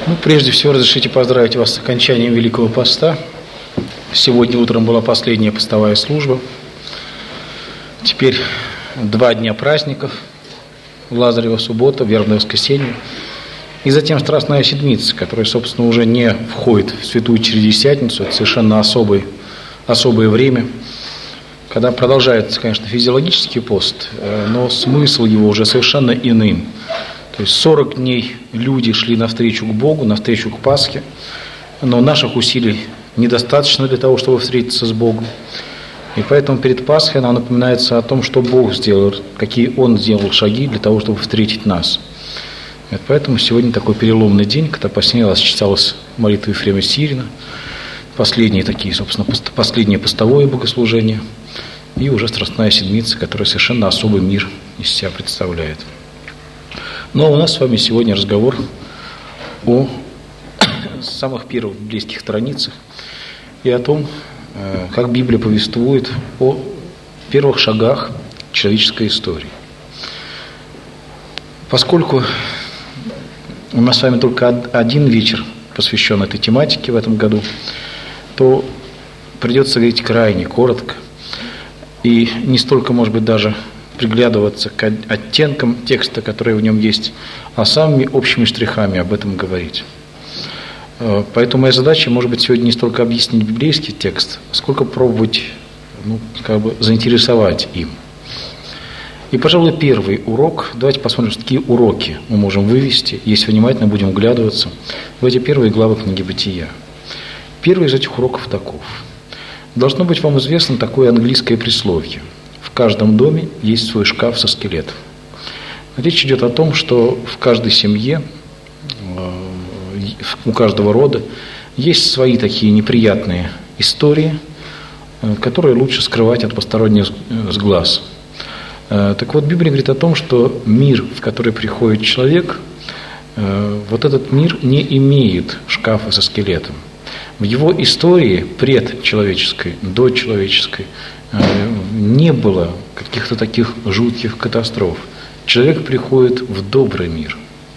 Прежде всего, разрешите поздравить вас с окончанием Великого Поста. Сегодня утром была последняя постовая служба. Теперь 2 дня праздников. Лазарева суббота, Вербное воскресенье. И затем Страстная Седмица, которая, собственно, уже не входит в Святую Четыредесятницу. Это совершенно особое время, когда продолжается, конечно, физиологический пост, но смысл его уже совершенно иным. То есть 40 дней люди шли навстречу к Богу, навстречу к Пасхе, но наших усилий недостаточно для того, чтобы встретиться с Богом. И поэтому перед Пасхой нам напоминается о том, что Бог сделал, какие Он сделал шаги для того, чтобы встретить нас. И поэтому сегодня такой переломный день, когда последний раз читалась молитва Ефрема Сирина, последние такие, собственно, последнее постовое богослужение, и уже Страстная Седмица, которая совершенно особый мир из себя представляет. Но у нас с вами сегодня разговор о самых первых библейских страницах и о том, как Библия повествует о первых шагах человеческой истории. Поскольку у нас с вами только один вечер посвящен этой тематике в этом году, то придется говорить крайне коротко и не столько, может быть, даже приглядываться к оттенкам текста, которые в нем есть, а самыми общими штрихами об этом говорить. Поэтому моя задача, может быть, сегодня не столько объяснить библейский текст, сколько пробовать заинтересовать им. И, пожалуй, первый урок, давайте посмотрим, какие уроки мы можем вывести, если внимательно будем вглядываться в эти первые главы книги Бытия. Первый из этих уроков таков. Должно быть вам известно такое английское присловие: в каждом доме есть свой шкаф со скелетом. Речь идет о том, что в каждой семье, у каждого рода есть свои такие неприятные истории, которые лучше скрывать от посторонних глаз. Так вот, Библия говорит о том, что мир, в который приходит человек, вот этот мир не имеет шкафа со скелетом. В его истории предчеловеческой, дочеловеческой, не было каких-то таких жутких катастроф. Человек приходит в добрый мир,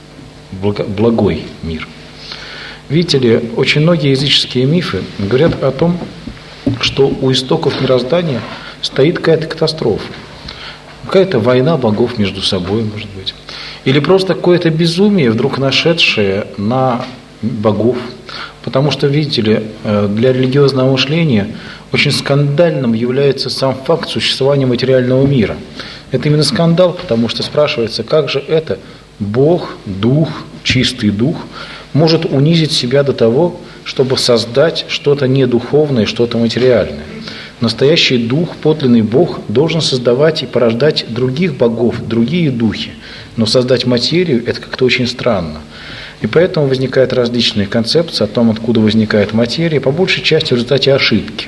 благой мир. Видите ли, очень многие языческие мифы говорят о том, что у истоков мироздания стоит какая-то катастрофа. Какая-то война богов между собой, может быть. Или просто какое-то безумие, вдруг нашедшее на богов. Потому что, видите ли, для религиозного мышления очень скандальным является сам факт существования материального мира. Это именно скандал, потому что спрашивается, как же это Бог, Дух, чистый Дух, может унизить себя до того, чтобы создать что-то недуховное, что-то материальное. Настоящий Дух, подлинный Бог, должен создавать и порождать других богов, другие духи. Но создать материю – это как-то очень странно. И поэтому возникают различные концепции о том, откуда возникает материя, по большей части в результате ошибки.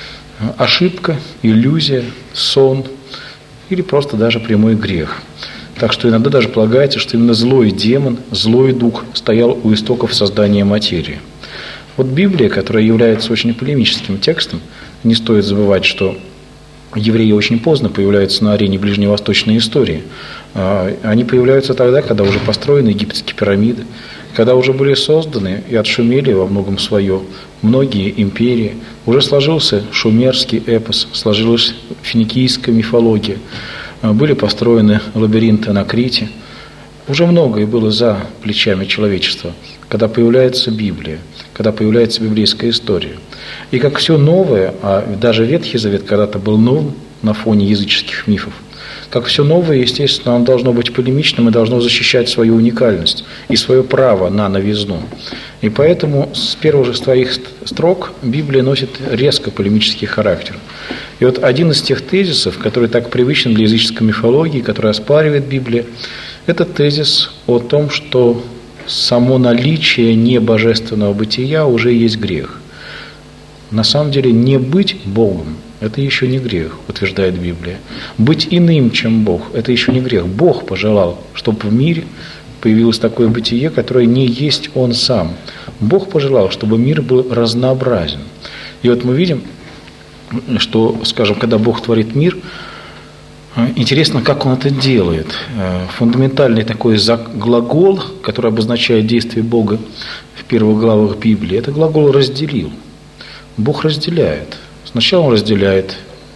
Ошибка, иллюзия, сон или просто даже прямой грех. Так что иногда даже полагается, что именно злой демон, злой дух стоял у истоков создания материи. Вот Библия, которая является очень полемическим текстом, не стоит забывать, что евреи очень поздно появляются на арене ближневосточной истории. Они появляются тогда, когда уже построены египетские пирамиды, когда уже были созданы и отшумели во многом свое многие империи, уже сложился шумерский эпос, сложилась финикийская мифология, были построены лабиринты на Крите. Уже многое было за плечами человечества, когда появляется Библия, когда появляется библейская история. И как все новое, а даже Ветхий Завет когда-то был новым на фоне языческих мифов, как все новое, естественно, оно должно быть полемичным и должно защищать свою уникальность и свое право на новизну. И поэтому с первых же своих строк Библия носит резко полемический характер. И вот один из тех тезисов, который так привычен для языческой мифологии, который оспаривает Библия, это тезис о том, что само наличие небожественного бытия уже есть грех. На самом деле не быть Богом – это еще не грех, утверждает Библия. Быть иным, чем Бог – это еще не грех. Бог пожелал, чтобы в мире появилось такое бытие, которое не есть Он сам. Бог пожелал, чтобы мир был разнообразен. И вот мы видим, что, скажем, когда Бог творит мир, Интересно, как он это делает. Фундаментальный такой глагол, который обозначает действие Бога в первых главах Библии, это глагол «разделил». Бог разделяет. Сначала Он разделяет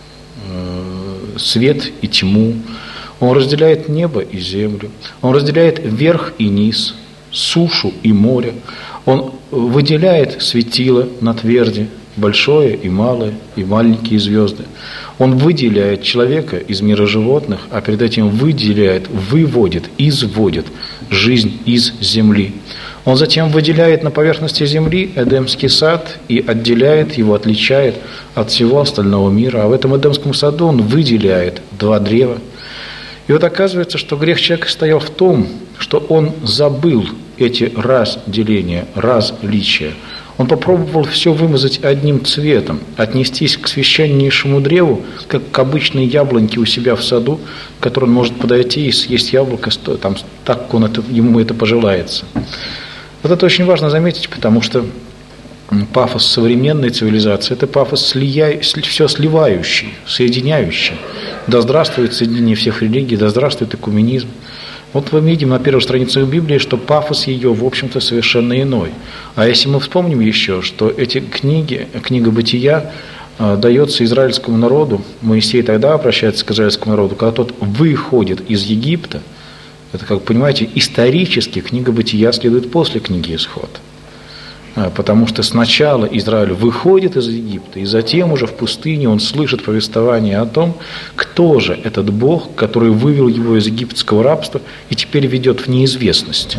свет и тьму, Он разделяет небо и землю, Он разделяет верх и низ, сушу и море, Он выделяет светило на тверди, большое и малое, и маленькие звезды. Он выделяет человека из мира животных, а перед этим выделяет, выводит, изводит жизнь из земли. Он затем выделяет на поверхности земли Эдемский сад и отделяет его, отличает от всего остального мира. А в этом Эдемском саду он выделяет два древа. И вот оказывается, что грех человека стоял в том, что он забыл эти разделения, различия. Он попробовал все вымазать одним цветом, отнестись к священнейшему древу, как к обычной яблоньке у себя в саду, к которой он может подойти и съесть яблоко там, так, как ему это пожелается. Вот это очень важно заметить, потому что пафос современной цивилизации – это пафос все сливающий, соединяющий. Да здравствует соединение всех религий, да здравствует экуменизм. Вот мы видим на первых страницах Библии, что пафос ее, в общем-то, совершенно иной. А если мы вспомним еще, что эти книги, книга Бытия, дается израильскому народу, Моисей тогда обращается к израильскому народу, когда тот выходит из Египта, это, как вы понимаете, исторически книга Бытия следует после книги Исход. Потому что сначала Израиль выходит из Египта, и затем уже в пустыне он слышит повествование о том, кто же этот Бог, который вывел его из египетского рабства и теперь ведет в неизвестность.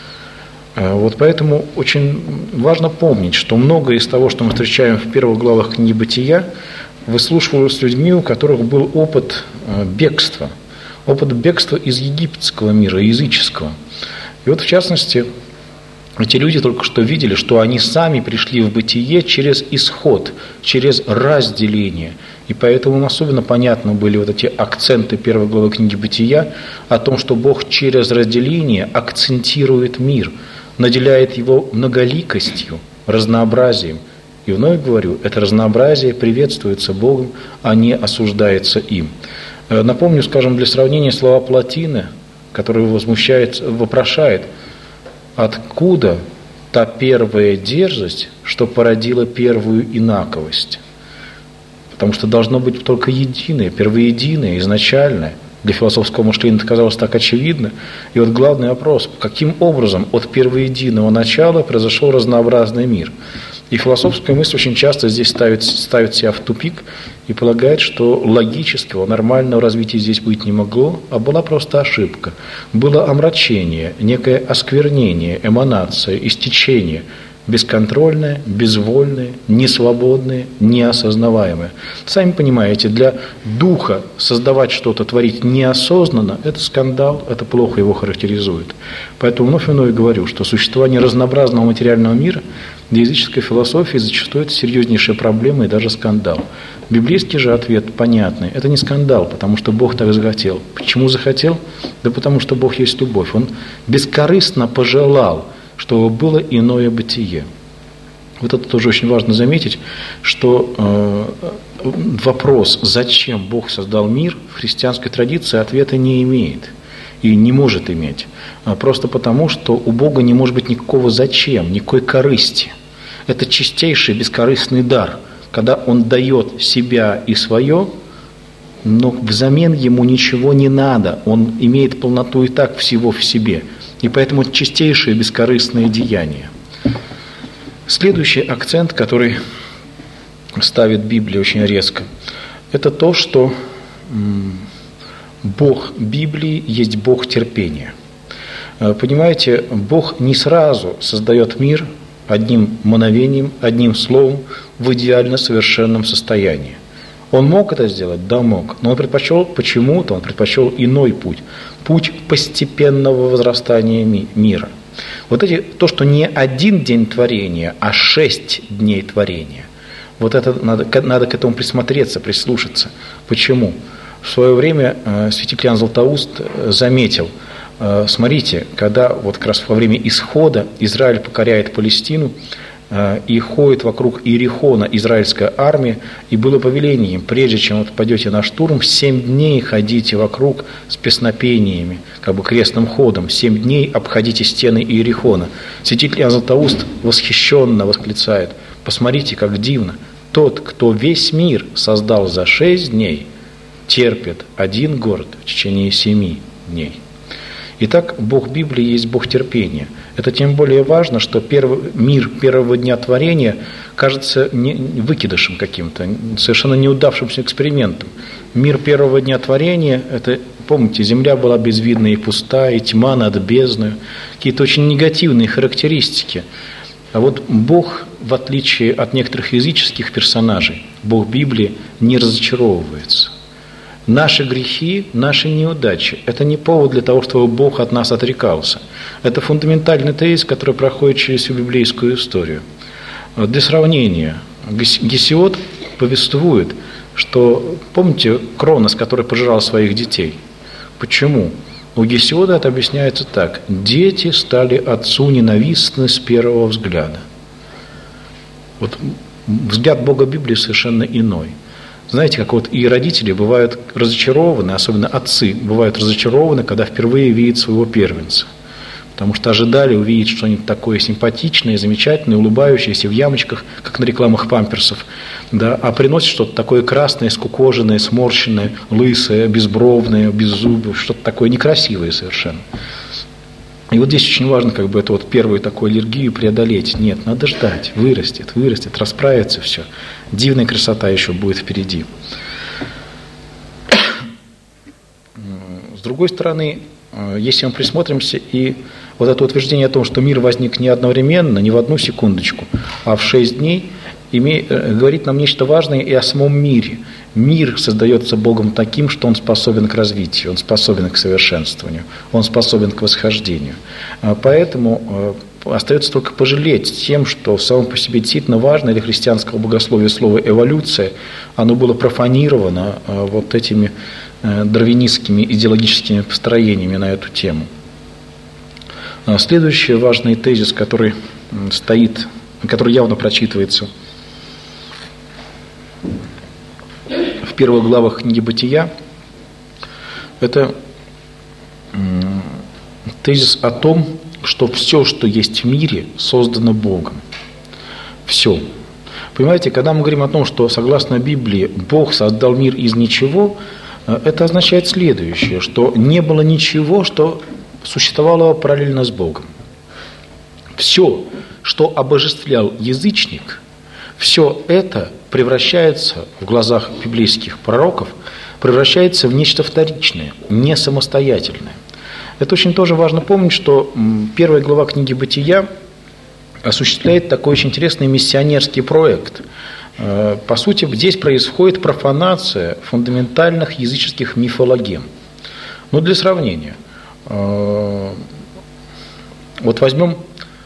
Вот поэтому очень важно помнить, что многое из того, что мы встречаем в первых главах книги Бытия, выслушивалось людьми, у которых был опыт бегства из египетского мира, языческого. И вот в частности, эти люди только что видели, что они сами пришли в бытие через исход, через разделение. И поэтому им особенно понятны были вот эти акценты первой главы книги Бытия о том, что Бог через разделение акцентирует мир, наделяет его многоликостью, разнообразием. И вновь говорю, это разнообразие приветствуется Богом, а не осуждается им. Напомню, скажем, для сравнения слова Плотины, который вопрошает, откуда та первая дерзость, что породила первую инаковость? Потому что должно быть только единое, первоединое, изначальное. Для философского мышления это казалось так очевидно. И вот главный вопрос, каким образом от первоединого начала произошел разнообразный мир? И философская мысль очень часто здесь ставит себя в тупик и полагает, что логического, нормального развития здесь быть не могло, а была просто ошибка. Было омрачение, некое осквернение, эманация, истечение, бесконтрольное, безвольное, несвободное, неосознаваемое. Сами понимаете, для духа создавать что-то, творить неосознанно – это скандал, это плохо его характеризует. Поэтому вновь и вновь говорю, что существование разнообразного материального мира для языческой философии зачастую это серьезнейшая проблема и даже скандал. Библейский же ответ понятный. Это не скандал, потому что Бог так захотел. Почему захотел? Да потому что Бог есть любовь. Он бескорыстно пожелал, чтобы было иное бытие. Вот это тоже очень важно заметить, что вопрос, зачем Бог создал мир, в христианской традиции ответа не имеет и не может иметь. Просто потому, что у Бога не может быть никакого зачем, никакой корысти. Это чистейший бескорыстный дар, когда Он дает себя и свое, но взамен Ему ничего не надо, Он имеет полноту и так всего в себе. И поэтому чистейшее бескорыстное деяние. Следующий акцент, который ставит Библия очень резко, это то, что Бог Библии есть Бог терпения. Понимаете, Бог не сразу создает мир одним мгновением, одним словом в идеально совершенном состоянии. Он мог это сделать? Да, мог. Но он предпочел иной путь. Путь постепенного возрастания мира. Вот то, что не один день творения, а 6 дней творения. Вот это надо к этому присмотреться, прислушаться. Почему? В свое время святитель Иоанн Златоуст заметил, смотрите, когда вот как раз во время исхода Израиль покоряет Палестину, и ходит вокруг Иерихона израильская армия, и было повеление им: прежде чем вы пойдете на штурм, 7 дней ходите вокруг с песнопениями, как бы крестным ходом, 7 дней обходите стены Иерихона. Святитель Иоанн Златоуст восхищенно восклицает: посмотрите, как дивно, тот, кто весь мир создал за 6 дней, терпит один город в течение 7 дней. Итак, Бог Библии есть Бог терпения. Это тем более важно, что мир первого дня творения кажется выкидышем каким-то, совершенно неудавшимся экспериментом. Мир первого дня творения, это, помните, земля была безвидна и пуста, и тьма над бездною, какие-то очень негативные характеристики. А вот Бог, в отличие от некоторых языческих персонажей, Бог Библии не разочаровывается. Наши грехи, наши неудачи – это не повод для того, чтобы Бог от нас отрекался. Это фундаментальный тезис, который проходит через всю библейскую историю. Для сравнения, Гесиод повествует, что, помните, Кронос, который пожирал своих детей? Почему? У Гесиода это объясняется так: дети стали отцу ненавистны с первого взгляда. Вот взгляд Бога Библии совершенно иной. Знаете, как вот и родители бывают разочарованы, особенно отцы бывают разочарованы, когда впервые видят своего первенца. Потому что ожидали увидеть что-нибудь такое симпатичное, замечательное, улыбающееся в ямочках, как на рекламах памперсов, да, а приносит что-то такое красное, скукоженное, сморщенное, лысое, безбровное, без зубов, что-то такое некрасивое совершенно. И вот здесь очень важно как бы эту вот первую такую аллергию преодолеть. Нет, надо ждать, вырастет, расправится все. Дивная красота еще будет впереди. С другой стороны, если мы присмотримся, и вот это утверждение о том, что мир возник не одновременно, не в одну секундочку, а в 6 дней, говорит нам нечто важное и о самом мире. Мир создается Богом таким, что он способен к развитию, он способен к совершенствованию, он способен к восхождению. Поэтому остается только пожалеть тем, что в самом по себе действительно важное для христианского богословия слово «эволюция», оно было профанировано вот этими дарвинистскими идеологическими построениями на эту тему. Следующий важный тезис, который явно прочитывается в первых главах книги «Бытия», это тезис о том, что все, что есть в мире, создано Богом. Все. Понимаете, когда мы говорим о том, что согласно Библии Бог создал мир из ничего, это означает следующее, что не было ничего, что существовало параллельно с Богом. Все, что обожествлял язычник, все это превращается в глазах библейских пророков, превращается в нечто вторичное, не самостоятельное. Это очень тоже важно помнить, что первая глава книги «Бытия» осуществляет такой очень интересный миссионерский проект. По сути, здесь происходит профанация фундаментальных языческих мифологем. Но для сравнения, вот возьмем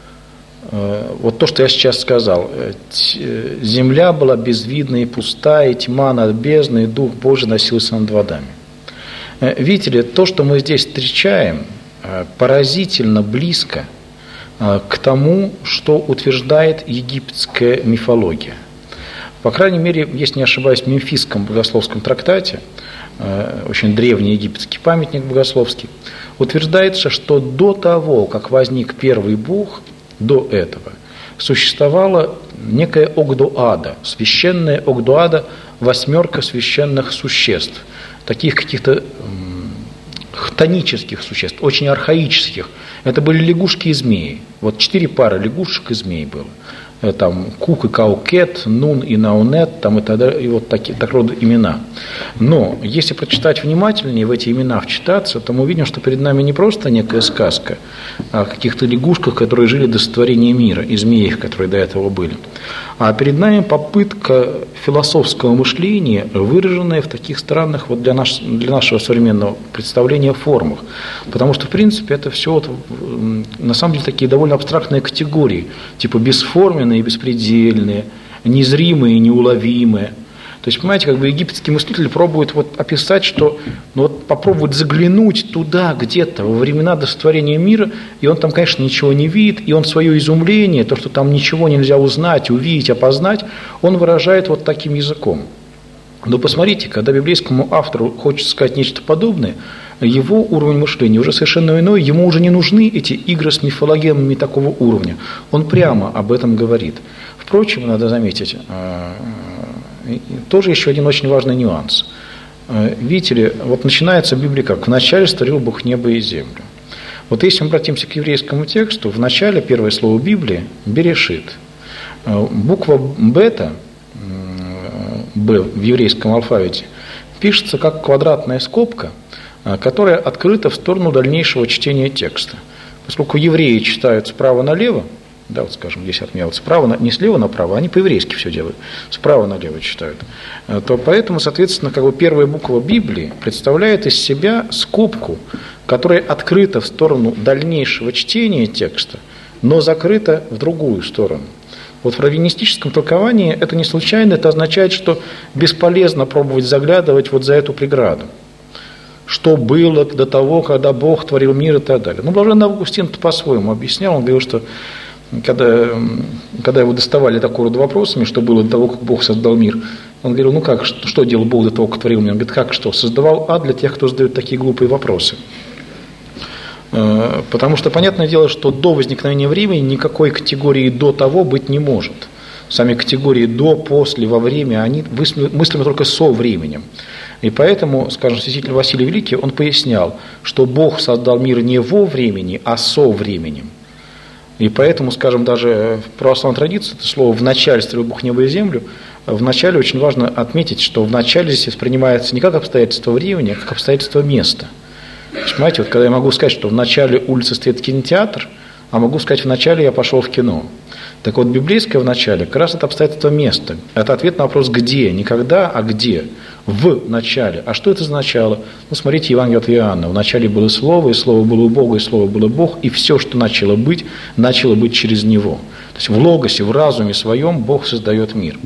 вот то, что я сейчас сказал. Земля была безвидна и пуста, и тьма над бездной, и Дух Божий носился над водами. Видите ли, то, что мы здесь встречаем, поразительно близко к тому, что утверждает египетская мифология. По крайней мере, если не ошибаюсь, в Мемфисском богословском трактате, очень древний египетский памятник богословский, утверждается, что до того, как возник первый Бог, до этого существовала некая Огдоада, священная Огдоада, 8 священных существ, таких каких-то хтонических существ, очень архаических. Это были лягушки и змеи. Вот 4 пары лягушек и змей было. Там Кук и Каукет, Нун и Наунет, там и тогда и вот такие рода имена. Но если прочитать внимательнее, в эти имена вчитаться, то мы увидим, что перед нами не просто некая сказка о каких-то лягушках, которые жили до сотворения мира, и змеях, которые до этого были, а перед нами попытка философского мышления, выраженная в таких странных вот для нашего современного представления формах. Потому что, в принципе, это все вот, на самом деле такие довольно абстрактные категории, типа бесформенные и беспредельные, незримые и неуловимые. То То есть, понимаете, как бы египетский мыслитель пробует вот описать, что попробует заглянуть туда где-то во времена до сотворения мира, и он там, конечно, ничего не видит, и он свое изумление, то, что там ничего нельзя узнать, увидеть, опознать, он выражает вот таким языком. Но посмотрите, когда библейскому автору хочется сказать нечто подобное, его уровень мышления уже совершенно иной, ему уже не нужны эти игры с мифологемами такого уровня. Он прямо об этом говорит. Впрочем, надо заметить, тоже еще один очень важный нюанс. Видите ли, вот начинается Библия как: «Вначале створил Бог небо и землю». Вот если мы обратимся к еврейскому тексту, в начале первое слово Библии – «берешит». Буква «бета», «б» в еврейском алфавите, пишется как квадратная скобка, которая открыта в сторону дальнейшего чтения текста. Поскольку евреи читают справа налево, да, вот скажем, здесь отмел, не слева направо, они по-еврейски все делают, справа налево читают, то поэтому, соответственно, как бы первая буква Библии представляет из себя скобку, которая открыта в сторону дальнейшего чтения текста, но закрыта в другую сторону. Вот в раввинистическом толковании это не случайно, это означает, что бесполезно пробовать заглядывать вот за эту преграду. Что было до того, когда Бог творил мир и так далее. Но блаженный Августин по-своему объяснял, он говорил, что когда его доставали такого рода вопросами, что было до того, как Бог создал мир, он говорил, что делал Бог до того, как творил мир? Он говорит, как что? Создавал ад для тех, кто задает такие глупые вопросы. Потому что, понятное дело, что до возникновения времени никакой категории до того быть не может. Сами категории до, после, во время, они мыслимы только со временем. И поэтому, скажем, святитель Василий Великий, он пояснял, что Бог создал мир не во времени, а со временем. И поэтому, скажем, даже в православной традиции это слово «в начале створил Бог небо и землю», в начале очень важно отметить, что в начале здесь воспринимается не как обстоятельство времени, а как обстоятельство места. Понимаете, вот когда я могу сказать, что в начале улицы стоит кинотеатр, а могу сказать, в начале я пошел в кино. Так вот, библейское в начале как раз это обстоятельство места. Это ответ на вопрос «где?», не «когда», а «где?». В начале. А что это за начало? Смотрите Евангелие от Иоанна. В начале было Слово, и Слово было у Бога, и Слово было Бог, и все, что начало быть через Него. То есть в логосе, в разуме своем Бог создает мир.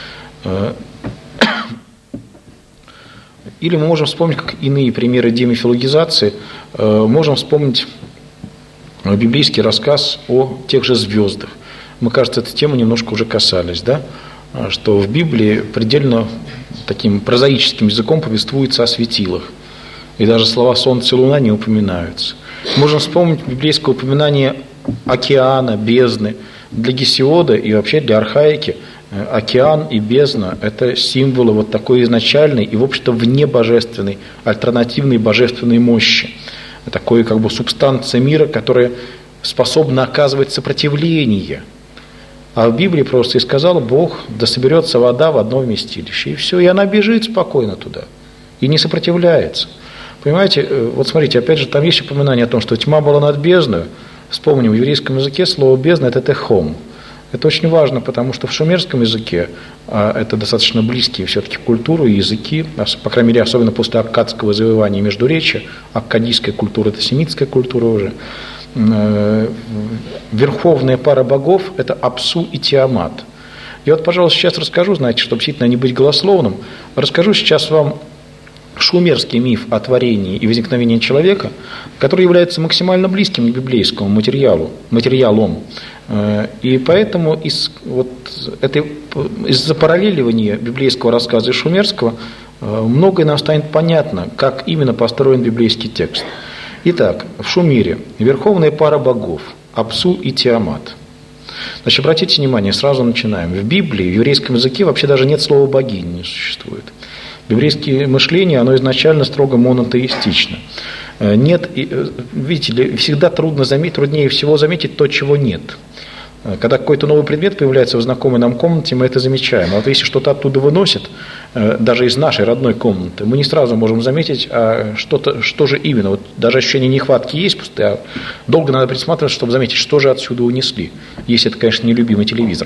Или мы можем вспомнить, как иные примеры демифилогизации, можем вспомнить библейский рассказ о тех же звездах. Мы, кажется, эту тему немножко уже касались, да? Что в Библии предельно таким прозаическим языком повествуется о светилах. И даже слова «солнце» и «луна» не упоминаются. Можем вспомнить библейское упоминание океана, бездны. Для Гесиода и вообще для архаики океан и бездна – это символы вот такой изначальной и, в общем-то, внебожественной, альтернативной божественной мощи. Такой как бы субстанция мира, которая способна оказывать сопротивление. А в Библии просто и сказал Бог, да соберется вода в одно вместилище. И все, и она бежит спокойно туда. И не сопротивляется. Понимаете, вот смотрите, опять же, там есть упоминание о том, что тьма была над бездной. Вспомним, в еврейском языке слово «бездна» – это «техом». Это очень важно, потому что в шумерском языке, это достаточно близкие все-таки культуры и языки, по крайней мере, особенно после аккадского завоевания Междуречия, аккадийская культура – это семитская культура уже, верховная пара богов – это Апсу и Тиамат. Я вот, пожалуйста, сейчас расскажу, знаете, чтобы действительно не быть голословным, расскажу сейчас вам шумерский миф о творении и возникновении человека, который является максимально близким к библейскому материалом. И поэтому из-за параллеливания библейского рассказа и шумерского многое нам станет понятно, как именно построен библейский текст. Итак, в Шумере верховная пара богов Апсу и Тиамат. Значит, обратите внимание, сразу начинаем. В Библии, в еврейском языке вообще даже нет слова богини, не существует. Библейское мышление, оно изначально строго монотеистично. Нет, видите ли, всегда труднее всего заметить то, чего нет. Когда какой-то новый предмет появляется в знакомой нам комнате, мы это замечаем. А вот если что-то оттуда выносят, даже из нашей родной комнаты, мы не сразу можем заметить, что же именно. Вот даже ощущение нехватки есть, просто долго надо присматриваться, чтобы заметить, что же отсюда унесли. Если это, конечно, нелюбимый телевизор.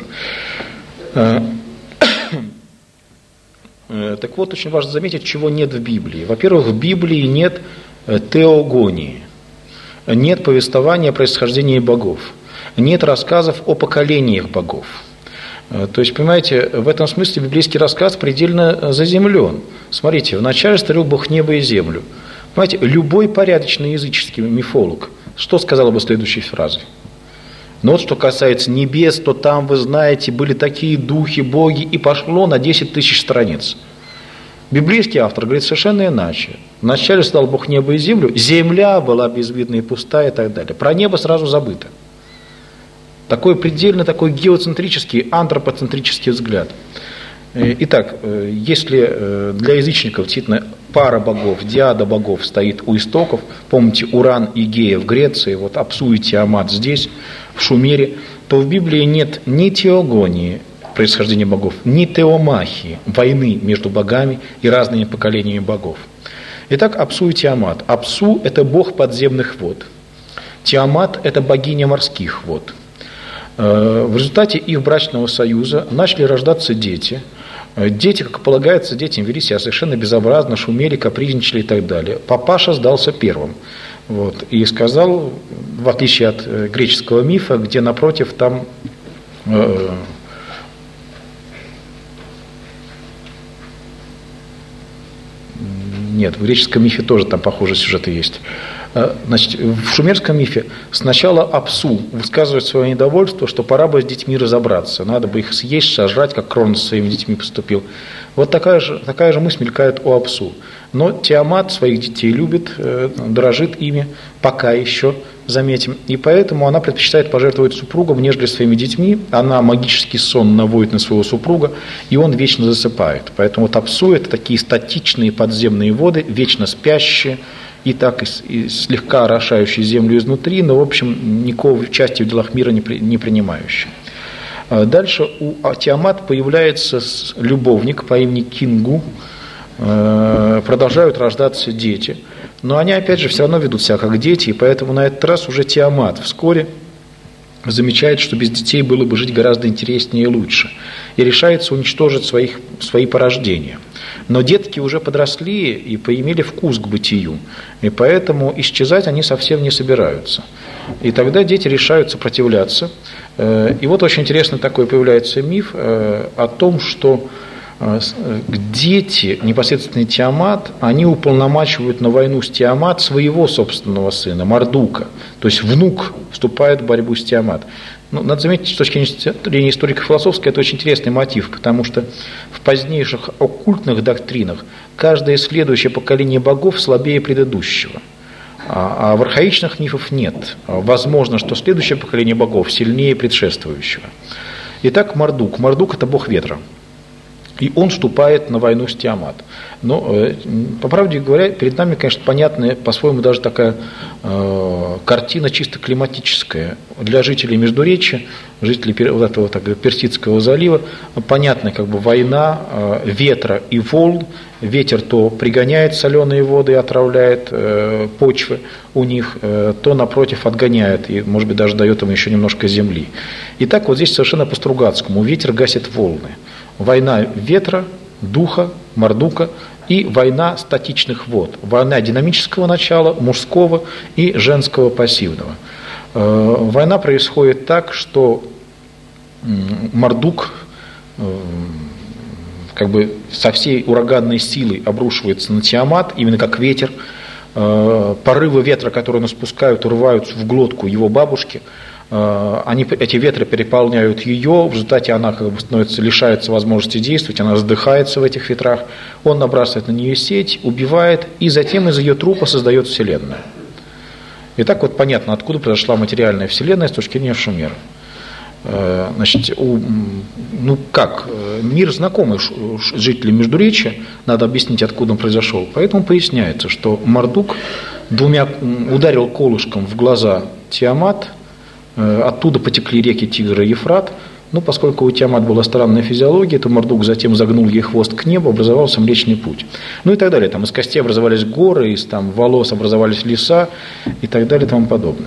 Так вот, очень важно заметить, чего нет в Библии. Во-первых, в Библии нет теогонии, нет повествования о происхождении богов. Нет рассказов о поколениях богов. То есть, понимаете, в этом смысле библейский рассказ предельно заземлен. Смотрите, вначале створил Бог небо и землю. Понимаете, любой порядочный языческий мифолог что сказал бы следующей фразой? Но вот что касается небес, то там, вы знаете, были такие духи, боги, и пошло на 10 тысяч страниц. Библейский автор говорит совершенно иначе. Вначале создал Бог небо и землю, земля была безвидна и пустая и так далее. Про небо сразу забыто. Такой предельно такой геоцентрический, антропоцентрический взгляд. Итак, если для язычников действительно пара богов, диада богов стоит у истоков, помните Уран и Гея в Греции, вот Апсу и Тиамат здесь, в Шумере, то в Библии нет ни теогонии, происхождения богов, ни теомахии, войны между богами и разными поколениями богов. Итак, Апсу и Тиамат. Апсу – это бог подземных вод. Тиамат – это богиня морских вод. В результате их брачного союза начали рождаться дети. Дети, как полагается, детям вели себя совершенно безобразно, шумели, капризничали и так далее. Папаша сдался первым. Вот, и сказал, в отличие от греческого мифа, где напротив там нет, в греческом мифе тоже там похожие сюжеты есть. Значит, в шумерском мифе сначала Апсу высказывает свое недовольство, что пора бы с детьми разобраться, надо бы их съесть, сожрать, как Крон с своими детьми поступил. Вот такая же мысль мелькает у Апсу. Но Тиамат своих детей любит, дорожит ими, пока еще, заметим. И поэтому она предпочитает пожертвовать супругом, нежели своими детьми. Она магический сон наводит на своего супруга, и он вечно засыпает. Поэтому вот Апсу – это такие статичные подземные воды, вечно спящие, и так и слегка орошающие землю изнутри, но, в общем, никакого участия в делах мира не принимающие. Дальше у Тиамат появляется любовник по имени Кингу, продолжают рождаться дети. Но они, опять же, все равно ведут себя как дети, и поэтому на этот раз уже Тиамат вскоре замечает, что без детей было бы жить гораздо интереснее и лучше, и решается уничтожить свои порождения. Но детки уже подросли и поимели вкус к бытию, и поэтому исчезать они совсем не собираются. И тогда дети решают сопротивляться. И вот очень интересный такой появляется миф о том, что дети, непосредственно Тиамат, они уполномачивают на войну с Тиамат своего собственного сына, Мардука. То есть внук вступает в борьбу с Тиамат. Ну, надо заметить, с точки зрения историко-философской, это очень интересный мотив, потому что в позднейших оккультных доктринах каждое следующее поколение богов слабее предыдущего. А в архаичных мифах нет. Возможно, что следующее поколение богов сильнее предшествующего. Итак, Мардук. Мардук – это бог ветра. И он вступает на войну с Тиамат. Но, по правде говоря, перед нами, конечно, понятная, по-своему даже такая картина чисто климатическая. Для жителей Междуречья, жителей вот этого так, Персидского залива, понятная как бы война ветра и волн. Ветер то пригоняет соленые воды и отравляет почвы у них, то, напротив, отгоняет и, может быть, даже дает им еще немножко земли. И так вот здесь совершенно по-стругацкому. Ветер гасит волны. Война ветра, духа, Мардука и война статичных вод. Война динамического начала, мужского и женского пассивного. Война происходит так, что Мардук как бы со всей ураганной силой обрушивается на Тиамат, именно как ветер. Порывы ветра, которые он испускают, урываются в глотку его бабушки. Эти ветры переполняют ее, в результате она как бы лишается возможности действовать, она задыхается в этих ветрах, он набрасывает на нее сеть, убивает, и затем из ее трупа создает Вселенную. Итак, вот понятно, откуда произошла материальная Вселенная с точки зрения Шумера. Значит, мир знакомый жителям Междуречья, надо объяснить, откуда он произошел. Поэтому поясняется, что Мардук ударил колышком в глаза Тиамат, оттуда потекли реки Тигр и Ефрат. Но поскольку у Тиамат была странная физиология, то Мардук затем загнул ей хвост к небу, образовался Млечный Путь. Ну и так далее. Там из костей образовались горы, из волос образовались леса и так далее и тому подобное.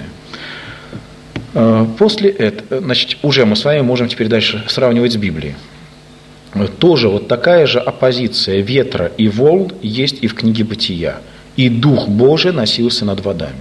После этого, значит, уже мы с вами можем теперь дальше сравнивать с Библией. Тоже вот такая же оппозиция ветра и волн есть и в книге Бытия. «И Дух Божий носился над водами».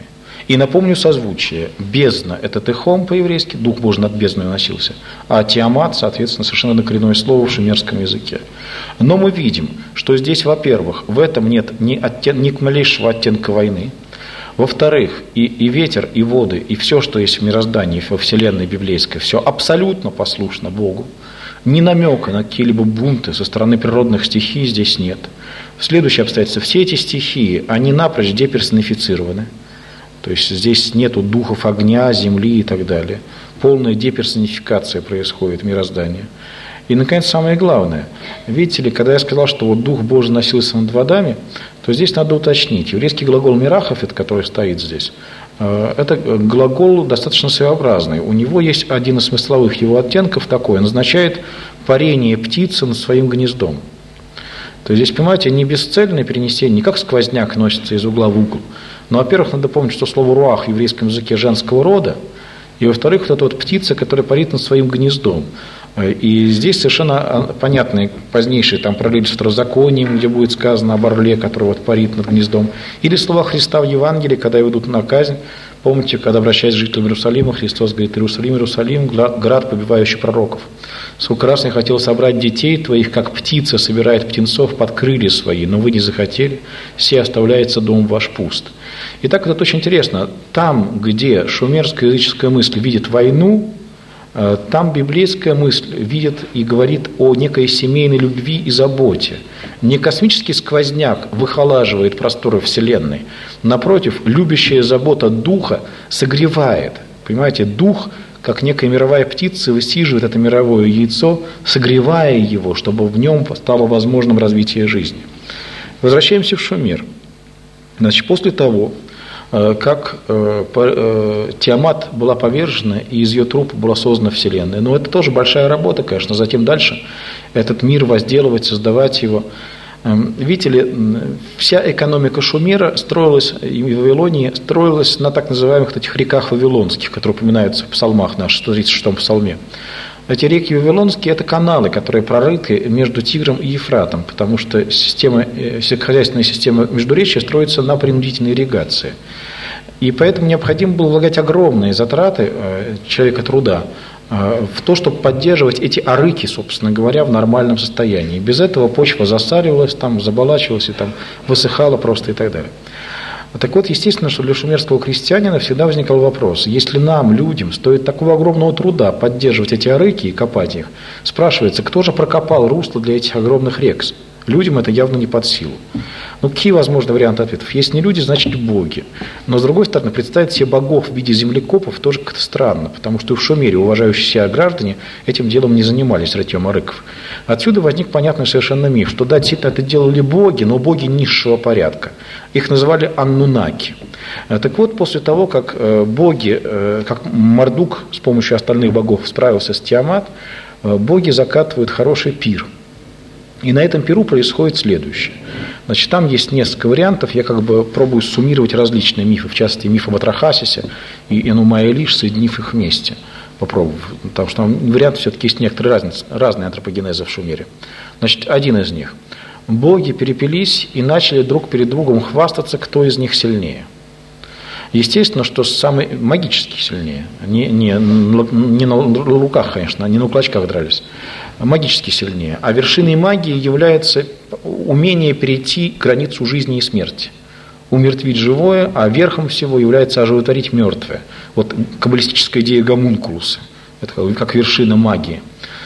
И напомню созвучие. Бездна – это Техом по-еврейски, Дух Божий над бездной уносился, а Тиамат, соответственно, совершенно однокоренное слово в шумерском языке. Но мы видим, что здесь, во-первых, в этом нет ни малейшего оттенка войны. Во-вторых, и ветер, и воды, и все, что есть в мироздании, во вселенной библейской, все абсолютно послушно Богу. Ни намека на какие-либо бунты со стороны природных стихий здесь нет. Следующее обстоятельство. Все эти стихии, они напрочь деперсонифицированы. То есть здесь нету духов огня, земли и так далее. Полная деперсонификация происходит в мироздании. И, наконец, самое главное. Видите ли, когда я сказал, что вот Дух Божий носился над водами, то здесь надо уточнить. Еврейский глагол «мирахафет», который стоит здесь, это глагол достаточно своеобразный. У него есть один из смысловых его оттенков такой. Он означает парение птицы над своим гнездом. То есть здесь, понимаете, не бесцельное перенесение, не как сквозняк носится из угла в угол. Но, во-первых, надо помнить, что слово «руах» в еврейском языке женского рода. И, во-вторых, вот эта вот птица, которая парит над своим гнездом. И здесь совершенно понятные позднейшие там параллели с Второзаконием, где будет сказано об орле, который вот парит над гнездом. Или слова Христа в Евангелии, когда его ведут на казнь. Помните, когда, обращаясь к жителям Иерусалима, Христос говорит: «Иерусалим, Иерусалим, град, побивающий пророков. Сколько раз я хотел собрать детей твоих, как птица собирает птенцов под крылья свои, но вы не захотели, все оставляется дом ваш пуст». Итак, это очень интересно. Там, где шумерская языческая мысль видит войну, там библейская мысль видит и говорит о некой семейной любви и заботе. Не космический сквозняк выхолаживает просторы Вселенной. Напротив, любящая забота Духа согревает. Понимаете, Дух, как некая мировая птица, высиживает это мировое яйцо, согревая его, чтобы в нем стало возможным развитие жизни. Возвращаемся в Шумер. Значит, после того, как Тиамат была повержена, и из ее трупа была создана Вселенная. Но это тоже большая работа, конечно. Затем дальше этот мир возделывать, создавать его. Видите ли, вся экономика Шумера строилась, и в Вавилонии строилась на так называемых этих реках вавилонских, которые упоминаются в псалмах наших, 136-м псалме. Эти реки вавилонские – это каналы, которые прорыты между Тигром и Ефратом, потому что сельскохозяйственная система Междуречья строится на принудительной ирригации. И поэтому необходимо было влагать огромные затраты человека труда в то, чтобы поддерживать эти арыки, собственно говоря, в нормальном состоянии. Без этого почва засаривалась, там, заболачивалась, и там, высыхала просто и так далее. Так вот, естественно, что для шумерского крестьянина всегда возникал вопрос: если нам, людям, стоит такого огромного труда поддерживать эти арыки и копать их, спрашивается, кто же прокопал русло для этих огромных рек? Людям это явно не под силу. Ну, какие возможны варианты ответов? Если не люди, значит боги. Но, с другой стороны, представить себе богов в виде землекопов тоже как-то странно, потому что в Шумере уважающие себя граждане этим делом не занимались, рытьем арыков. Отсюда возник понятный совершенно миф, что да, действительно это делали боги, но боги низшего порядка. Их называли аннунаки. Так вот, после того, как боги, как Мардук с помощью остальных богов справился с Тиамат, боги закатывают хороший пир. И на этом пиру происходит следующее. Значит, там есть несколько вариантов, я как бы пробую суммировать различные мифы, в частности, миф об Атрахасисе и Энумае Элиш, соединив их вместе, попробовав, потому что там варианты все-таки есть некоторые разные антропогенезы в Шумере. Значит, один из них. Боги перепились и начали друг перед другом хвастаться, кто из них сильнее. Естественно, что самый магически сильнее, не на руках, конечно, не на кулачках дрались, магически сильнее. А вершиной магии является умение перейти границу жизни и смерти, умертвить живое, а верхом всего является оживотворить мертвое. Вот каббалистическая идея гомункулуса, это как вершина магии.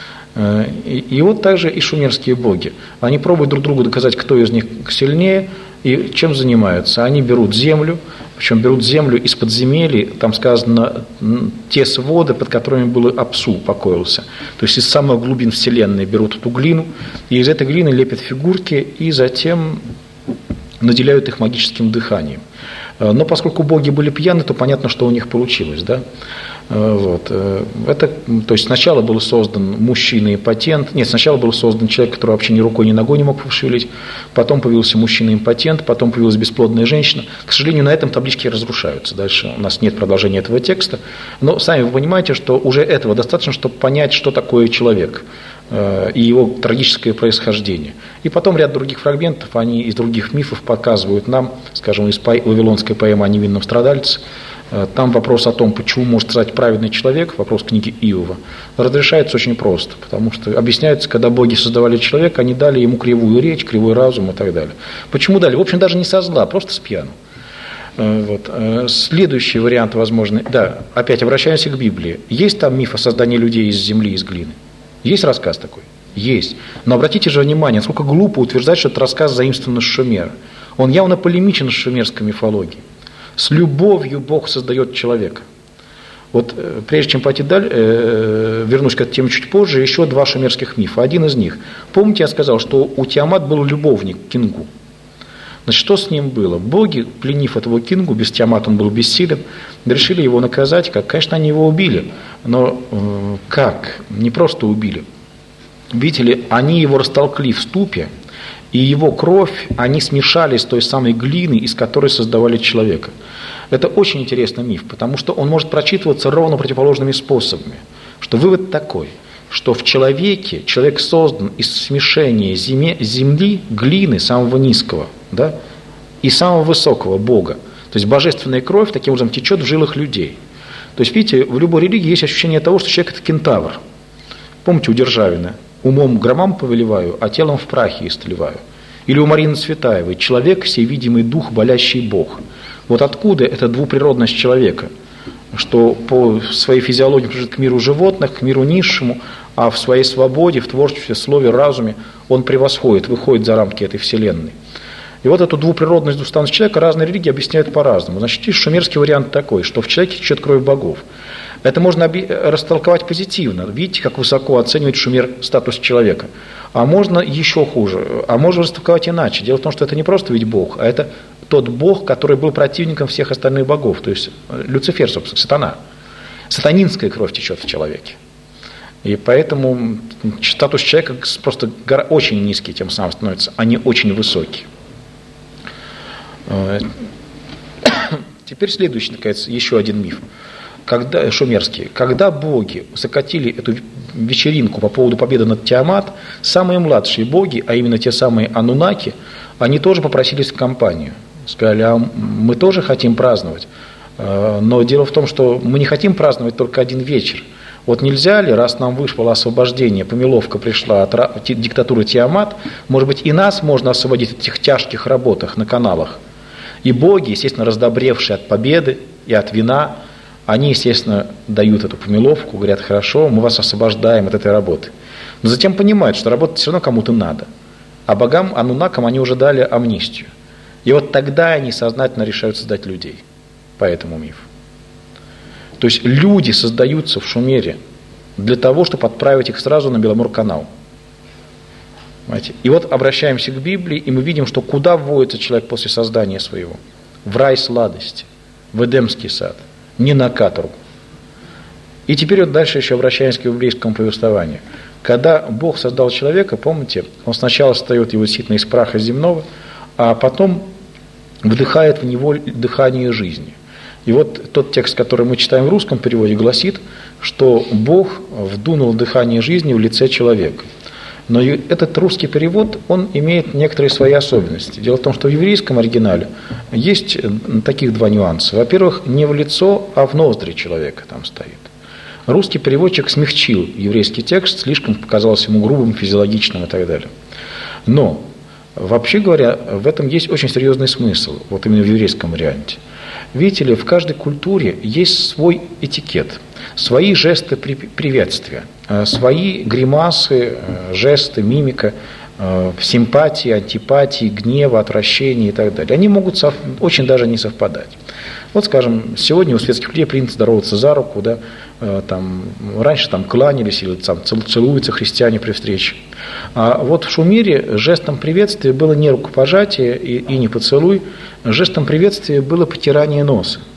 И вот также и шумерские боги. Они пробуют друг другу доказать, кто из них сильнее, и чем занимаются. Они берут землю, причем берут землю из подземелий, там сказано, те своды, под которыми был Апсу покоился. То есть из самых глубин Вселенной берут эту глину, и из этой глины лепят фигурки, и затем наделяют их магическим дыханием. Но поскольку боги были пьяны, то понятно, что у них получилось. Да? Это, то есть сначала был создан мужчина-импотент, нет, сначала был создан человек, который вообще ни рукой, ни ногой не мог пошевелить, потом появился мужчина-импотент, потом появилась бесплодная женщина. К сожалению, на этом таблички разрушаются. Дальше у нас нет продолжения этого текста, но сами вы понимаете, что уже этого достаточно, чтобы понять, что такое человек и его трагическое происхождение. И потом ряд других фрагментов, они из других мифов показывают нам, скажем, из вавилонской поэмы о невинном страдальце. Там вопрос о том, почему может стать праведный человек, вопрос книги Иова, разрешается очень просто, потому что объясняется, когда боги создавали человека, они дали ему кривую речь, кривой разум и так далее. Почему дали? В общем, даже не со зла, просто с пьяну. Следующий вариант возможный. Да, опять обращаемся к Библии. Есть там миф о создании людей из земли, из глины? Есть рассказ такой? Есть. Но обратите же внимание, насколько глупо утверждать, что этот рассказ заимствован из Шумера. Он явно полемичен с шумерской мифологией. С любовью Бог создает человека. Прежде чем пойти дальше, вернусь к этой теме чуть позже, еще два шумерских мифа. Один из них. Помните, я сказал, что у Тиамат был любовник, Кингу. Значит, что с ним было? Боги, пленив этого Кингу, без Тиамат он был бессилен, решили его наказать. Конечно, они его убили. Но как? Не просто убили. Видите ли, они его растолкли в ступе, и его кровь, они смешали с той самой глиной, из которой создавали человека. Это очень интересный миф, потому что он может прочитываться ровно противоположными способами. Что вывод такой, что в человеке человек создан из смешения земли, глины, самого низкого, да, и самого высокого Бога. То есть божественная кровь таким образом течет в жилах людей. То есть, видите, в любой религии есть ощущение того, что человек – это кентавр. Помните у Державина? «Умом громам повелеваю, а телом в прахе истлеваю». Или у Марины Цветаевой «Человек – всевидимый дух, болящий Бог». Вот откуда эта двуприродность человека, что по своей физиологии принадлежит к миру животных, к миру низшему, а в своей свободе, в творчестве, слове, разуме он превосходит, выходит за рамки этой вселенной. И вот эту двуприродность, двустанность человека разные религии объясняют по-разному. Значит, есть шумерский вариант такой, что в человеке течет кровь богов. Это можно растолковать позитивно. Видите, как высоко оценивает Шумер статус человека. А можно еще хуже. А можно растолковать иначе. Дело в том, что это не просто ведь Бог, а это тот Бог, который был противником всех остальных богов. То есть Люцифер, собственно, сатана. Сатанинская кровь течет в человеке. И поэтому статус человека просто очень низкий тем самым становится, а не очень высокий. Теперь следующий, наконец, еще один миф. Шумерские. Когда боги закатили эту вечеринку по поводу победы над Тиамат, самые младшие боги, а именно те самые Анунаки, они тоже попросились в компанию. Сказали, а мы тоже хотим праздновать. Но дело в том, что мы не хотим праздновать только один вечер. Вот нельзя ли, раз нам вышло освобождение, помиловка пришла от диктатуры Тиамат, может быть, и нас можно освободить от этих тяжких работах на каналах. И боги, естественно, раздобревшие от победы и от вина, они, естественно, дают эту помиловку, говорят, хорошо, мы вас освобождаем от этой работы. Но затем понимают, что работать все равно кому-то надо. А богам, анунакам они уже дали амнистию. И вот тогда они сознательно решают создать людей. По этому мифу. То есть люди создаются в Шумере для того, чтобы отправить их сразу на Беломор-канал. Понимаете? И вот обращаемся к Библии, и мы видим, что куда вводится человек после создания своего? В рай сладости, в Эдемский сад, не на каторгу. И теперь вот дальше еще обращаемся к библейскому повествованию. Когда Бог создал человека, помните, Он сначала создает его действительно из праха земного, а потом вдыхает в него дыхание жизни. И вот тот текст, который мы читаем в русском переводе, гласит, что Бог вдунул дыхание жизни в лице человека. Но этот русский перевод, он имеет некоторые свои особенности. Дело в том, что в еврейском оригинале есть таких два нюанса. Во-первых, не в лицо, а в ноздри человека там стоит. Русский переводчик смягчил еврейский текст, слишком показался ему грубым, физиологичным и так далее. Но, вообще говоря, в этом есть очень серьезный смысл, вот именно в еврейском варианте. Видите ли, в каждой культуре есть свой этикет, свои жесты приветствия, свои гримасы, жесты, мимика, симпатии, антипатии, гнева, отвращения и так далее. Они могут очень даже не совпадать. Вот, скажем, сегодня у светских людей принято здороваться за руку, да, там, раньше там кланялись или там, целуются христиане при встрече. А вот в Шумере жестом приветствия было не рукопожатие и не поцелуй, жестом приветствия было потирание носа.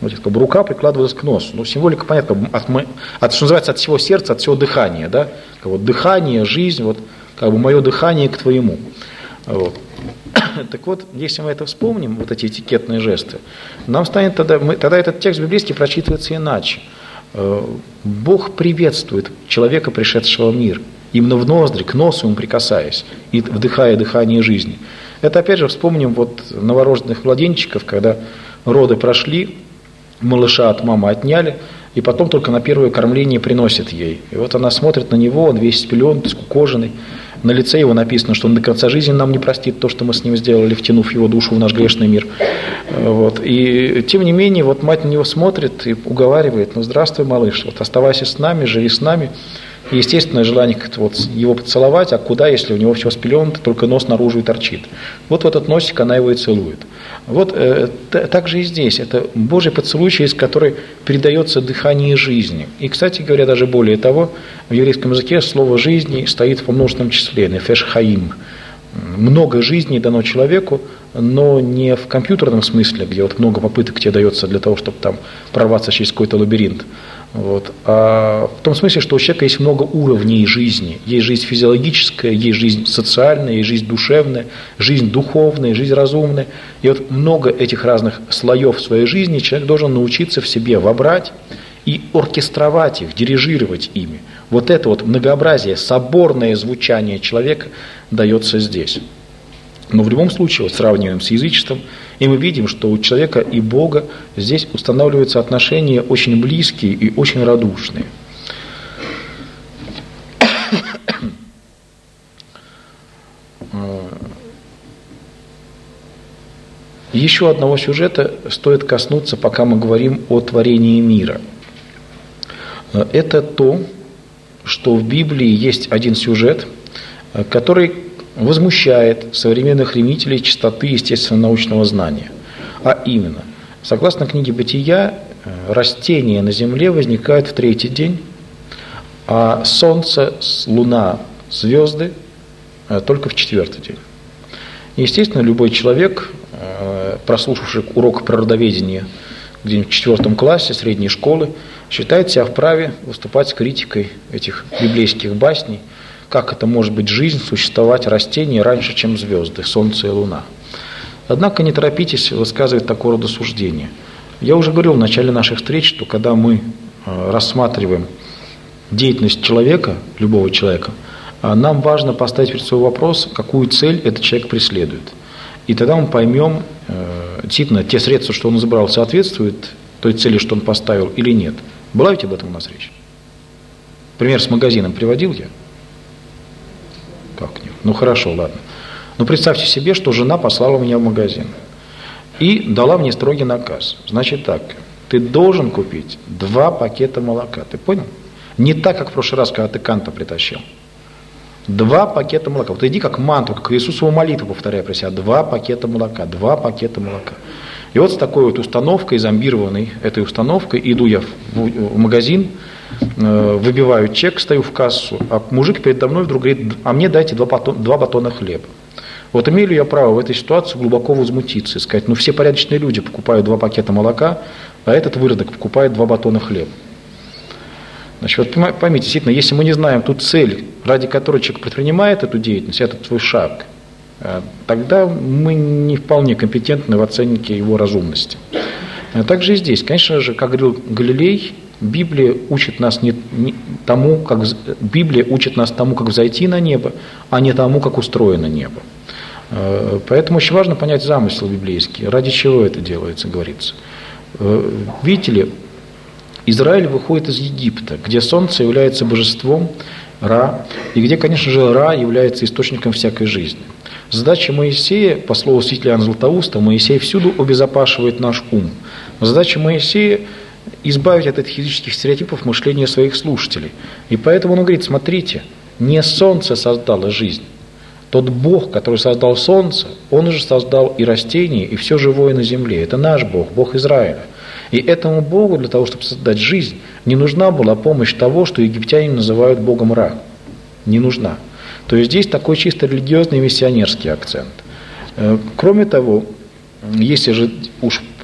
Вот, как бы рука прикладывалась к носу. Ну, символика, понятно, что называется, от всего сердца, от всего дыхания. Да? Как вот дыхание, жизнь, вот, как бы мое дыхание к твоему. Вот. Так вот, если мы это вспомним, вот эти этикетные жесты, нам станет тогда этот текст библейский прочитывается иначе. Бог приветствует человека, пришедшего в мир, именно в ноздри, к носу ему прикасаясь, и вдыхая дыхание жизни. Это опять же вспомним вот новорожденных младенчиков, когда роды прошли, малыша от мамы отняли, и потом только на первое кормление приносят ей. И вот она смотрит на него, он весь спелен, скукоженный. На лице его написано, что он до конца жизни нам не простит то, что мы с ним сделали, втянув его душу в наш грешный мир. Вот. И тем не менее, вот мать на него смотрит и уговаривает: ну здравствуй, малыш, вот оставайся с нами, живи с нами. И естественное желание вот его поцеловать, а куда, если у него все спелено, только нос наружу и торчит. Вот в этот носик она его и целует. Вот так же и здесь. Это Божий поцелуй, через который передается дыхание жизни. И, кстати говоря, даже более того, в еврейском языке слово «жизни» стоит во множественном числе, нефеш хаим. Много жизней дано человеку, но не в компьютерном смысле, где вот много попыток тебе дается для того, чтобы там прорваться через какой-то лабиринт. Вот. А в том смысле, что у человека есть много уровней жизни. Есть жизнь физиологическая, есть жизнь социальная, есть жизнь душевная, жизнь духовная, жизнь разумная. И вот много этих разных слоев в своей жизни человек должен научиться в себе вобрать и оркестровать их, дирижировать ими. Вот это вот многообразие, соборное звучание человека дается здесь. Но в любом случае, вот сравниваем с язычеством, и мы видим, что у человека и Бога здесь устанавливаются отношения очень близкие и очень радушные. Еще одного сюжета стоит коснуться, пока мы говорим о творении мира. Это то, что в Библии есть один сюжет, который возмущает современных ревнителей чистоты естественно-научного знания. А именно, согласно книге «Бытия», растения на земле возникают в третий день, а солнце, луна, звезды только в четвертый день. Естественно, любой человек, прослушавший урок природоведения где-нибудь в 4 классе средней школы, считает себя вправе выступать с критикой этих библейских басней, как это может быть жизнь, существовать растения раньше, чем звезды, солнце и луна. Однако не торопитесь высказывать такого рода суждения. Я уже говорил в начале наших встреч, что когда мы рассматриваем деятельность человека, любого человека, нам важно поставить перед собой вопрос, какую цель этот человек преследует. И тогда мы поймем, действительно, те средства, что он избрал, соответствуют той цели, что он поставил, или нет. Была ведь об этом у нас речь? Пример с магазином приводил я? Как нет? Ну хорошо, ладно. Но представьте себе, что жена послала меня в магазин и дала мне строгий наказ. Значит так, ты должен купить 2 пакета молока. Ты понял? Не так, как в прошлый раз, когда ты канта притащил. 2 пакета молока. Вот иди как мантру, как Иисусову молитву повторяй про себя. 2 пакета молока, 2 пакета молока. И вот с такой вот установкой, зомбированной этой установкой, иду я в магазин, выбиваю чек, стою в кассу, а мужик передо мной вдруг говорит: а мне дайте 2 батона хлеба. Вот имею ли я право в этой ситуации глубоко возмутиться и сказать: ну все порядочные люди покупают 2 пакета молока, а этот выродок покупает 2 батона хлеба. Значит, вот поймите, действительно, если мы не знаем ту цель, ради которой человек предпринимает эту деятельность, этот свой шаг, тогда мы не вполне компетентны в оценке его разумности. Также и здесь, конечно же, как говорил Галилей, Библия учит нас тому, как взойти на небо, а не тому, как устроено небо. Поэтому очень важно понять замысел библейский, ради чего это делается, говорится. Видите ли, Израиль выходит из Египта, где солнце является божеством Ра, и где, конечно же, Ра является источником всякой жизни. Задача Моисея, по слову святителя Иоанна Златоуста, Моисей всюду обезопашивает наш ум. Задача Моисея – избавить от этих языческих стереотипов мышления своих слушателей. И поэтому он говорит: смотрите, не солнце создало жизнь. Тот Бог, который создал солнце, Он же создал и растения, и все живое на земле. Это наш Бог, Бог Израиля. И этому Богу для того, чтобы создать жизнь, не нужна была помощь того, что египтяне называют Богом Ра. Не нужна. То есть здесь такой чисто религиозный миссионерский акцент. Кроме того, если же уж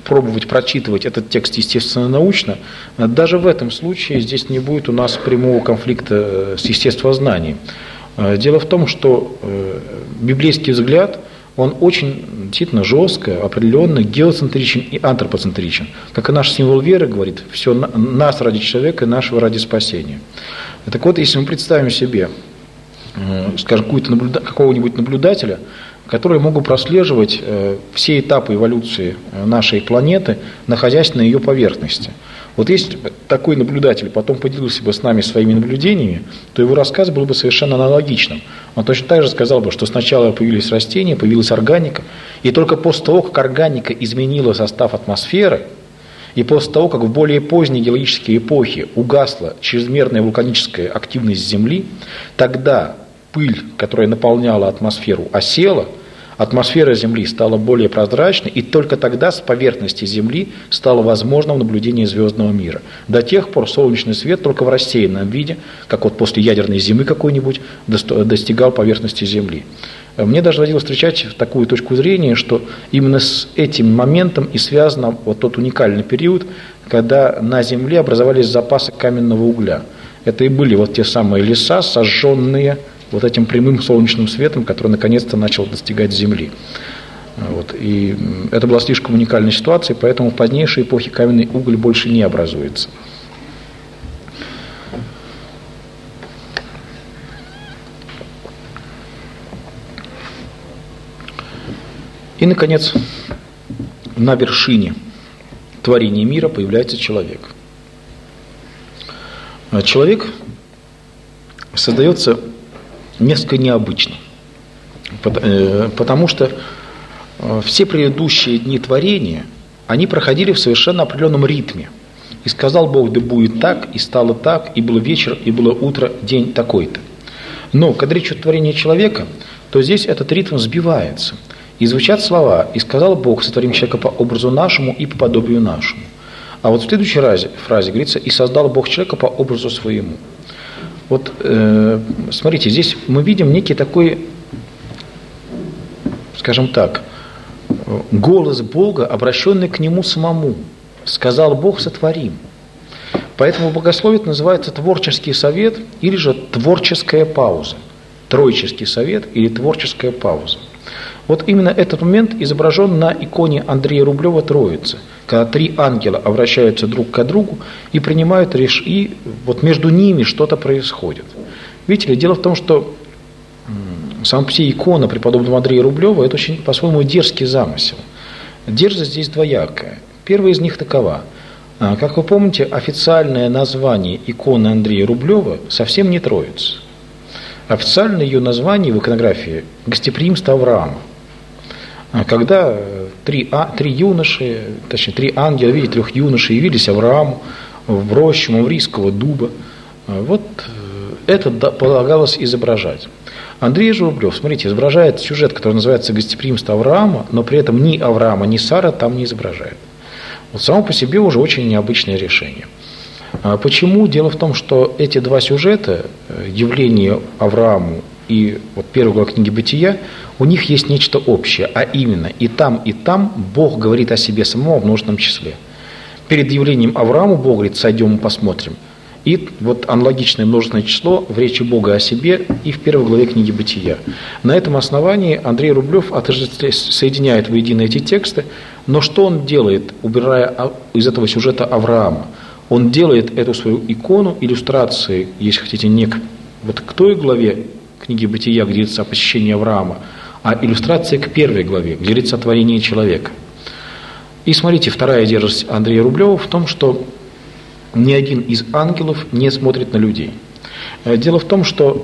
пробовать прочитывать этот текст естественно-научно, даже в этом случае здесь не будет у нас прямого конфликта с естествознанием. Дело в том, что библейский взгляд, он очень действительно жестко, определенно геоцентричен и антропоцентричен. Как и наш символ веры говорит, все нас ради человека и нашего ради спасения. Так вот, если мы представим себе, скажем, какого-нибудь наблюдателя, которые могут прослеживать все этапы эволюции нашей планеты, находясь на ее поверхности. Вот если такой наблюдатель потом поделился бы с нами своими наблюдениями, то его рассказ был бы совершенно аналогичным. Он точно так же сказал бы, что сначала появились растения, появилась органика, и только после того, как органика изменила состав атмосферы, и после того, как в более поздние геологические эпохи угасла чрезмерная вулканическая активность Земли, тогда пыль, которая наполняла атмосферу, осела, атмосфера Земли стала более прозрачной, и только тогда с поверхности Земли стало возможным наблюдение звездного мира. До тех пор солнечный свет только в рассеянном виде, как вот после ядерной зимы какой-нибудь, достигал поверхности Земли. Мне даже доводилось встречать такую точку зрения, что именно с этим моментом и связан вот тот уникальный период, когда на Земле образовались запасы каменного угля. Это и были вот те самые леса, сожженные вот этим прямым солнечным светом, который наконец-то начал достигать Земли. Вот. И это была слишком уникальная ситуация, поэтому в позднейшей эпохе каменный уголь больше не образуется. И, наконец, на вершине творения мира появляется человек. Человек создается несколько необычно, потому что все предыдущие дни творения, они проходили в совершенно определенном ритме. И сказал Бог, да будет так, и стало так, и был вечер, и было утро, день такой-то. Но когда речь о творении человека, то здесь этот ритм сбивается. И звучат слова, и сказал Бог, сотворим человека по образу нашему и по подобию нашему. А вот в следующей фразе говорится, и создал Бог человека по образу своему. Вот смотрите, здесь мы видим некий такой, скажем так, голос Бога, обращенный к Нему самому. Сказал Бог, сотворим. Поэтому в богословии это называется творческий совет или же творческая пауза. Троический совет или творческая пауза. Вот именно этот момент изображен на иконе Андрея Рублева «Троица», когда три ангела обращаются друг к другу и принимают решение, и вот между ними что-то происходит. Видите ли, дело в том, что сама по себе икона преподобного Андрея Рублева – это очень, по-своему, дерзкий замысел. Дерзость здесь двоякая. Первая из них такова. Как вы помните, официальное название иконы Андрея Рублева совсем не Троица. Официальное ее название в иконографии – «Гостеприимство Авраама». Когда три ангела в виде трех юношей явились Аврааму в рощу Маврийского дуба, вот это полагалось изображать. Андрей Рублев, смотрите, изображает сюжет, который называется «Гостеприимство Авраама», но при этом ни Авраама, ни Сара там не изображает. Вот само по себе уже очень необычное решение. Почему? Дело в том, что эти два сюжета, явление Аврааму и вот первая глава книги «Бытия», у них есть нечто общее, а именно и там Бог говорит о себе самому в множественном числе. Перед явлением Аврааму Бог говорит, сойдем и посмотрим. И вот аналогичное множественное число в речи Бога о себе и в первой главе книги «Бытия». На этом основании Андрей Рублев соединяет воедино эти тексты, но что он делает, убирая из этого сюжета Авраама? Он делает эту свою икону иллюстрацией, если хотите, не вот к той главе книги «Бытия», где говорится о посещении Авраама, а иллюстрация к первой главе, где говорится о творении человека. И смотрите, вторая дерзость Андрея Рублева в том, что ни один из ангелов не смотрит на людей. Дело в том, что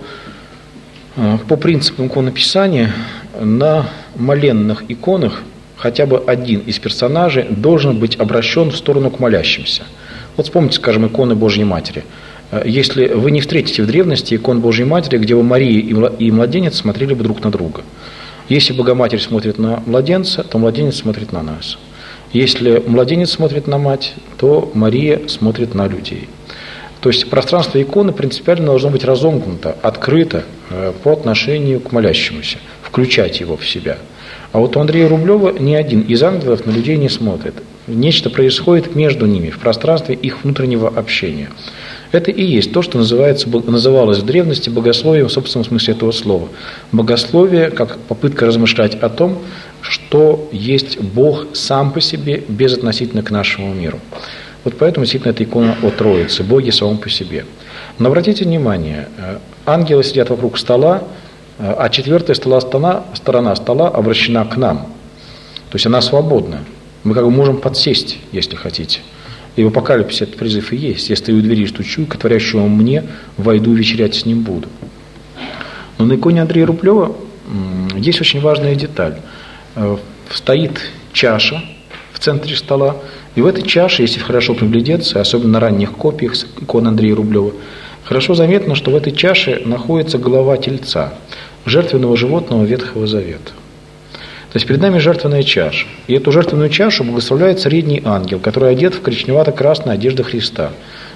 по принципам иконописания на моленных иконах хотя бы один из персонажей должен быть обращен в сторону к молящимся. Вот вспомните, скажем, иконы Божьей Матери. Если вы не встретите в древности икон Божьей Матери, где бы Мария и младенец смотрели бы друг на друга. Если Богоматерь смотрит на младенца, то младенец смотрит на нас. Если младенец смотрит на мать, то Мария смотрит на людей. То есть пространство иконы принципиально должно быть разомкнуто, открыто по отношению к молящемуся, включать его в себя. А вот у Андрея Рублева ни один из ангелов на людей не смотрит. Нечто происходит между ними, в пространстве их внутреннего общения. Это и есть то, что называлось в древности богословием в собственном смысле этого слова. Богословие как попытка размышлять о том, что есть Бог сам по себе, безотносительно к нашему миру. Вот поэтому действительно эта икона о Троице, Боге самом по себе. Но обратите внимание, ангелы сидят вокруг стола, а четвертая сторона стола обращена к нам. То есть она свободна. Мы как бы можем подсесть, если хотите. И в Апокалипсисе этот призыв и есть. «Я стою у двери и стучу, к творящему мне войду, вечерять с ним буду». Но на иконе Андрея Рублева есть очень важная деталь. Стоит чаша в центре стола, и в этой чаше, если хорошо приглядеться, особенно на ранних копиях иконы Андрея Рублева, хорошо заметно, что в этой чаше находится голова тельца, жертвенного животного Ветхого Завета. То есть перед нами жертвенная чаша. И эту жертвенную чашу благословляет средний ангел, который одет в коричневато-красную одежду Христа.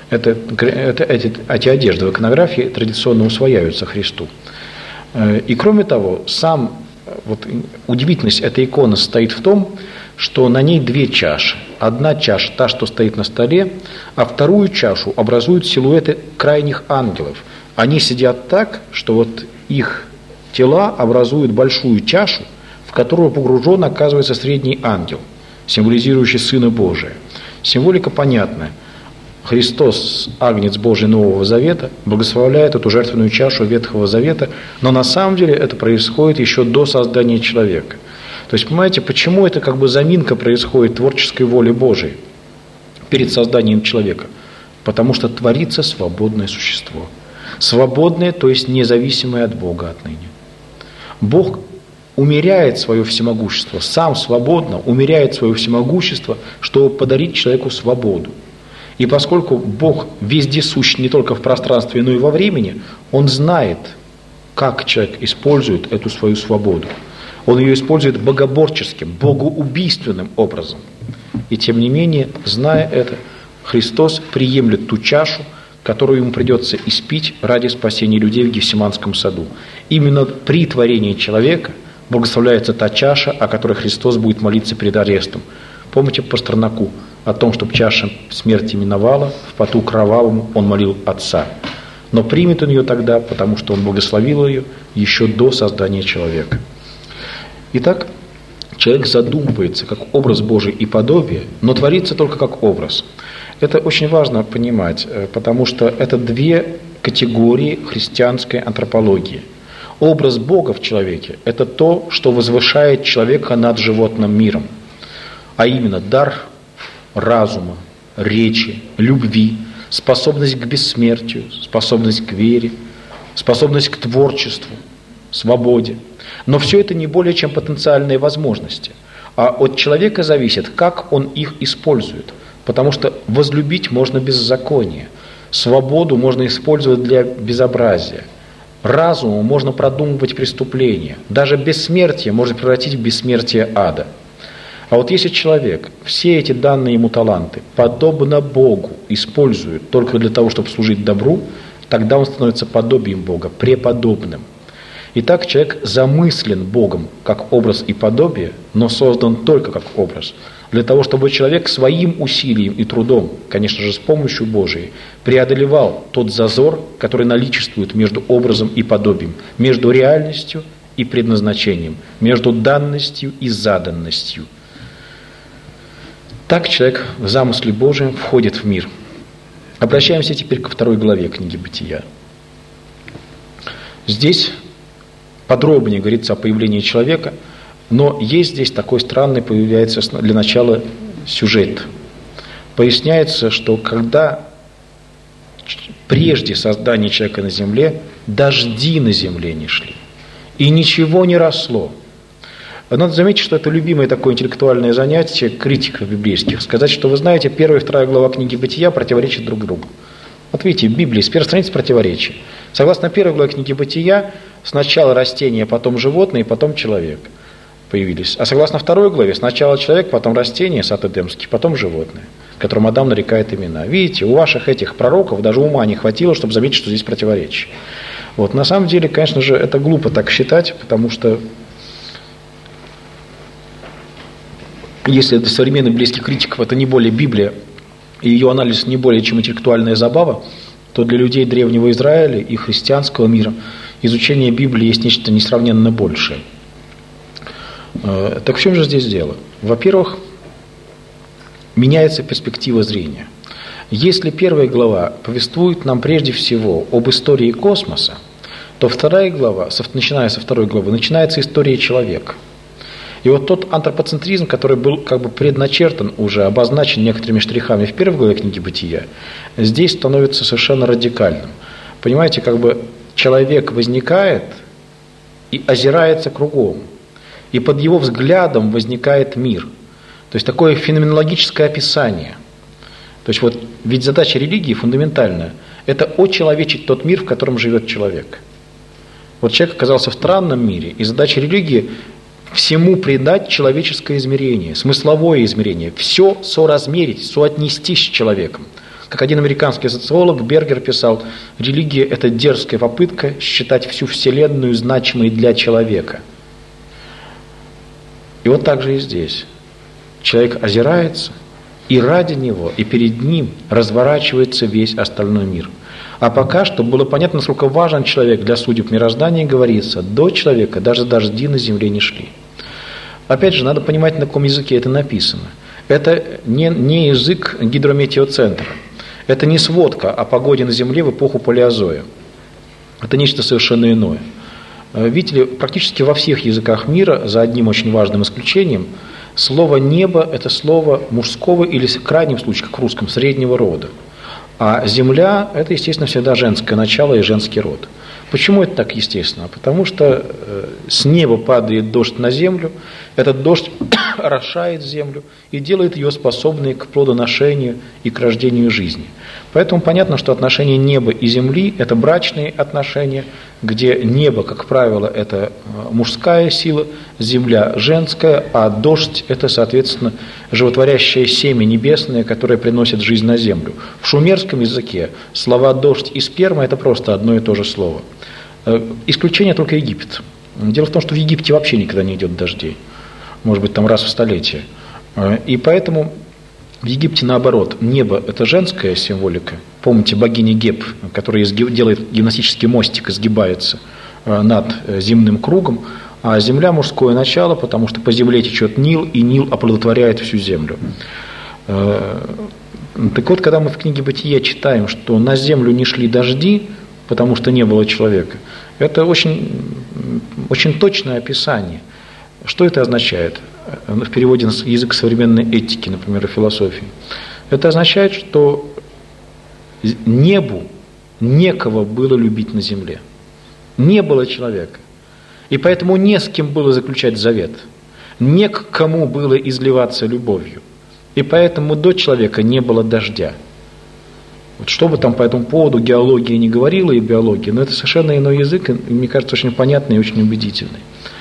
Эти одежды в иконографии традиционно усвояются Христу. И кроме того, удивительность этой иконы состоит в том, что на ней две чаши. Одна чаша, та, что стоит на столе, а вторую чашу образуют силуэты крайних ангелов. Они сидят так, что их тела образуют большую чашу, в которую погружен, оказывается, средний ангел, символизирующий Сына Божия. Символика понятная. Христос, Агнец Божий Нового Завета, благословляет эту жертвенную чашу Ветхого Завета, но на самом деле это происходит еще до создания человека. То есть, понимаете, почему это как бы заминка происходит творческой воли Божией перед созданием человека? Потому что творится свободное существо. Свободное, то есть независимое от Бога отныне. Бог умеряет свое всемогущество, сам свободно умеряет свое всемогущество, чтобы подарить человеку свободу. И поскольку Бог вездесущ не только в пространстве, но и во времени, Он знает, как человек использует эту свою свободу. Он ее использует богоборческим, богоубийственным образом. И тем не менее, зная это, Христос приемлет ту чашу, которую ему придется испить ради спасения людей в Гефсиманском саду. Именно при творении человека благословляется та чаша, о которой Христос будет молиться перед арестом. Помните Пастернаку о том, чтобы чаша смерти миновала, в поту кровавому он молил Отца. Но примет он ее тогда, потому что он благословил ее еще до создания человека. Итак, человек задумывается как образ Божий и подобие, но творится только как образ. Это очень важно понимать, потому что это две категории христианской антропологии. Образ Бога в человеке – это то, что возвышает человека над животным миром, а именно дар разума, речи, любви, способность к бессмертию, способность к вере, способность к творчеству, свободе. Но все это не более чем потенциальные возможности. А от человека зависит, как он их использует. Потому что возлюбить можно беззаконие, свободу можно использовать для безобразия, разуму можно продумывать преступления, даже бессмертие можно превратить в бессмертие ада. А вот если человек все эти данные ему таланты подобно Богу использует только для того, чтобы служить добру, тогда он становится подобием Бога, преподобным. Итак, человек замыслен Богом как образ и подобие, но создан только как образ, для того, чтобы человек своим усилием и трудом, конечно же, с помощью Божией, преодолевал тот зазор, который наличествует между образом и подобием, между реальностью и предназначением, между данностью и заданностью. Так человек в замысле Божьем входит в мир. Обращаемся теперь ко 2 главе книги Бытия. Здесь подробнее говорится о появлении человека, но есть здесь такой странный, появляется для начала сюжет. Поясняется, что когда прежде создания человека на земле, дожди на земле не шли, и ничего не росло. Надо заметить, что это любимое такое интеллектуальное занятие критиков библейских. Сказать, что вы знаете, 1 и 2 глава книги Бытия противоречат друг другу. Вот видите, в Библии с первой страницы противоречия. Согласно 1 главе книги Бытия, сначала растения, потом животные, потом человек появились. А согласно 2 главе, сначала человек, потом растения, сад Эдемский, потом животные, которым Адам нарекает имена. Видите, у ваших этих пророков даже ума не хватило, чтобы заметить, что здесь противоречие. Вот, на самом деле, конечно же, это глупо так считать, потому что если для современных близких критиков это не более Библия, и ее анализ не более чем интеллектуальная забава, то для людей древнего Израиля и христианского мира изучение Библии есть нечто несравненно большее. Так в чем же здесь дело? Во-первых, меняется перспектива зрения. Если первая глава повествует нам прежде всего об истории космоса, то вторая глава, начиная со второй главы, начинается история человека. И вот тот антропоцентризм, который был как бы предначертан уже, обозначен некоторыми штрихами в первой главе книги «Бытия», здесь становится совершенно радикальным. Понимаете, как бы человек возникает и озирается кругом, и под его взглядом возникает мир. То есть такое феноменологическое описание. То есть вот, ведь задача религии фундаментальная – это очеловечить тот мир, в котором живет человек. Вот человек оказался в странном мире, и задача религии – всему придать человеческое измерение, смысловое измерение, все соразмерить, соотнестись с человеком. Как один американский социолог Бергер писал, религия – это дерзкая попытка считать всю Вселенную значимой для человека. И вот так же и здесь. Человек озирается, и ради него, и перед ним разворачивается весь остальной мир. А пока что было понятно, насколько важен человек для судеб мироздания, говорится, до человека даже дожди на земле не шли. Опять же, надо понимать, на каком языке это написано. Это не язык гидрометеоцентра. Это не сводка о погоде на земле в эпоху палеозоя. Это нечто совершенно иное. Видите ли, практически во всех языках мира, за одним очень важным исключением, слово «небо» – это слово мужского или, в крайнем случае, как в русском, среднего рода. А земля – это, естественно, всегда женское начало и женский род. Почему это так естественно? Потому что с неба падает дождь на землю, этот дождь орошает землю и делает ее способной к плодоношению и к рождению жизни. Поэтому понятно, что отношения неба и земли – это брачные отношения, где небо, как правило, это мужская сила, земля женская, а дождь – это, соответственно, животворящее семя небесное, которое приносит жизнь на землю. В шумерском языке слова «дождь» и «сперма» – это просто одно и то же слово. Исключение только Египет. Дело в том, что в Египте вообще никогда не идет дождей. Может быть, там раз в столетие. И поэтому в Египте наоборот. Небо – это женская символика. Помните богиня Геб, которая делает гимнастический мостик, изгибается над земным кругом, а земля – мужское начало, потому что по земле течет Нил, и Нил оплодотворяет всю землю. Так вот, когда мы в книге «Бытие» читаем, что на землю не шли дожди, потому что не было человека, это очень, очень точное описание. Что это означает в переводе на язык современной этики, например, и философии? Это означает, что небу некого было любить на земле. Не было человека. И поэтому не с кем было заключать завет. Не к кому было изливаться любовью. И поэтому до человека не было дождя. Вот что бы там по этому поводу геология не говорила и биология, но это совершенно иной язык, и, мне кажется, очень понятный и очень убедительный.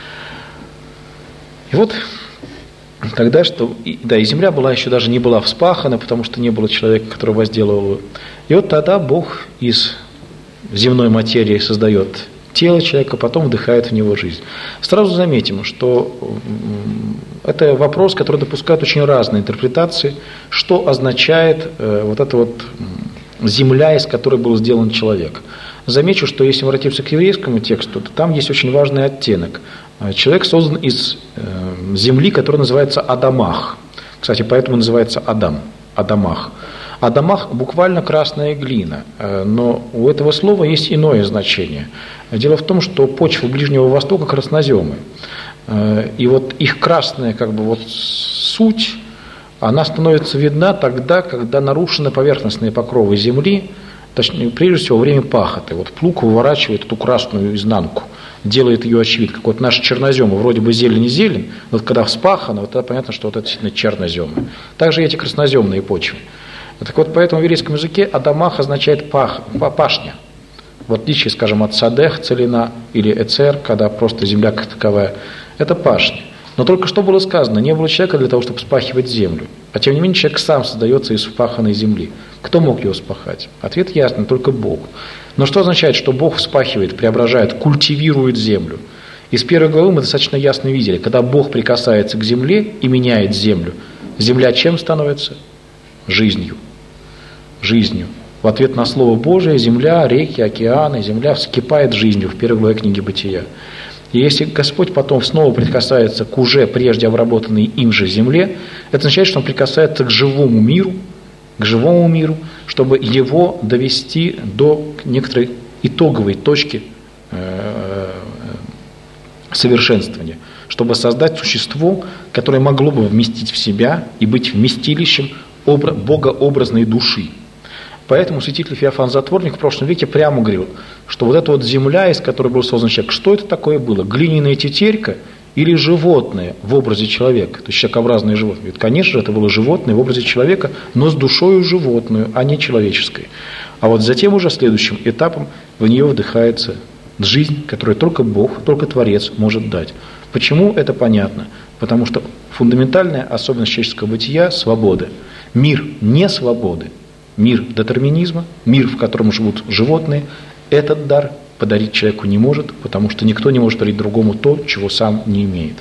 И вот тогда, и земля была еще даже не была вспахана, потому что не было человека, который возделывал ее. И вот тогда Бог из земной материи создает тело человека, потом вдыхает в него жизнь. Сразу заметим, что это вопрос, который допускает очень разные интерпретации, что означает вот эта вот земля, из которой был сделан человек. Замечу, что если мы обратимся к еврейскому тексту, то там есть очень важный оттенок. Человек создан из земли, которая называется Адамах. Кстати, поэтому называется Адам, Адамах. Адамах буквально красная глина, но у этого слова есть иное значение. Дело в том, что почвы Ближнего Востока красноземы. И вот их красная как бы вот суть, она становится видна тогда, когда нарушены поверхностные покровы земли, точнее, прежде всего, во время пахоты. Вот плуг выворачивает эту красную изнанку, делает ее очевидной. Как вот наши черноземы, вроде бы зелень и зелень, но вот когда вспахано, вот тогда понятно, что вот это действительно черноземы. Также эти красноземные почвы. Так вот, поэтому в еврейском языке Адамах означает пашня. В отличие, скажем, от садех, целина, или эцер, когда просто земля как таковая, это пашня. Но только что было сказано, не было человека для того, чтобы вспахивать землю. А тем не менее, человек сам создается из вспаханной земли. Кто мог его вспахать? Ответ ясный, только Бог. Но что означает, что Бог вспахивает, преображает, культивирует землю? Из 1 главы мы достаточно ясно видели, когда Бог прикасается к земле и меняет землю, земля чем становится? Жизнью. Жизнью. В ответ на Слово Божие земля, реки, океаны, земля вскипает жизнью в 1 главе книги Бытия. И если Господь потом снова прикасается к уже прежде обработанной им же земле, это означает, что Он прикасается к живому миру, чтобы его довести до некоторой итоговой точки совершенствования, чтобы создать существо, которое могло бы вместить в себя и быть вместилищем богообразной души. Поэтому святитель Феофан Затворник в прошлом веке прямо говорил, что вот эта вот земля, из которой был создан человек, что это такое было? Глиняная тетерька или животное в образе человека? То есть человекообразное животное. Ведь, конечно же, это было животное в образе человека, но с душою животную, а не человеческой. А вот затем уже следующим этапом в нее вдыхается жизнь, которую только Бог, только Творец может дать. Почему? Это понятно. Потому что фундаментальная особенность человеческого бытия – свобода. Мир не свободы, мир детерминизма, мир, в котором живут животные, этот дар подарить человеку не может, потому что никто не может подарить другому то, чего сам не имеет.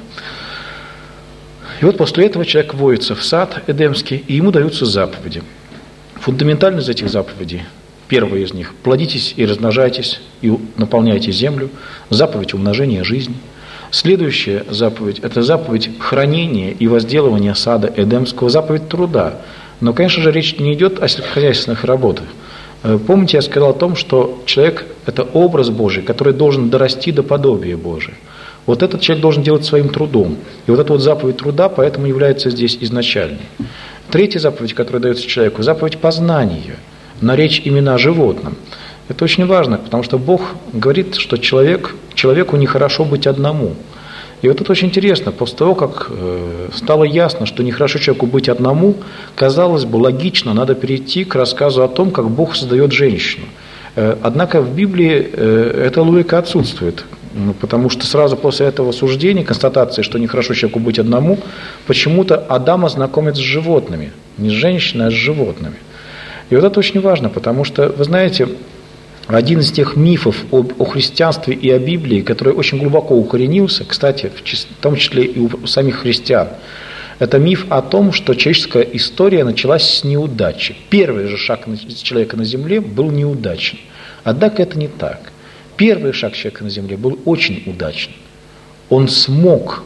И вот после этого человек вводится в сад Эдемский, и ему даются заповеди. Фундаментальная из этих заповедей, первая из них – плодитесь и размножайтесь, и наполняйте землю, заповедь умножения жизни. Следующая заповедь – это заповедь хранения и возделывания сада Эдемского, заповедь труда. Но, конечно же, речь не идет о сельскохозяйственных работах. Помните, я сказал о том, что человек – это образ Божий, который должен дорасти до подобия Божия. Вот этот человек должен делать своим трудом. И вот эта вот заповедь труда поэтому является здесь изначальной. Третья заповедь, которая дается человеку – заповедь познания, наречь имена животным. Это очень важно, потому что Бог говорит, что человеку нехорошо быть одному. И вот это очень интересно. После того, как стало ясно, что нехорошо человеку быть одному, казалось бы, логично, надо перейти к рассказу о том, как Бог создает женщину. Однако в Библии эта логика отсутствует, потому что сразу после этого суждения, констатации, что нехорошо человеку быть одному, почему-то Адама знакомит с животными. Не с женщиной, а с животными. И вот это очень важно, потому что, вы знаете, один из тех мифов о христианстве и о Библии, который очень глубоко укоренился, кстати, в том числе и у самих христиан, это миф о том, что человеческая история началась с неудачи. Первый же шаг человека на земле был неудачен. Однако это не так. Первый шаг человека на земле был очень удачен. Он смог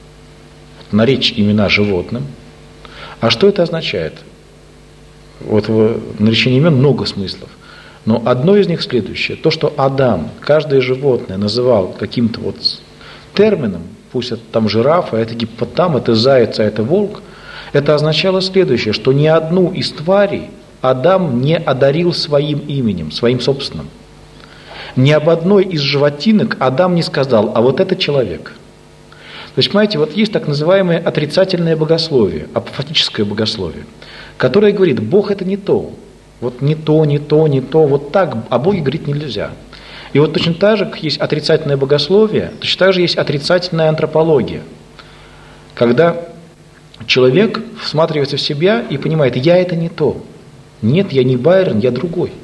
наречь имена животным. А что это означает? Вот в наречении имен много смыслов. Но одно из них следующее. То, что Адам каждое животное называл каким-то вот термином, пусть это там жирафа, это гиппотам, это заяц, а это волк, это означало следующее, что ни одну из тварей Адам не одарил своим именем, своим собственным. Ни об одной из животинок Адам не сказал, а вот это человек. То есть, понимаете, вот есть так называемое отрицательное богословие, апофатическое богословие, которое говорит, Бог это не то. Вот не то, вот так о Боге говорить нельзя. И вот точно так же, как есть отрицательное богословие, точно так же есть отрицательная антропология. Когда человек всматривается в себя и понимает, я это не то. Нет, я не Байрон, я другой.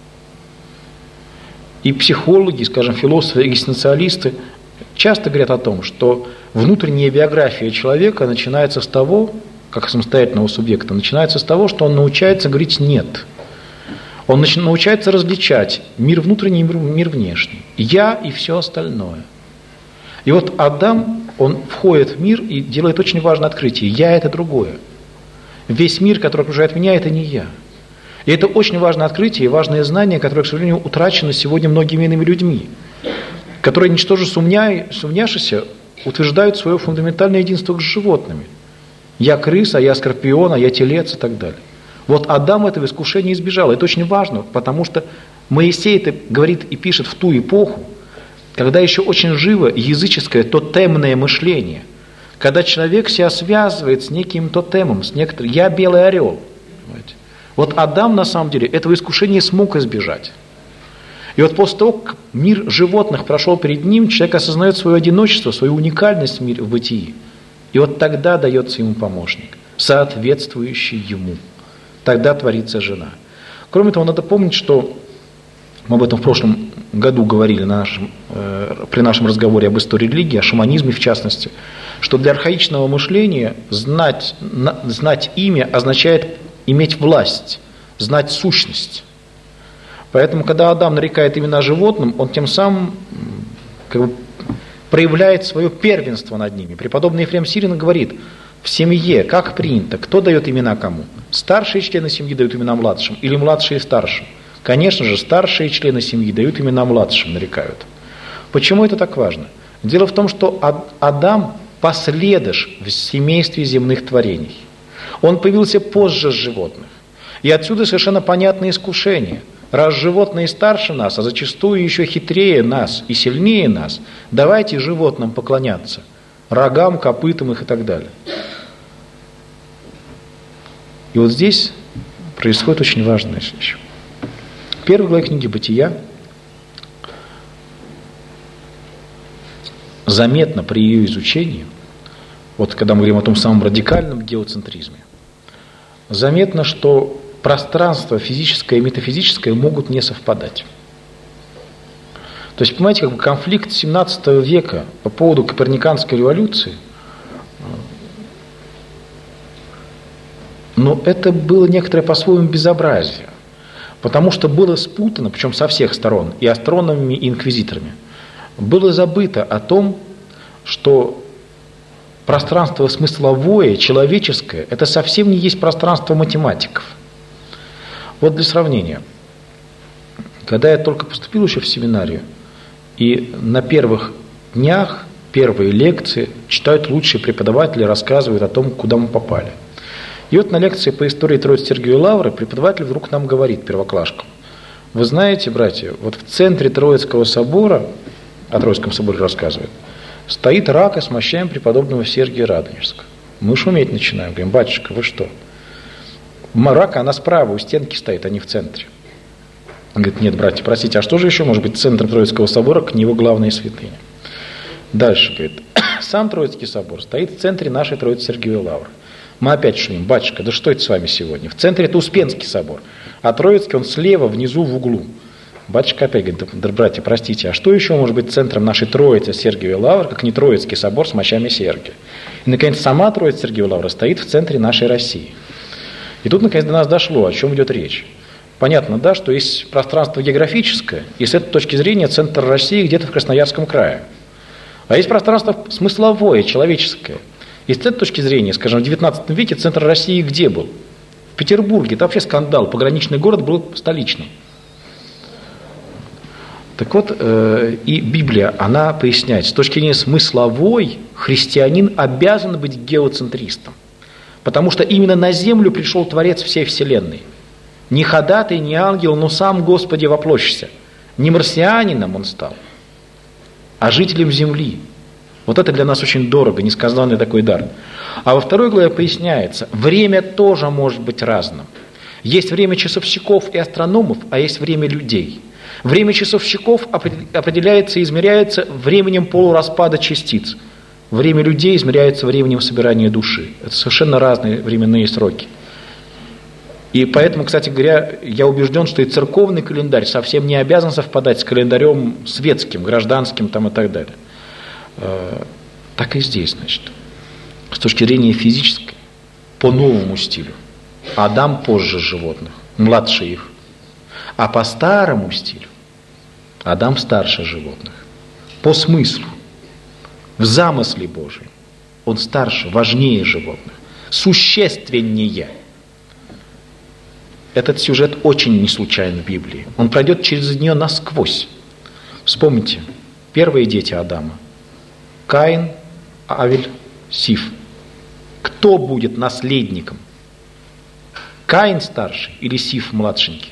И психологи, скажем, философы, экзистенциалисты часто говорят о том, что внутренняя биография человека начинается с того, как самостоятельного субъекта, начинается с того, что он научается говорить «нет». Он научается различать мир внутренний и мир внешний. Я и все остальное. И вот Адам, он входит в мир и делает очень важное открытие. Я – это другое. Весь мир, который окружает меня, это не я. И это очень важное открытие и важное знание, которое, к сожалению, утрачено сегодня многими иными людьми, которые, ничтоже сумняшися, утверждают свое фундаментальное единство с животными. Я крыса, я скорпион, а я телец и так далее. Вот Адам этого искушения избежал. Это очень важно, потому что Моисей это говорит и пишет в ту эпоху, когда еще очень живо языческое тотемное мышление, когда человек себя связывает с неким тотемом, с некоторым «я белый орел». Понимаете? Вот Адам на самом деле этого искушения смог избежать. И вот после того, как мир животных прошел перед ним, человек осознает свое одиночество, свою уникальность в мире, в бытии. И вот тогда дается ему помощник, соответствующий ему. Тогда творится жена. Кроме того, надо помнить, что мы об этом в прошлом году говорили при нашем разговоре об истории религии, о шаманизме в частности, что для архаичного мышления знать имя означает иметь власть, знать сущность. Поэтому, когда Адам нарекает имена животным, он тем самым проявляет свое первенство над ними. Преподобный Ефрем Сирин говорит, в семье как принято, кто дает имена кому? Старшие члены семьи дают имена младшим или младшие старшим? Конечно же, старшие члены семьи дают имена младшим, нарекают. Почему это так важно? Дело в том, что Адам последыш в семействе земных творений. Он появился позже животных. И отсюда совершенно понятное искушение. Раз животные старше нас, а зачастую еще хитрее нас и сильнее нас, давайте животным поклоняться. Рогам, копытам их и так далее. И вот здесь происходит очень важная вещь. В первой главе книги «Бытия» заметно при ее изучении, вот когда мы говорим о том самом радикальном геоцентризме, заметно, что пространство физическое и метафизическое могут не совпадать. То есть, понимаете, конфликт XVII века по поводу коперниканской революции, но это было некоторое по-своему безобразие, потому что было спутано, причем со всех сторон, и астрономами, и инквизиторами, было забыто о том, что пространство смысловое, человеческое, это совсем не есть пространство математиков. Вот для сравнения. Когда я только поступил еще в семинарию, и на первых днях, первые лекции читают лучшие преподаватели, рассказывают о том, куда мы попали. И вот на лекции по истории Троиц-Сергиевой Лавры преподаватель вдруг нам говорит, первоклашкам, вы знаете, братья, вот в центре Троицкого собора, о Троицком соборе рассказывает, стоит рак, осмощаем преподобного Сергия Радонежского. Мы шуметь начинаем, говорим, батюшка, вы что? Рака, она справа, у стенки стоит, а не в центре. Он говорит, нет, братья, простите, а что же еще может быть центром Троицкого собора, к него главная святыня? Дальше, говорит, сам Троицкий собор стоит в центре нашей Троиц-Сергиевой Лавры. Мы опять шумим, батюшка, да что это с вами сегодня? В центре это Успенский собор, а Троицкий он слева, внизу, в углу. Батюшка опять говорит, да, братья, простите, а что еще может быть центром нашей Троицы-Сергиевой Лавры, как не Троицкий собор с мощами Сергия? И, наконец, сама Троица-Сергиевая Лавра стоит в центре нашей России. И тут, наконец, до нас дошло, о чем идет речь. Понятно, да, что есть пространство географическое, и с этой точки зрения центр России где-то в Красноярском крае. А есть пространство смысловое, человеческое. И с этой точки зрения, скажем, в XIX веке центр России где был? В Петербурге. Это вообще скандал. Пограничный город был столичным. Так вот, и Библия, она поясняет, с точки зрения смысловой, христианин обязан быть геоцентристом. Потому что именно на землю пришел Творец всей вселенной. Не ходатай, не ангел, но сам Господи воплощся. Не марсианином он стал, а жителем земли. Вот это для нас очень дорого, несказанный такой дар. А во второй главе поясняется, время тоже может быть разным. Есть время часовщиков и астрономов, а есть время людей. Время часовщиков определяется и измеряется временем полураспада частиц. Время людей измеряется временем собирания души. Это совершенно разные временные сроки. И поэтому, кстати говоря, я убежден, что и церковный календарь совсем не обязан совпадать с календарем светским, гражданским там, и так далее. Так и здесь, значит. С точки зрения физической, по новому стилю. Адам позже животных, младше их. А по старому стилю Адам старше животных. По смыслу, в замысле Божьем. Он старше, важнее животных, существеннее. Этот сюжет очень не случайен в Библии. Он пройдет через нее насквозь. Вспомните, первые дети Адама. Каин, Авель, Сиф. Кто будет наследником? Каин старший или Сиф младшенький?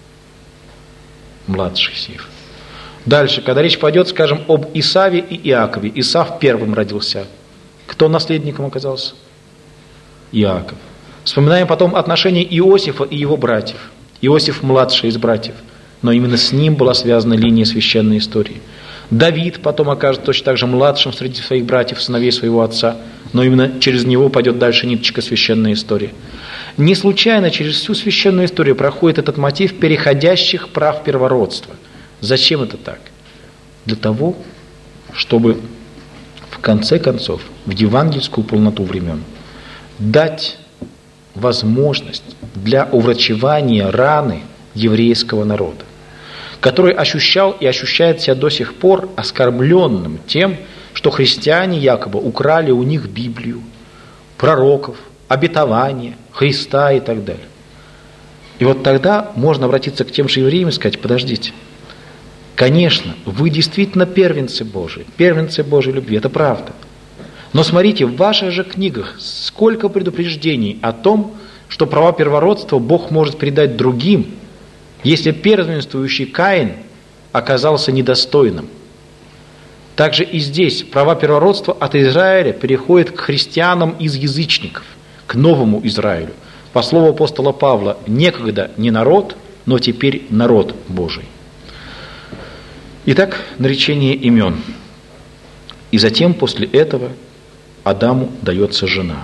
Младший Сиф. Дальше, когда речь пойдет, скажем, об Исаве и Иакове. Исав первым родился. Кто наследником оказался? Иаков. Вспоминаем потом отношения Иосифа и его братьев. Иосиф младший из братьев, но именно с ним была связана линия священной истории. Давид потом окажется точно так же младшим среди своих братьев, сыновей своего отца, но именно через него пойдет дальше ниточка священной истории. Не случайно через всю священную историю проходит этот мотив переходящих прав первородства. Зачем это так? Для того, чтобы в конце концов, в евангельскую полноту времен, дать возможность для уврачевания раны еврейского народа, который ощущал и ощущает себя до сих пор оскорбленным тем, что христиане якобы украли у них Библию, пророков, обетования, Христа и так далее. И вот тогда можно обратиться к тем же евреям и сказать: подождите, конечно, вы действительно первенцы Божии любви, это правда. Но смотрите, в ваших же книгах сколько предупреждений о том, что права первородства Бог может передать другим, если первенствующий Каин оказался недостойным. Также и здесь права первородства от Израиля переходят к христианам из язычников, к новому Израилю. По слову апостола Павла, некогда не народ, но теперь народ Божий. Итак, наречение имен. И затем после этого Адаму дается жена.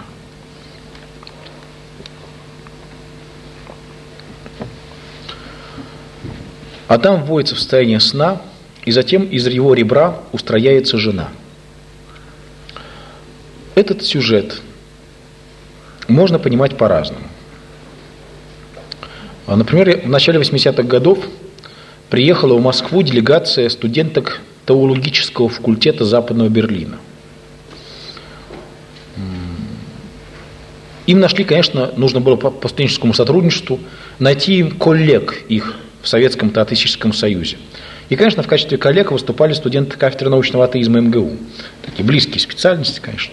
Адам вводится в состояние сна, и затем из его ребра устрояется жена. Этот сюжет можно понимать по-разному. Например, в начале 80-х годов приехала в Москву делегация студенток теологического факультета Западного Берлина. Им нашли, конечно, нужно было по студенческому сотрудничеству найти им коллег их в Советском Теократическом Союзе. И, конечно, в качестве коллег выступали студенты кафедры научного атеизма МГУ. Такие близкие специальности, конечно.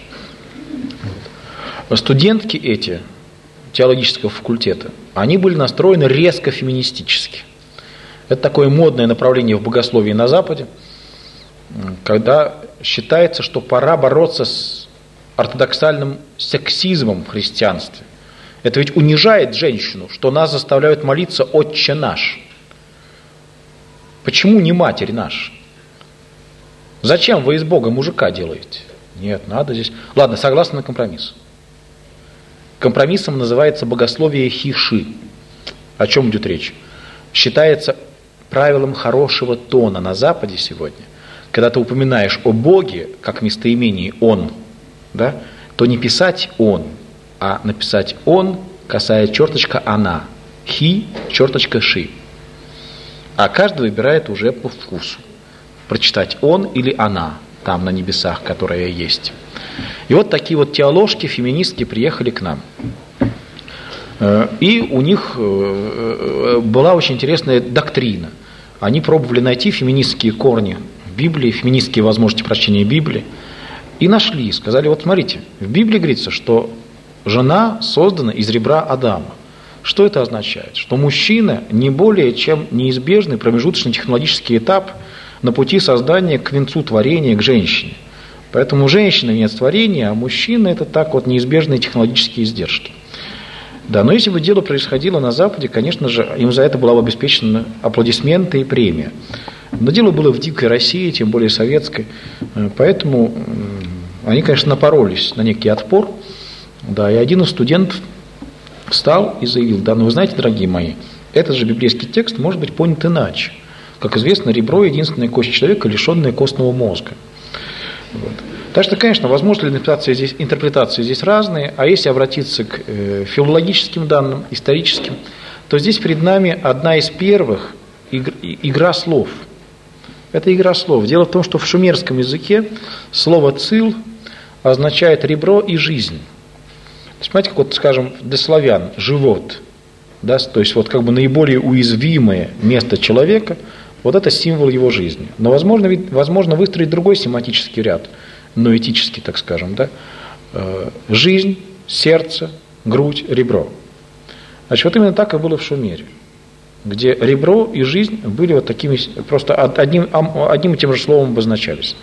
Студентки эти теологического факультета, они были настроены резко феминистически. Это такое модное направление в богословии на Западе, когда считается, что пора бороться с ортодоксальным сексизмом в христианстве. Это ведь унижает женщину, что нас заставляют молиться «Отче наш». Почему не Матерь наша? Зачем вы из Бога мужика делаете? Нет, надо здесь... Ладно, согласны на компромисс. Компромиссом называется богословие хиши. О чем идет речь? Считается правилом хорошего тона на Западе сегодня, когда ты упоминаешь о Боге, как местоимении «Он», да, то не писать «Он», а написать «Он», касая черточка «Она», «Хи», черточка «Ши». А каждый выбирает уже по вкусу. Прочитать «Он» или «Она», там на небесах, которая есть. И вот такие вот теоложки, феминистки приехали к нам. И у них была очень интересная доктрина. Они пробовали найти феминистские корни в Библии, феминистские возможности прочтения Библии. И нашли, сказали: вот смотрите, в Библии говорится, что жена создана из ребра Адама. Что это означает? Что мужчина не более чем неизбежный промежуточный технологический этап на пути создания к венцу творения, к женщине. Поэтому женщина – венец творения, а мужчина – это так вот неизбежные технологические издержки. Да, но если бы дело происходило на Западе, конечно же, им за это была бы обеспечена аплодисменты и премия. Но дело было в дикой России, тем более советской, поэтому они, конечно, напоролись на некий отпор. Да, и один из студентов встал и заявил: да, ну вы знаете, дорогие мои, этот же библейский текст может быть понят иначе. Как известно, ребро – единственная кость человека, лишенная костного мозга. Вот. Так что, конечно, возможны интерпретации здесь разные, а если обратиться к филологическим данным, историческим, то здесь перед нами одна из первых игра слов. Это игра слов. Дело в том, что в шумерском языке слово «цил» означает ребро и жизнь. То есть, понимаете, как вот, скажем, для славян живот, да, то есть вот как бы наиболее уязвимое место человека, вот это символ его жизни. Но возможно выстроить другой семантический ряд, ноэтический, так скажем, да, жизнь, сердце, грудь, ребро. Значит, вот именно так и было в Шумере, где ребро и жизнь были вот такими, просто одним и тем же словом обозначались.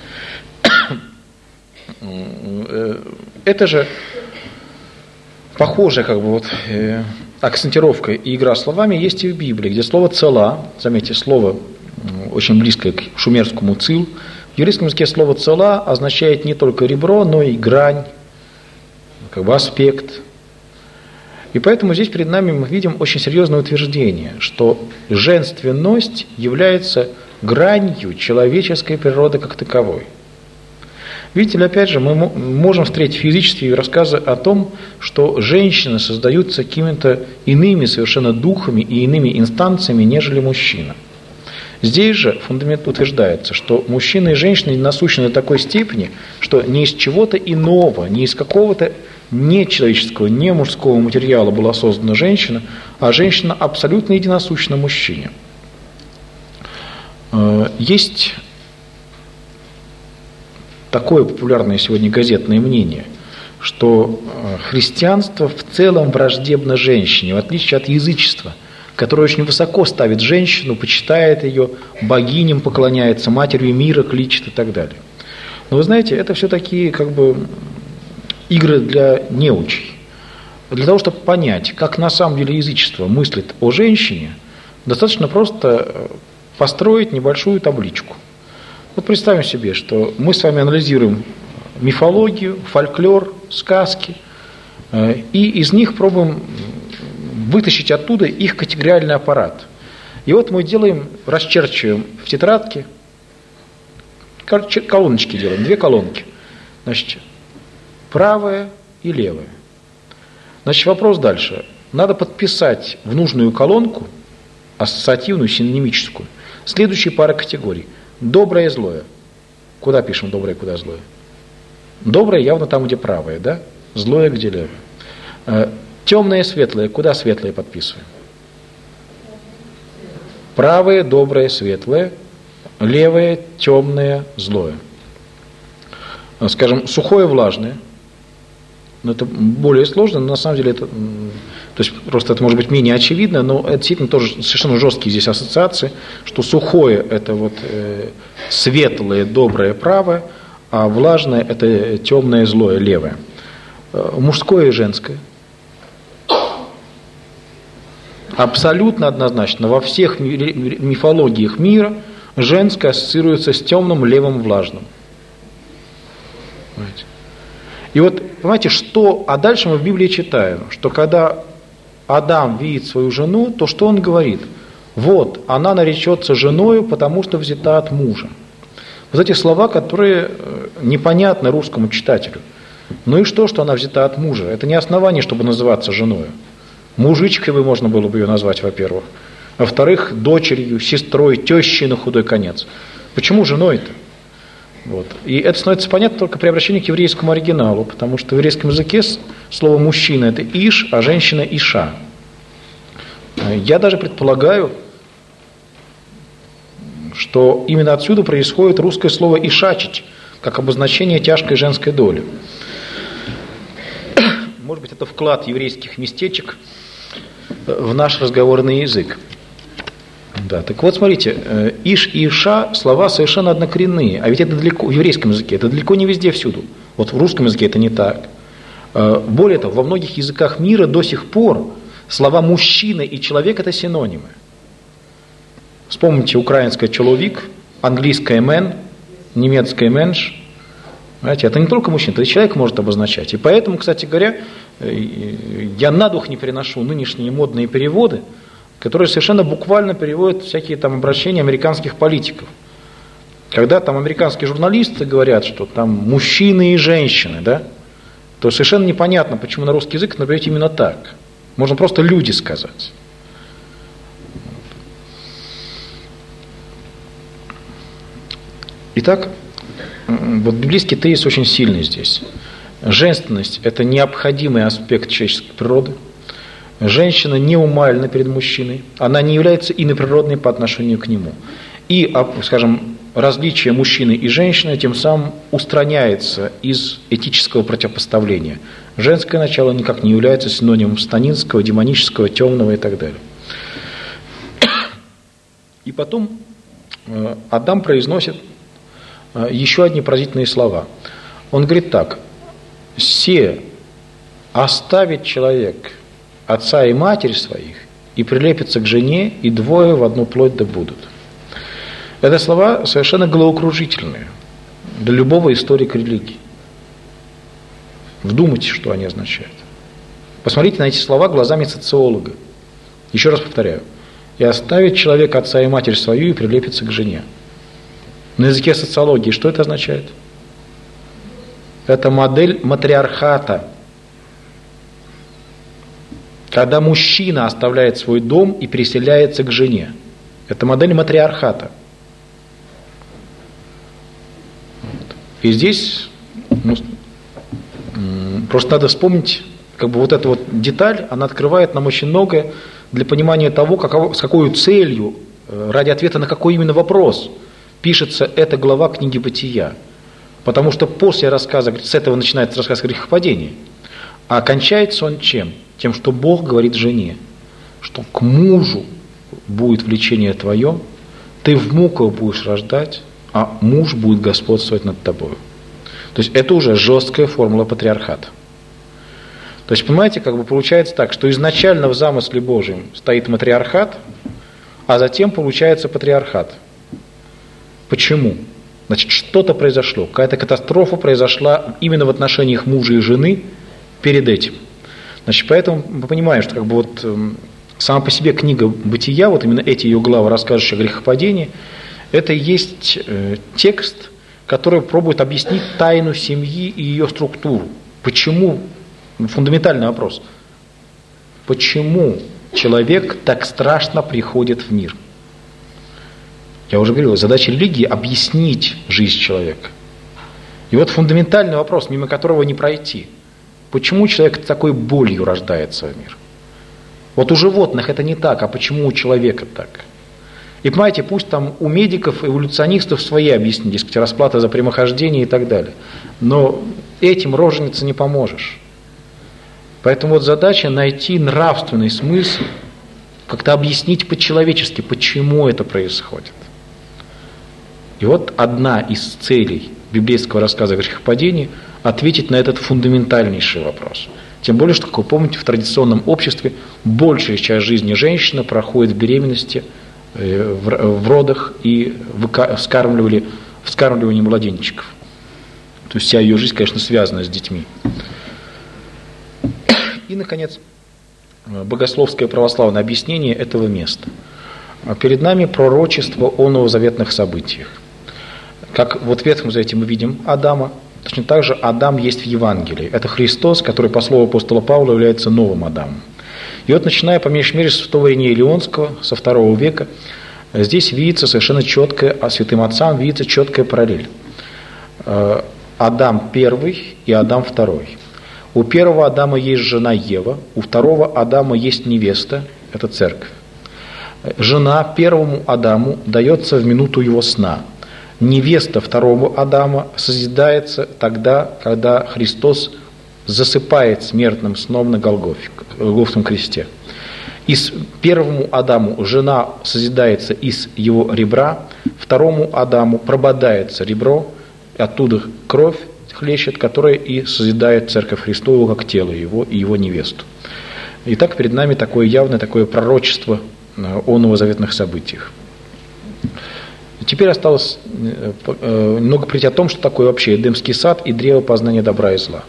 Это же похожая как бы вот акцентировка и игра словами есть и в Библии, где слово «цела», заметьте, слово очень близкое к шумерскому «цил», в еврейском языке слово «цела» означает не только ребро, но и грань, как бы аспект. И поэтому здесь перед нами мы видим очень серьезное утверждение, что женственность является гранью человеческой природы как таковой. Видите ли, опять же, мы можем встретить физические рассказы о том, что женщины создаются какими-то иными совершенно духами и иными инстанциями, нежели мужчина. Здесь же фундамент утверждается, что мужчина и женщина насущны до такой степени, что не из чего-то иного, не из какого-то нечеловеческого, не мужского материала была создана женщина, а женщина абсолютно единосущна мужчине. Есть такое популярное сегодня газетное мнение, что христианство в целом враждебно женщине, в отличие от язычества, которое очень высоко ставит женщину, почитает ее, богиням поклоняется, матерью мира кличет и так далее. Но вы знаете, это все такие как бы игры для неучей. Для того, чтобы понять, как на самом деле язычество мыслит о женщине, достаточно просто построить небольшую табличку. Вот представим себе, что мы с вами анализируем мифологию, фольклор, сказки, и из них пробуем вытащить оттуда их категориальный аппарат. И вот мы делаем, расчерчиваем в тетрадке, колоночки делаем, 2 колонки. Значит, правая и левая. Значит, вопрос дальше. Надо подписать в нужную колонку, ассоциативную, синонимическую, следующие пары категорий. Доброе и злое. Куда пишем доброе, куда злое? Доброе явно там, где правое, да? Злое, где левое. Темное и светлое. Куда светлое подписываем? Правое, доброе, светлое. Левое, темное, злое. Скажем, сухое, влажное. Но это более сложно, но на самом деле это... То есть просто это может быть менее очевидно, но это действительно тоже совершенно жесткие здесь ассоциации, что сухое – это вот светлое, доброе, правое, а влажное – это темное, злое, левое. Мужское и женское. Абсолютно однозначно во всех мифологиях мира женское ассоциируется с темным, левым, влажным. Понимаете? И вот, понимаете, что... А дальше мы в Библии читаем, что когда Адам видит свою жену, то что он говорит? Вот, она наречется женою, потому что взята от мужа. Вот эти слова, которые непонятны русскому читателю. Ну и что она взята от мужа? Это не основание, чтобы называться женою. Мужичкой бы можно было бы ее назвать, во-первых. Во-вторых, дочерью, сестрой, тещей на худой конец. Почему женой-то? Вот. И это становится понятно только при обращении к еврейскому оригиналу, потому что в еврейском языке слово «мужчина» – это «иш», а женщина – «иша». Я даже предполагаю, что именно отсюда происходит русское слово «ишачить», как обозначение тяжкой женской доли. Может быть, это вклад еврейских местечек в наш разговорный язык. Да, так вот, смотрите, «иш» и «иша» слова совершенно однокоренные, а ведь это далеко, в еврейском языке, это далеко не везде всюду. Вот в русском языке это не так. Более того, во многих языках мира до сих пор слова «мужчина» и «человек» – это синонимы. Вспомните украинское «человек», английское «мен», немецкое «менш». Понимаете, это не только мужчина, это и человек может обозначать. И поэтому, кстати говоря, я на дух не переношу нынешние модные переводы, которые совершенно буквально переводят всякие там обращения американских политиков. Когда там американские журналисты говорят, что там мужчины и женщины, да, то совершенно непонятно, почему на русский язык например именно так. Можно просто люди сказать. Итак, вот библейский тезис очень сильный здесь. Женственность – это необходимый аспект человеческой природы. Женщина не умальна перед мужчиной, она не является иноприродной по отношению к нему. И, скажем, различие мужчины и женщины тем самым устраняется из этического противопоставления. Женское начало никак не является синонимом сатанинского, демонического, темного и так далее. И потом Адам произносит еще одни поразительные слова. Он говорит так: «Се оставит человек отца и матерь своих, и прилепится к жене, и двое в одну плоть да будут». Это слова совершенно головокружительные для любого историка религии. Вдумайтесь, что они означают. Посмотрите на эти слова глазами социолога. Еще раз повторяю. «И оставит человек отца и матерь свою, и прилепится к жене». На языке социологии что это означает? Это модель матриархата. Когда мужчина оставляет свой дом и переселяется к жене. Это модель матриархата. И здесь просто надо вспомнить, вот эта вот деталь, она открывает нам очень многое для понимания того, с какой целью, ради ответа на какой именно вопрос пишется эта глава книги Бытия. Потому что после рассказа, с этого начинается рассказ о грехопадении, а кончается он чем? Тем, что Бог говорит жене, что к мужу будет влечение твое, ты в муках будешь рождать, а муж будет господствовать над тобой. То есть это уже жесткая формула патриархата. То есть, понимаете, получается так, что изначально в замысле Божьем стоит матриархат, а затем получается патриархат. Почему? Значит, что-то произошло, какая-то катастрофа произошла именно в отношениях мужа и жены перед этим. Значит, поэтому мы понимаем, что сама по себе книга Бытия, вот именно эти ее главы, рассказывающие о грехопадении, это и есть текст, который пробует объяснить тайну семьи и ее структуру. Почему? Фундаментальный вопрос. Почему человек так страшно приходит в мир? Я уже говорил, задача религии – объяснить жизнь человека. И вот фундаментальный вопрос, мимо которого не пройти. Почему человек с такой болью рождается в мир? Вот у животных это не так, а почему у человека так? И понимаете, пусть там у медиков, эволюционистов свои объяснения, дескать, расплата за прямохождение и так далее. Но этим роженице не поможешь. Поэтому вот задача найти нравственный смысл, как-то объяснить по-человечески, почему это происходит. И вот одна из целей библейского рассказа о грехопадении – ответить на этот фундаментальнейший вопрос. Тем более, что, как вы помните, в традиционном обществе большая часть жизни женщины проходит в беременности, в родах и вскармливании младенчиков. То есть вся ее жизнь, конечно, связана с детьми. И, наконец, богословское православное объяснение этого места. Перед нами пророчество о новозаветных событиях. Как вот в Ветхом Завете мы видим Адама, точно так же Адам есть в Евангелии. Это Христос, который, по слову апостола Павла, является новым Адамом. И вот, начиная, по меньшей мере, с святого Иринея Леонского, со II века, здесь видится совершенно четкая, а святым отцам видится четкая параллель. Адам первый и Адам второй. У первого Адама есть жена Ева, у второго Адама есть невеста, это церковь. Жена первому Адаму дается в минуту его сна. Невеста второго Адама созидается тогда, когда Христос засыпает смертным сном на Голгофском кресте. Первому Адаму жена созидается из его ребра, второму Адаму прободается ребро, оттуда кровь хлещет, которая и созидает Церковь Христову как тело его и его невесту. Итак, перед нами такое явное, такое пророчество о новозаветных событиях. Теперь осталось немного говорить о том, что такое вообще Эдемский сад и древо познания добра и зла.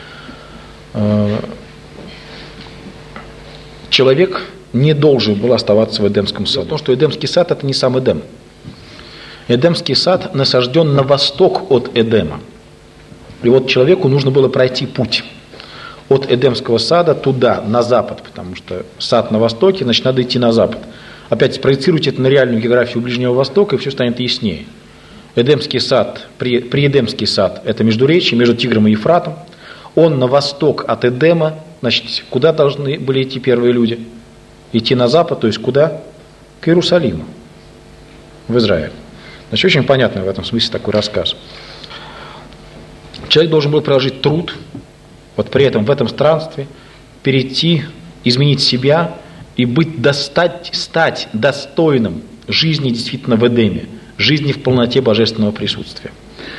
Человек не должен был оставаться в Эдемском саду. Потому что Эдемский сад – это не сам Эдем. Эдемский сад насажден на восток от Эдема. И вот человеку нужно было пройти путь от Эдемского сада туда, на запад, потому что сад на востоке, значит, надо идти на запад. Опять спроецируйте это на реальную географию Ближнего Востока, и все станет яснее. Эдемский сад, приэдемский сад – это междуречие между Тигром и Ефратом. Он на восток от Эдема, значит, куда должны были идти первые люди? Идти на запад, то есть куда? К Иерусалиму, в Израиль. Значит, очень понятный в этом смысле такой рассказ. Человек должен был приложить труд, вот при этом в этом странстве, перейти, изменить себя и стать достойным жизни действительно в Эдеме, жизни в полноте божественного присутствия.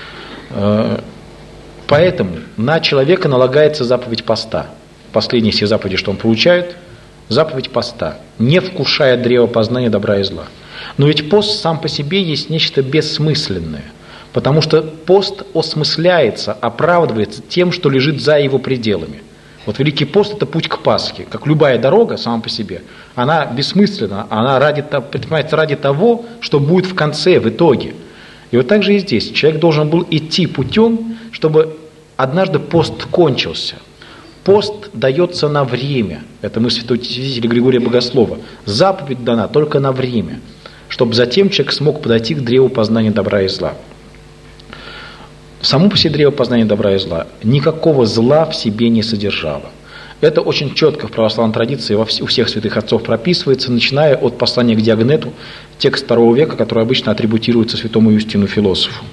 Поэтому на человека налагается заповедь поста. Последние все заповеди, что он получает, заповедь поста, не вкушая древа познания добра и зла. Но ведь пост сам по себе есть нечто бессмысленное, потому что пост осмысляется, оправдывается тем, что лежит за его пределами. Вот Великий пост – это путь к Пасхе, как любая дорога сама по себе. Она бессмысленна, она предпринимается ради того, что будет в конце, в итоге. И вот так же и здесь. Человек должен был идти путем, чтобы однажды пост кончился. Пост дается на время. Это мысль святого святителя Григория Богослова. Заповедь дана только на время, чтобы затем человек смог подойти к древу познания добра и зла. Само по себе древо познания добра и зла никакого зла в себе не содержало. Это очень четко в православной традиции у всех святых отцов прописывается, начиная от послания к Диогнету, текст II века, который обычно атрибутируется святому Юстину Философу.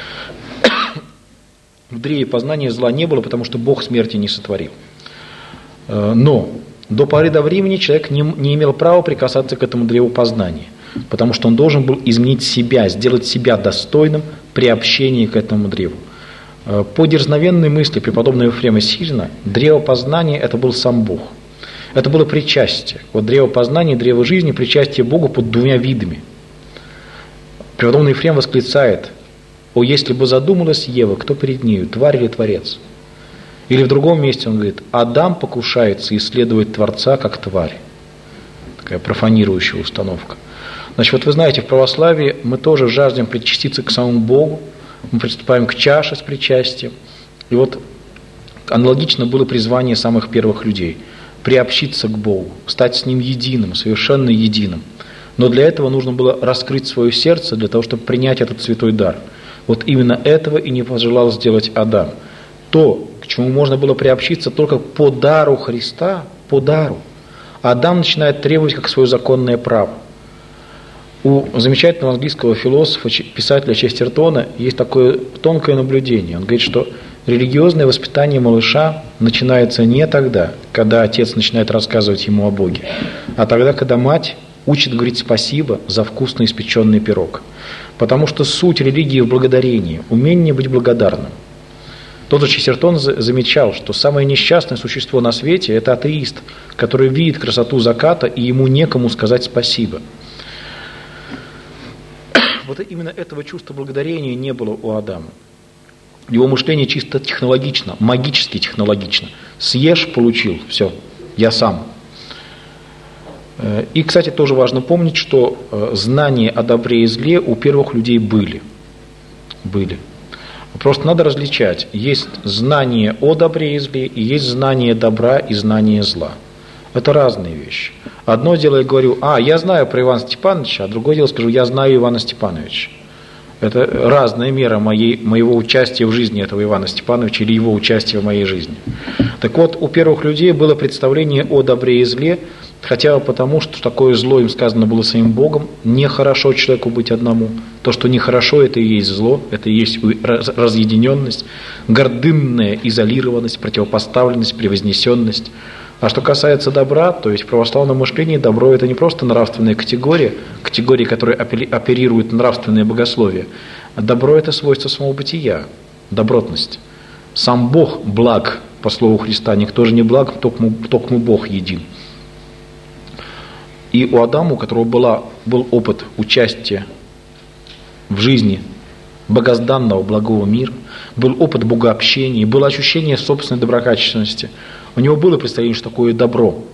В древе познания зла не было, потому что Бог смерти не сотворил. Но до поры до времени человек не имел права прикасаться к этому древу познания, потому что он должен был изменить себя, сделать себя достойным при общении к этому древу. По дерзновенной мысли преподобного Ефрема Сирина, древо познания – это был сам Бог. Это было причастие. Вот древо познания, древо жизни – причастие Богу под двумя видами. Преподобный Ефрем восклицает: «О, если бы задумалась Ева, кто перед нею, тварь или творец?» Или в другом месте он говорит: «Адам покушается исследовать Творца как тварь». Такая профанирующая установка. Значит, вот вы знаете, в православии мы тоже жаждем причаститься к самому Богу, мы приступаем к чаше с причастием. И вот аналогично было призвание самых первых людей – приобщиться к Богу, стать с Ним единым, совершенно единым. Но для этого нужно было раскрыть свое сердце для того, чтобы принять этот святой дар. Вот именно этого и не пожелал сделать Адам. То, к чему можно было приобщиться только по дару Христа, по дару, Адам начинает требовать как свое законное право. У замечательного английского философа, писателя Честертона есть такое тонкое наблюдение. Он говорит, что религиозное воспитание малыша начинается не тогда, когда отец начинает рассказывать ему о Боге, а тогда, когда мать учит говорить спасибо за вкусно испеченный пирог. Потому что суть религии в благодарении, умение быть благодарным. Тот же Честертон замечал, что самое несчастное существо на свете – это атеист, который видит красоту заката, и ему некому сказать спасибо. Вот именно этого чувства благодарения не было у Адама. Его мышление чисто технологично, магически технологично. Съешь, получил, все, я сам. И, кстати, тоже важно помнить, что знания о добре и зле у первых людей были. Просто надо различать. Есть знание о добре и зле, и есть знание добра и знание зла. Это разные вещи. Одно дело я говорю: я знаю про Ивана Степановича, а другое дело скажу: я знаю Ивана Степановича. Это разная мера моего участия в жизни этого Ивана Степановича или его участия в моей жизни. Так вот, у первых людей было представление о добре и зле, хотя бы потому, что такое зло им сказано было самим Богом: нехорошо человеку быть одному. То, что нехорошо, это и есть зло, это и есть разъединенность, гордынная изолированность, противопоставленность, превознесенность. А что касается добра, то есть в православном мышлении добро – это не просто нравственная категория, которая оперирует нравственное богословие. А добро – это свойство самого бытия, добротность. Сам Бог благ, по слову Христа, никто же не благ, только Бог един. И у Адама, у которого был опыт участия в жизни богозданного благого мира, был опыт богообщения, было ощущение собственной доброкачественности. У него было представление, что такое добро,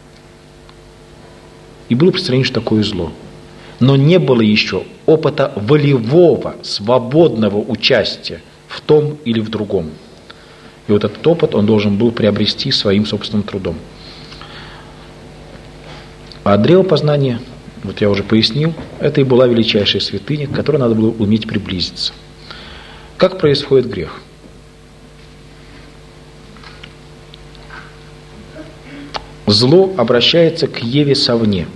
и было представление, что такое зло. Но не было еще опыта волевого, свободного участия в том или в другом. И вот этот опыт он должен был приобрести своим собственным трудом. А древо познания, вот я уже пояснил, это и была величайшая святыня, к которой надо было уметь приблизиться. Как происходит грех? Зло обращается к Еве совне.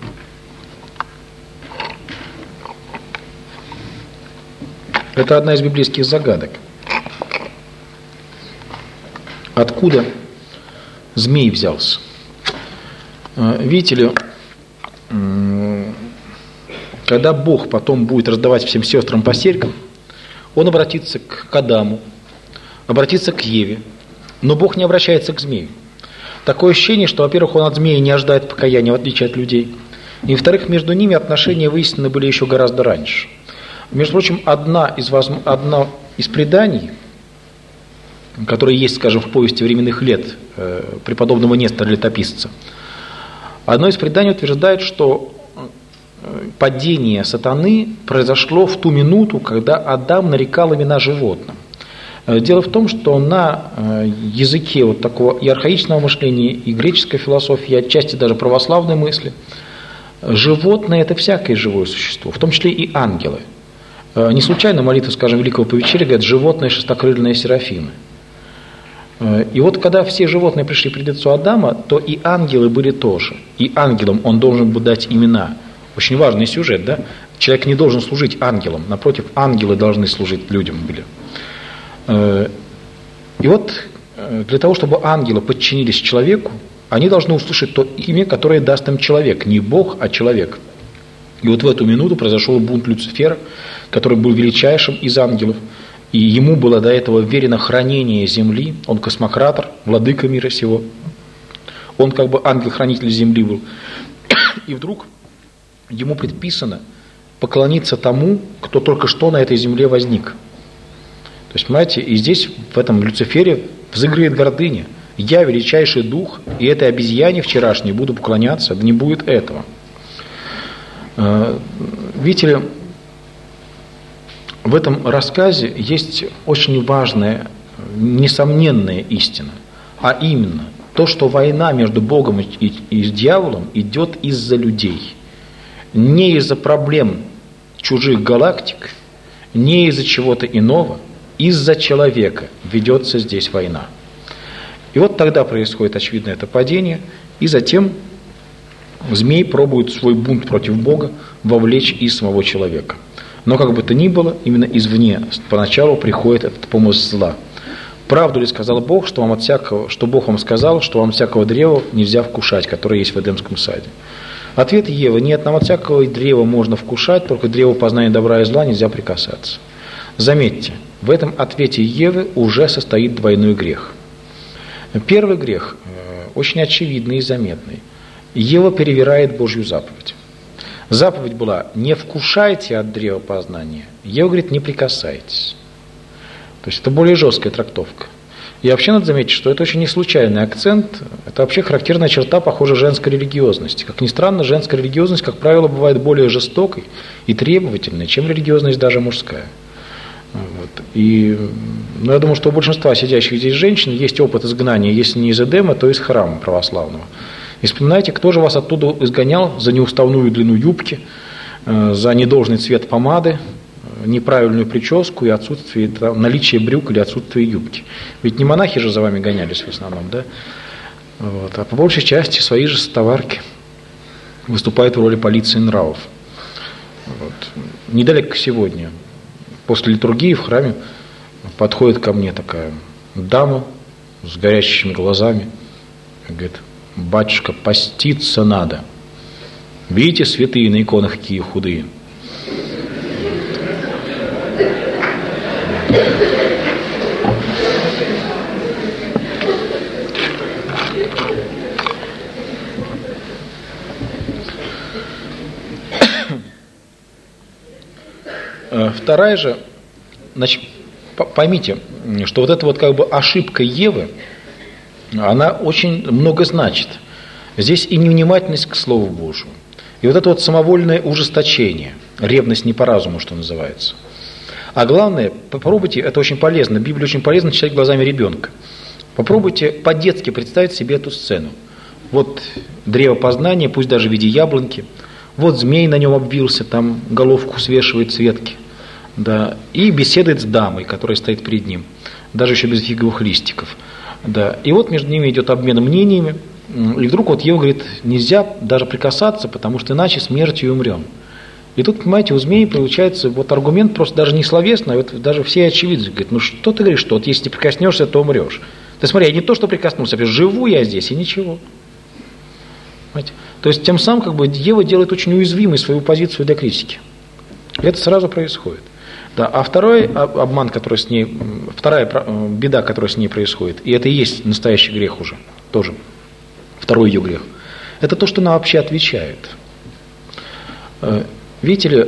Это одна из библейских загадок. Откуда змей взялся? Видите ли, когда Бог потом будет раздавать всем сестрам по серьгам, он обратится к Адаму, обратится к Еве, но Бог не обращается к змею. Такое ощущение, что, во-первых, он от змеи не ожидает покаяния, в отличие от людей. И, во-вторых, между ними отношения выяснены были еще гораздо раньше. Между прочим, одна из преданий, которая есть, скажем, в повести временных лет преподобного Нестора Летописца, одно из преданий утверждает, что падение сатаны произошло в ту минуту, когда Адам нарекал имена животным. Дело в том, что на языке вот такого и архаичного мышления, и греческой философии, и отчасти даже православной мысли, животное – это всякое живое существо, в том числе и ангелы. Не случайно молитва, скажем, Великого Повечерия говорят «животные шестокрыльные серафимы». И вот когда все животные пришли пред лицо Адама, то и ангелы были тоже. И ангелам он должен был дать имена. Очень важный сюжет, да? Человек не должен служить ангелам, напротив, ангелы должны служить людям были. И вот для того, чтобы ангелы подчинились человеку, они должны услышать то имя, которое даст им человек, не Бог, а человек. И вот в эту минуту произошел бунт Люцифера, который был величайшим из ангелов, и ему было до этого верено хранение земли, он космократор, владыка мира сего, он как бы ангел-хранитель земли был. И вдруг ему предписано поклониться тому, кто только что на этой земле возник. То есть, понимаете, и здесь, в этом Люцифере, взыгрывает гордыня. Я величайший дух, и этой обезьяне вчерашней буду поклоняться, да не будет этого. Видите ли, в этом рассказе есть очень важная, несомненная истина, а именно то, что война между Богом и дьяволом идет из-за людей, не из-за проблем чужих галактик, не из-за чего-то иного, из-за человека ведется здесь война. И вот тогда происходит, очевидно, это падение, и затем змей пробует свой бунт против Бога вовлечь и самого человека. Но как бы то ни было, именно извне поначалу приходит этот помысл зла. Правду ли сказал Бог, что Бог вам сказал, что вам всякого древа нельзя вкушать, которое есть в Эдемском саде? Ответ Евы: нет, нам от всякого древа можно вкушать, только древо познания добра и зла нельзя прикасаться. Заметьте, в этом ответе Евы уже состоит двойной грех. Первый грех очень очевидный и заметный. Ева перевирает Божью заповедь. Заповедь была: не вкушайте от древа познания. Ева говорит: не прикасайтесь. То есть это более жесткая трактовка. И вообще надо заметить, что это очень не случайный акцент, это вообще характерная черта, похоже, женской религиозности. Как ни странно, женская религиозность, как правило, бывает более жестокой и требовательной, чем религиозность даже мужская. Вот. И я думаю, что у большинства сидящих здесь женщин есть опыт изгнания, если не из Эдема, то из храма православного. И вспоминайте, кто же вас оттуда изгонял за неуставную длину юбки, за недолжный цвет помады, неправильную прическу и отсутствие, наличие брюк или отсутствие юбки. Ведь не монахи же за вами гонялись в основном, да? Вот. А по большей части свои же товарки выступают в роли полиции нравов. Вот. Недалеко сегодня, после литургии в храме, подходит ко мне такая дама с горящими глазами и говорит: батюшка, поститься надо. Видите, святые на иконах какие худые. Вторая же, значит, поймите, что вот эта вот как бы ошибка Евы, она очень много значит. Здесь и невнимательность к Слову Божьему, и вот это вот самовольное ужесточение, ревность не по разуму, что называется. А главное, попробуйте, это очень полезно, Библию очень полезно читать глазами ребенка. Попробуйте по-детски представить себе эту сцену. Вот древо познания, пусть даже в виде яблоньки, вот змей на нем обвился, там головку свешивает с ветки, да, и беседует с дамой, которая стоит перед ним, даже еще без фиговых листиков. Да. И вот между ними идет обмен мнениями, и вдруг вот Ева говорит: нельзя даже прикасаться, потому что иначе смертью умрем. И тут, понимаете, у змеи получается вот аргумент просто даже не словесный, а вот даже все очевидцы говорят: ну что ты говоришь, что вот если ты прикоснешься, то умрешь. Ты смотри, я не то что прикоснулся, а живу я здесь и ничего. Понимаете? То есть тем самым как бы Ева делает очень уязвимой свою позицию для критики. И это сразу происходит. Да. А второй обман, который с ней, вторая беда, которая с ней происходит, и это и есть настоящий грех уже, тоже, второй ее грех, это то, что она вообще отвечает. Видите ли,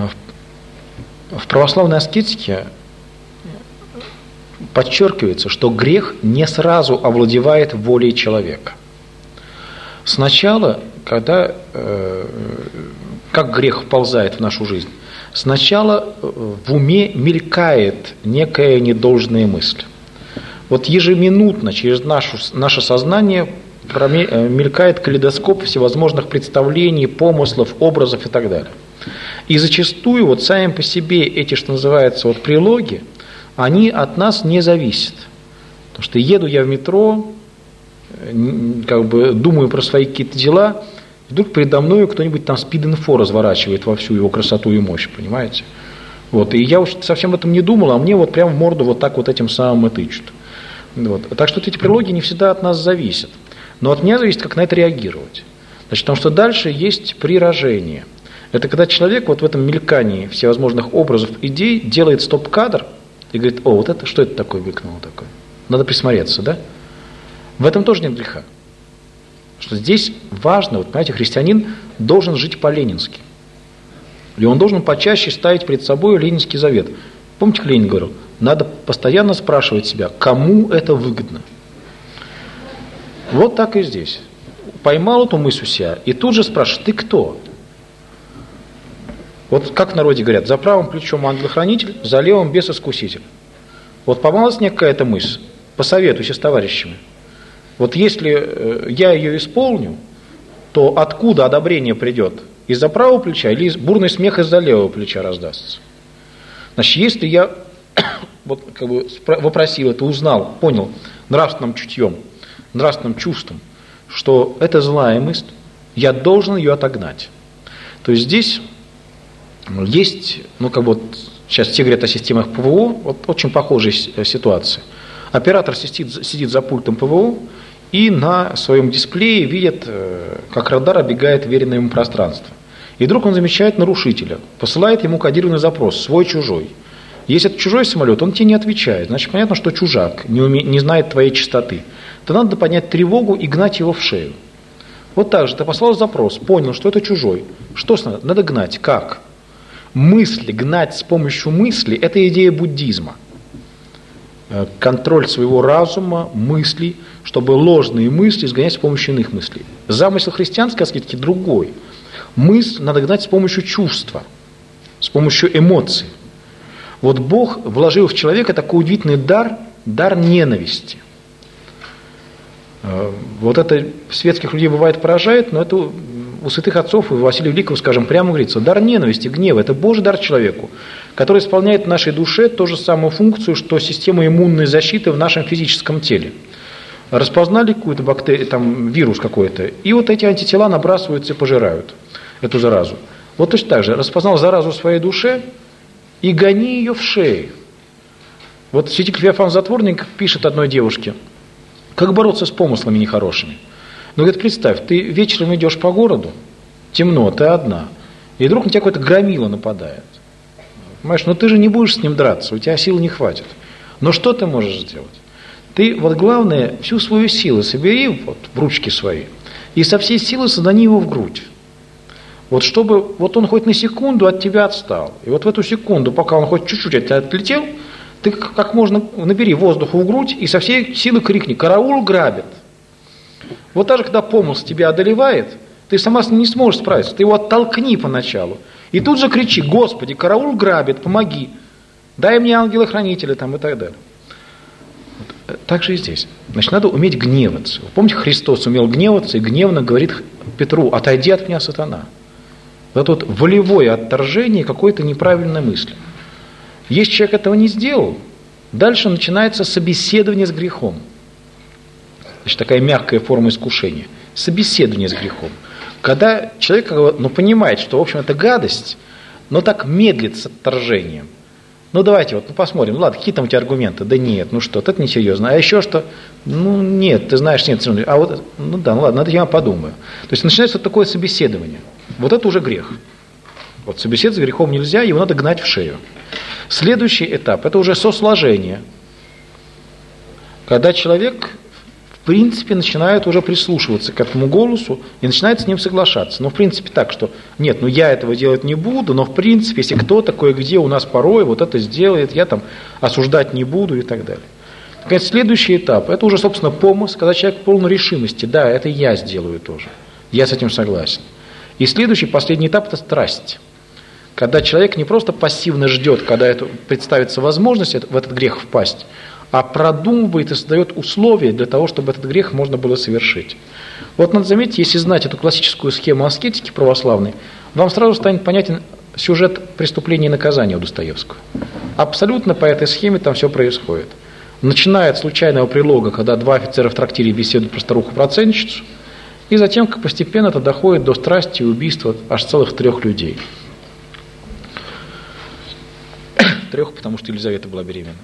в православной аскетике подчеркивается, что грех не сразу овладевает волей человека. Сначала, когда как грех вползает в нашу жизнь? Сначала в уме мелькает некая недолжная мысль. Вот ежеминутно через наше сознание мелькает калейдоскоп всевозможных представлений, помыслов, образов и так далее. И зачастую вот сами по себе эти, что называется, вот прилоги, они от нас не зависят. Потому что еду я в метро, как бы думаю про свои какие-то дела, вдруг передо мной кто-нибудь там спид-инфо разворачивает во всю его красоту и мощь, понимаете? Вот, и я уж совсем об этом не думал, а мне вот прямо в морду вот так вот этим самым и тычут. Вот. Так что эти прилоги не всегда от нас зависят. Но от меня зависит, как на это реагировать. Значит, потому что дальше есть приражение. Это когда человек вот в этом мелькании всевозможных образов, идей делает стоп-кадр и говорит: о, вот это, что это такое выкнуло такое? Надо присмотреться, да? В этом тоже нет греха. Что здесь важно, вот, понимаете, христианин должен жить по-ленински. И он должен почаще ставить перед собой ленинский завет. Помните, как Ленин говорил? Надо постоянно спрашивать себя, кому это выгодно. Вот так и здесь. Поймал эту мысль у себя и тут же спрашивает: ты кто? Вот как в народе говорят: за правым плечом ангел-хранитель, за левым бес-искуситель. Вот поймалась мне какая-то мысль, посоветуйся с товарищами. Вот если я ее исполню, то откуда одобрение придет? Из-за правого плеча или бурный смех из-за левого плеча раздастся? Значит, если я вот как бы вопросил это, узнал, понял нравственным чутьем, нравственным чувством, что это злая мысль, я должен ее отогнать. То есть здесь есть, ну как бы вот сейчас все говорят о системах ПВО, вот очень похожая ситуация. Оператор сидит за пультом ПВО и на своем дисплее видит, как радар оббегает веренное ему пространство. И вдруг он замечает нарушителя, посылает ему кодированный запрос, свой-чужой. Если это чужой самолет, он тебе не отвечает, значит понятно, что чужак, не знает твоей чистоты. То надо поднять тревогу и гнать его в шею. Вот так же ты послал запрос, понял, что это чужой. Что надо? Надо гнать. Как? Мысли, гнать с помощью мысли – это идея буддизма. Контроль своего разума, мыслей, чтобы ложные мысли изгонять с помощью иных мыслей. Замысел христианской аскетики другой. Мысль надо гнать с помощью чувства, с помощью эмоций. Вот Бог вложил в человека такой удивительный дар ненависти. Вот это светских людей бывает поражает, но это у святых отцов и у Василия Великого, скажем, прямо говорится: дар ненависти, гнева – это Божий дар человеку, который исполняет в нашей душе ту же самую функцию, что система иммунной защиты в нашем физическом теле. Распознали какую-то бактерию, там, вирус какой-то, и вот эти антитела набрасываются и пожирают эту заразу. Вот точно так же, распознал заразу в своей душе и гони ее в шею. Вот святитель Феофан Затворник пишет одной девушке: как бороться с помыслами нехорошими? Ну, говорит, представь, ты вечером идешь по городу, темно, ты одна, и вдруг на тебя какой-то громила нападает. Понимаешь, ну ты же не будешь с ним драться, у тебя сил не хватит. Но что ты можешь сделать? Ты, вот главное, всю свою силу собери вот в ручки свои и со всей силы садани его в грудь. Вот чтобы вот он хоть на секунду от тебя отстал. И вот в эту секунду, пока он хоть чуть-чуть от тебя отлетел, ты как можно набери воздуха в грудь и со всей силы крикни: «Караул грабит!» Вот даже когда помысл тебя одолевает, ты сама с ним не сможешь справиться. Ты его оттолкни поначалу. И тут же кричи: «Господи, караул грабит, помоги! Дай мне ангела-хранителя» там, и так далее. Вот. Так же и здесь. Значит, надо уметь гневаться. Вы помните, Христос умел гневаться и гневно говорит Петру: «Отойди от меня, сатана». Вот это вот волевое отторжение какой-то неправильной мысли. Если человек этого не сделал, дальше начинается собеседование с грехом. Значит, такая мягкая форма искушения. Собеседование с грехом. Когда человек понимает, что, в общем, это гадость, но так медлит с отторжением. Ну, давайте посмотрим. Ладно, какие там у тебя аргументы? Да нет, ну что, это несерьезно. А еще что? Ну, нет, ты знаешь, нет. А вот, ну да, ну ладно, это я подумаю. То есть начинается вот такое собеседование. Вот это уже грех. Вот собеседовать с грехом нельзя, его надо гнать в шею. Следующий этап – это уже сосложение. Когда человек, в принципе, начинает уже прислушиваться к этому голосу и начинает с ним соглашаться. Но в принципе так, что нет, ну я этого делать не буду, но в принципе, если кто-то кое-где у нас порой вот это сделает, я там осуждать не буду и так далее. Наконец, следующий этап – это уже, собственно, помысл, когда человек полон решимости. Да, это я сделаю тоже. Я с этим согласен. И следующий, последний этап – это страсть. Когда человек не просто пассивно ждет, когда это представится возможность в этот грех впасть, а продумывает и создает условия для того, чтобы этот грех можно было совершить. Вот надо заметить, если знать эту классическую схему аскетики православной, вам сразу станет понятен сюжет преступления и наказания у Достоевского. Абсолютно по этой схеме там все происходит. Начиная от случайного прилога, когда два офицера в трактире беседуют про старуху-процентщицу, и затем постепенно это доходит до страсти и убийства аж целых 3 людей. 3, потому что Елизавета была беременна.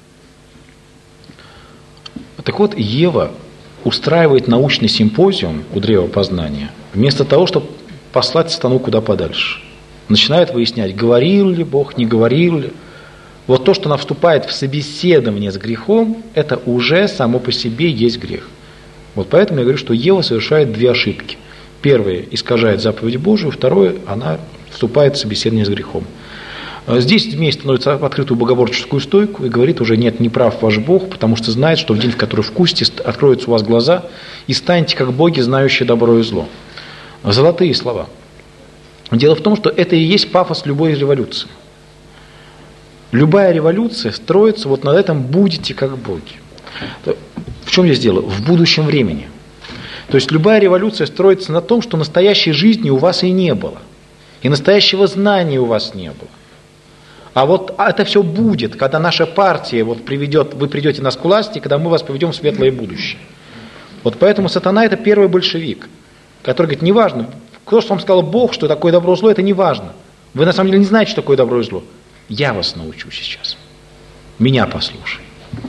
Так вот, Ева устраивает научный симпозиум у древа познания, вместо того, чтобы послать сатану куда подальше. Начинает выяснять, говорил ли Бог, не говорил ли. Вот то, что она вступает в собеседование с грехом, это уже само по себе есть грех. Вот поэтому я говорю, что Ева совершает 2 ошибки. Первое – искажает заповедь Божию, второе – она вступает в собеседование с грехом. Здесь Змей становится в открытую богоборческую стойку и говорит уже: нет, не прав ваш Бог, потому что знает, что в день, в который вкусите, откроются у вас глаза, и станете как боги, знающие добро и зло. Золотые слова. Дело в том, что это и есть пафос любой революции. Любая революция строится вот на этом: будете как боги. В чем здесь дело? В будущем времени. То есть любая революция строится на том, что настоящей жизни у вас и не было. И настоящего знания у вас не было. А вот это все будет, когда наша партия вот приведет, вы придете нас к власти, когда мы вас поведем в светлое будущее. Вот поэтому сатана – это первый большевик, который говорит: неважно, кто что вам сказал Бог, что такое добро и зло, это не важно. Вы на самом деле не знаете, что такое добро и зло. Я вас научу сейчас. Меня послушай.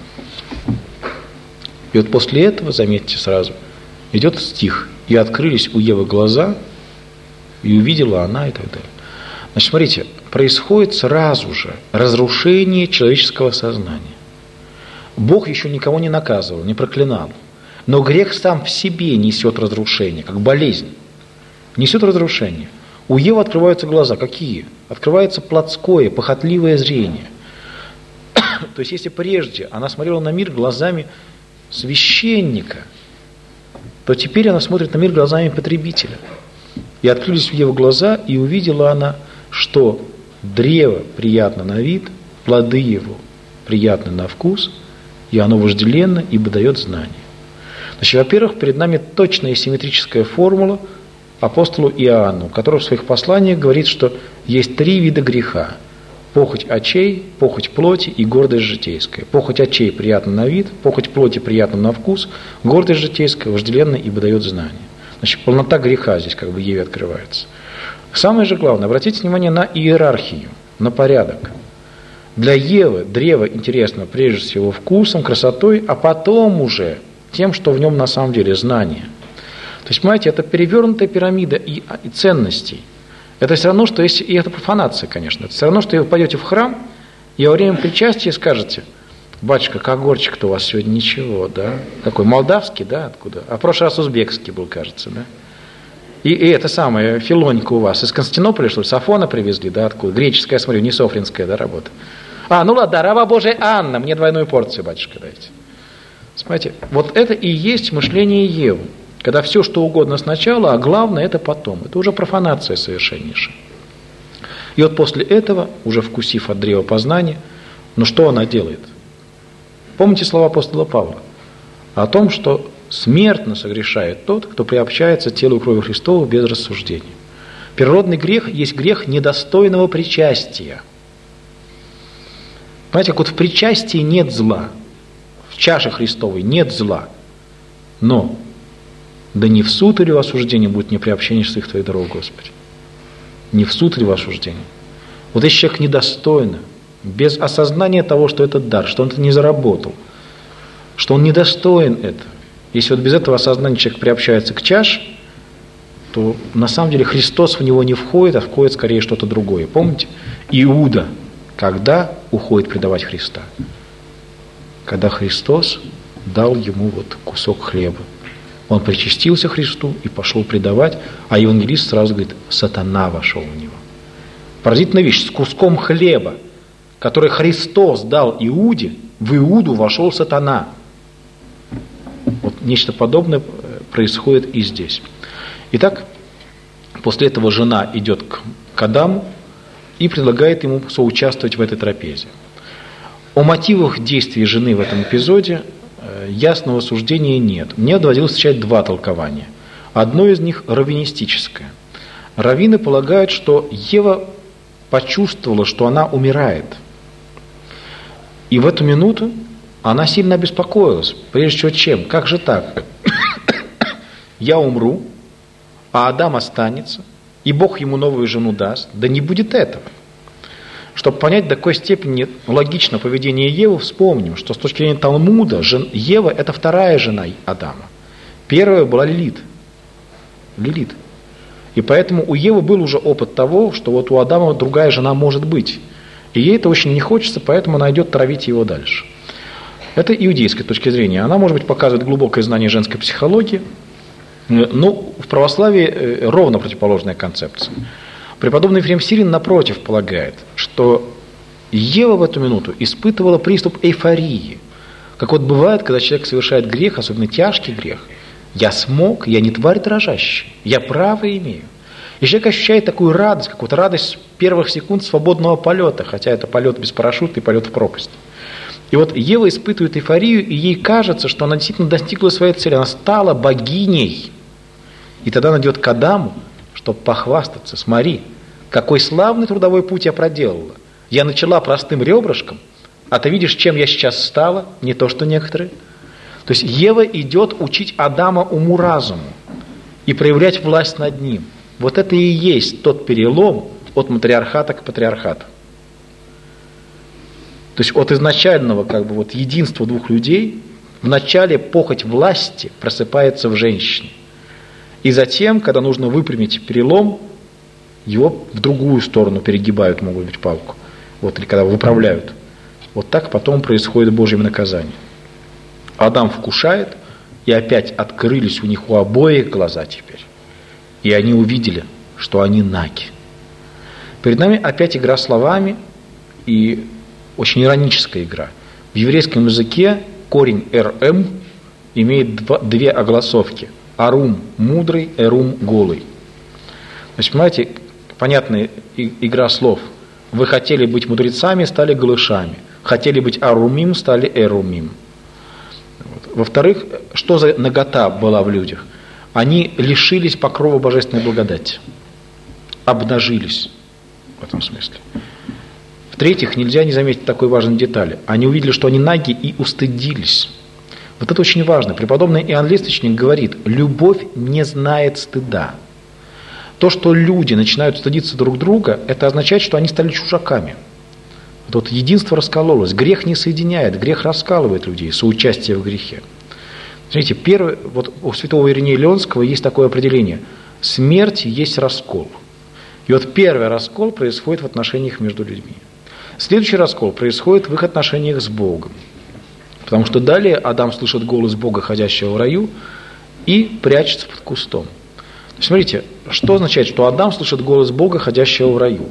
И вот после этого, заметьте сразу, идет стих: «И открылись у Евы глаза, и увидела она», и так далее. Значит, смотрите, происходит сразу же разрушение человеческого сознания. Бог еще никого не наказывал, не проклинал. Но грех сам в себе несет разрушение, как болезнь. Несет разрушение. У Евы открываются глаза. Какие? Открывается плотское, похотливое зрение. То есть, если прежде она смотрела на мир глазами священника, то теперь она смотрит на мир глазами потребителя. И открылись в Еву глаза, и увидела она, что древо приятно на вид, плоды его приятны на вкус, и оно вожделенно, ибо дает знание. Значит, во-первых, перед нами точная и симметрическая формула апостолу Иоанну, который в своих посланиях говорит, что есть 3 вида греха: похоть очей, похоть плоти и гордость житейская. Похоть очей приятна на вид, похоть плоти приятна на вкус, гордость житейская вожделенна, ибо дает знание. Значит, полнота греха здесь как бы Еве открывается. Самое же главное, обратите внимание на иерархию, на порядок. Для Евы древо интересно прежде всего вкусом, красотой, а потом уже тем, что в нем на самом деле знание. То есть, понимаете, это перевернутая пирамида и ценностей. Это все равно, что если, и это профанация, конечно, это все равно, что вы пойдете в храм и во время причастия скажете: батюшка, как огурчик-то у вас сегодня ничего, да? Какой, молдавский, да, откуда? А в прошлый раз узбекский был, кажется, да? И это самое, филонька у вас из Константинополя, что ли, с Афона привезли, да, откуда? Греческая, я смотрю, не софринская, да, работа. Ну ладно, да, раба Божия Анна, мне 2 порцию, батюшка, дайте. Смотрите, вот это и есть мышление Евы. Когда все, что угодно сначала, а главное это потом. Это уже профанация совершеннейшая. И вот после этого, уже вкусив от древа познания, что она делает? Помните слова апостола Павла о том, что смертно согрешает тот, кто приобщается к телу и крови Христову без рассуждения. Первородный грех есть грех недостойного причастия. Понимаете, как вот в причастии нет зла, в чаше Христовой нет зла, но да не в суд или в осуждение будет неприобщение своих Твоих дорог, Господи. Не в суд или в осуждение. Вот если человек недостойно, без осознания того, что это дар, что он это не заработал, что он недостоин этого. Если вот без этого осознания человек приобщается к чаше, то на самом деле Христос в него не входит, а входит скорее что-то другое. Помните? Иуда, когда уходит предавать Христа? Когда Христос дал ему вот кусок хлеба. Он причастился Христу и пошел предавать, а евангелист сразу говорит: сатана вошел в него. Поразительная вещь, с куском хлеба, который Христос дал Иуде, в Иуду вошел сатана. Вот нечто подобное происходит и здесь. Итак, После этого жена идет к Адаму и предлагает ему соучаствовать в этой трапезе. О мотивах действий жены в этом эпизоде ясного суждения нет. Мне доводилось встречать два толкования. Одно из них раввинистическое. Раввины полагают, что Ева почувствовала, что она умирает. И в эту минуту она сильно обеспокоилась. Прежде всего, чем? Как же так? Я умру, а Адам останется, и Бог ему новую жену даст. Да не будет этого. Чтобы понять, до какой степени логично поведение Евы, вспомним, что с точки зрения Талмуда Ева – это вторая жена Адама. Первая была Лилит. И поэтому у Евы был уже опыт того, что вот у Адама другая жена может быть. И ей это очень не хочется, поэтому она идет травить его дальше. Это иудейская точка зрения. Она, может быть, показывает глубокое знание женской психологии, но в православии ровно противоположная концепция. Преподобный Ефрем Сирин, напротив, полагает, что Ева в эту минуту испытывала приступ эйфории. Как вот бывает, когда человек совершает грех, особенно тяжкий грех. Я смог, я не тварь дрожащая, я право имею. И человек ощущает такую радость, какую-то радость первых секунд свободного полета, хотя это полет без парашюта и полет в пропасть. И вот Ева испытывает эйфорию, и ей кажется, что она действительно достигла своей цели, она стала богиней. И тогда она идет к Адаму, чтобы похвастаться: смотри, какой славный трудовой путь я проделала. Я начала простым ребрышком, а ты видишь, чем я сейчас стала, не то что некоторые. То есть Ева идет учить Адама уму-разуму и проявлять власть над ним. Вот это и есть тот перелом от матриархата к патриархату. То есть от изначального единства двух людей в начале похоть власти просыпается в женщине. И затем, когда нужно выпрямить перелом, его в другую сторону перегибают, могут быть, палку. Или когда выправляют. Вот так потом происходит Божье наказание. Адам вкушает, и опять открылись у них у обоих глаза теперь. И они увидели, что они наги. Перед нами опять игра словами, и очень ироническая игра. В еврейском языке корень «рм» имеет две огласовки. «Арум» – мудрый, «эрум» – голый. Значит, понимаете, понятная игра слов. Вы хотели быть мудрецами, стали голышами. Хотели быть арумим, стали эрумим. Во-вторых, что за нагота была в людях? Они лишились покрова божественной благодати. Обнажились в этом смысле. В-третьих, нельзя не заметить такой важной детали. Они увидели, что они наги, и устыдились. Вот это очень важно. Преподобный Иоанн Лествичник говорит: любовь не знает стыда. То, что люди начинают стыдиться друг друга, это означает, что они стали чужаками. Вот единство раскололось. Грех не соединяет, грех раскалывает людей, соучастие в грехе. Смотрите, у святого Иринея Леонского есть такое определение: смерть есть раскол. И вот первый раскол происходит в отношениях между людьми. Следующий раскол происходит в их отношениях с Богом. Потому что далее Адам слышит голос Бога, ходящего в раю, и прячется под кустом. Смотрите, что означает, что Адам слышит голос Бога, ходящего в раю?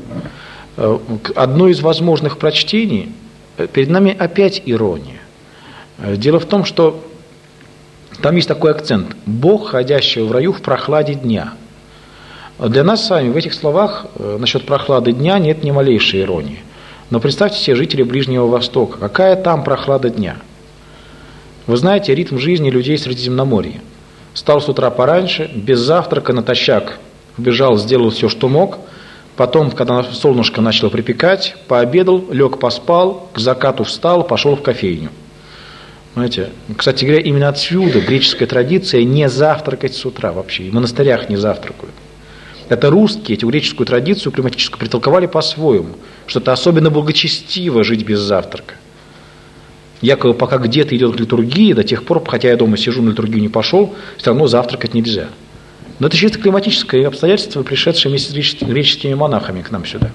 Одно из возможных прочтений, перед нами опять ирония. Дело в том, что там есть такой акцент: Бог, ходящего в раю в прохладе дня. Для нас с вами в этих словах насчет прохлады дня нет ни малейшей иронии. Но представьте себе жителей Ближнего Востока. Какая там прохлада дня? Вы знаете ритм жизни людей Средиземноморья. Встал с утра пораньше, без завтрака, натощак вбежал, сделал все, что мог. Потом, когда солнышко начало припекать, пообедал, лег, поспал, к закату встал, пошел в кофейню. Знаете, кстати говоря, именно отсюда греческая традиция не завтракать с утра вообще. И в монастырях не завтракают. Это русские эту греческую традицию климатическую притолковали по-своему, что это особенно благочестиво жить без завтрака. Якобы пока где-то идет литургия, до тех пор, хотя я дома сижу, на литургию не пошел, все равно завтракать нельзя. Но это чисто климатическое обстоятельство, пришедшее вместе с греческими монахами к нам сюда.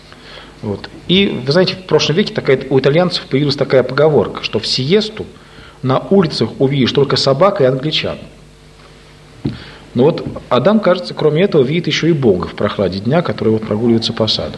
И, вы знаете, в прошлом веке у итальянцев появилась такая поговорка, что в сиесту на улицах увидишь только собак и англичан. Но Адам, кажется, кроме этого, видит еще и Бога в прохладе дня, который прогуливается по саду.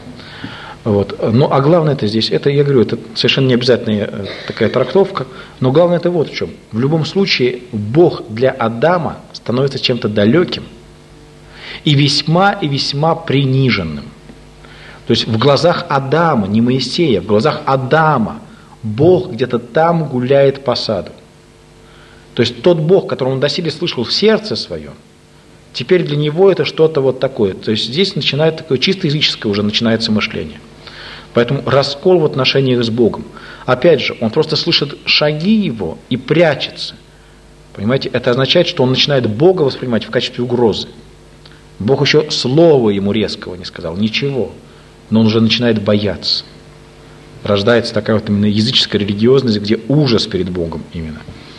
А главное это здесь, это, я говорю, это совершенно не обязательная такая трактовка, но главное это вот в чем. В любом случае, Бог для Адама становится чем-то далеким, и весьма приниженным. То есть в глазах Адама, не Моисея, в глазах Адама Бог где-то там гуляет по саду. То есть тот Бог, которого он доселе слышал в сердце своем, теперь для него это что-то вот такое. То есть здесь начинает такое чисто языческое уже начинается мышление. Поэтому раскол в отношениях с Богом. Опять же, он просто слышит шаги его и прячется. Понимаете, это означает, что он начинает Бога воспринимать в качестве угрозы. Бог еще слова ему резкого не сказал, ничего. Но он уже начинает бояться. Рождается такая вот именно языческая религиозность, где ужас перед Богом именно.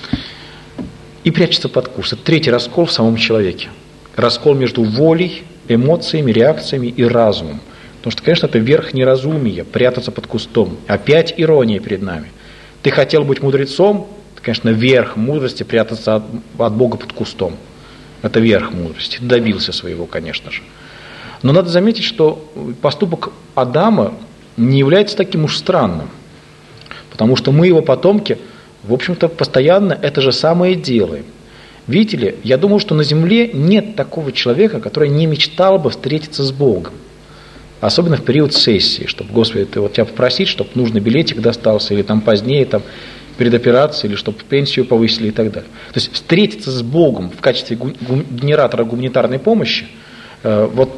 И прячется под куст. Это третий раскол в самом человеке. Раскол между волей, эмоциями, реакциями и разумом. Потому что, конечно, это верх неразумия, прятаться под кустом. Опять ирония перед нами. Ты хотел быть мудрецом, это, конечно, верх мудрости прятаться от Бога под кустом. Это верх мудрости. Ты добился своего, конечно же. Но надо заметить, что поступок Адама не является таким уж странным. Потому что мы, его потомки, в общем-то, постоянно это же самое делаем. Видите ли, я думаю, что на земле нет такого человека, который не мечтал бы встретиться с Богом. Особенно в период сессии, чтобы, Господи, ты вот тебя попросить, чтобы нужный билетик достался, или там позднее, там, перед операцией, или чтобы пенсию повысили и так далее. То есть встретиться с Богом в качестве генератора гуманитарной помощи, вот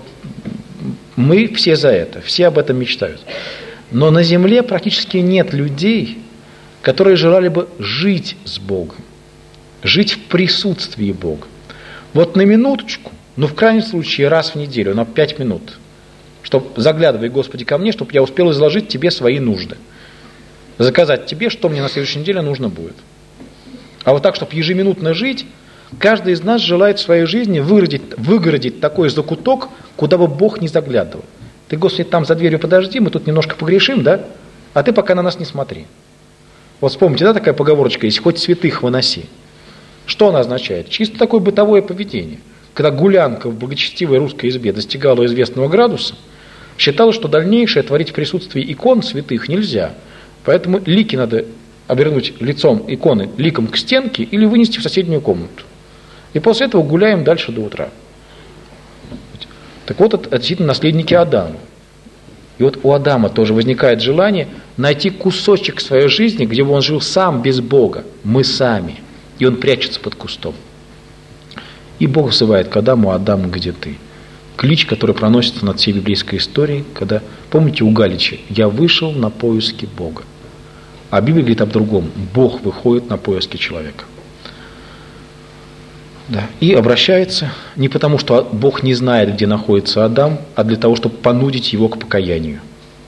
мы все за это, все об этом мечтают. Но на земле практически нет людей, которые желали бы жить с Богом, жить в присутствии Бога. Вот на минуточку, ну в крайнем случае раз в неделю, на 5 минут, чтобы заглядывай, Господи, ко мне, чтобы я успел изложить тебе свои нужды. Заказать тебе, что мне на следующей неделе нужно будет. А вот так, чтобы ежеминутно жить, каждый из нас желает в своей жизни выгородить такой закуток, куда бы Бог не заглядывал. Ты, Господи, там за дверью подожди, мы тут немножко погрешим, да? А ты пока на нас не смотри. Вот вспомните, да, такая поговорочка есть, хоть святых выноси. Что она означает? Чисто такое бытовое поведение. Когда гулянка в благочестивой русской избе достигала известного градуса, считалось, что дальнейшее творить в присутствии икон святых нельзя. Поэтому лики надо обернуть лицом иконы ликом к стенке или вынести в соседнюю комнату. И после этого гуляем дальше до утра. Так вот, это действительно наследники Адама. И вот у Адама тоже возникает желание найти кусочек своей жизни, где бы он жил сам без Бога, мы сами. И он прячется под кустом. И Бог взывает к Адаму: Адам, где ты? Клич, который проносится над всей библейской историей, когда, помните, у Галича: я вышел на поиски Бога. А Библия говорит об другом: Бог выходит на поиски человека. Да. И обращается не потому, что Бог не знает, где находится Адам, а для того, чтобы понудить его к покаянию.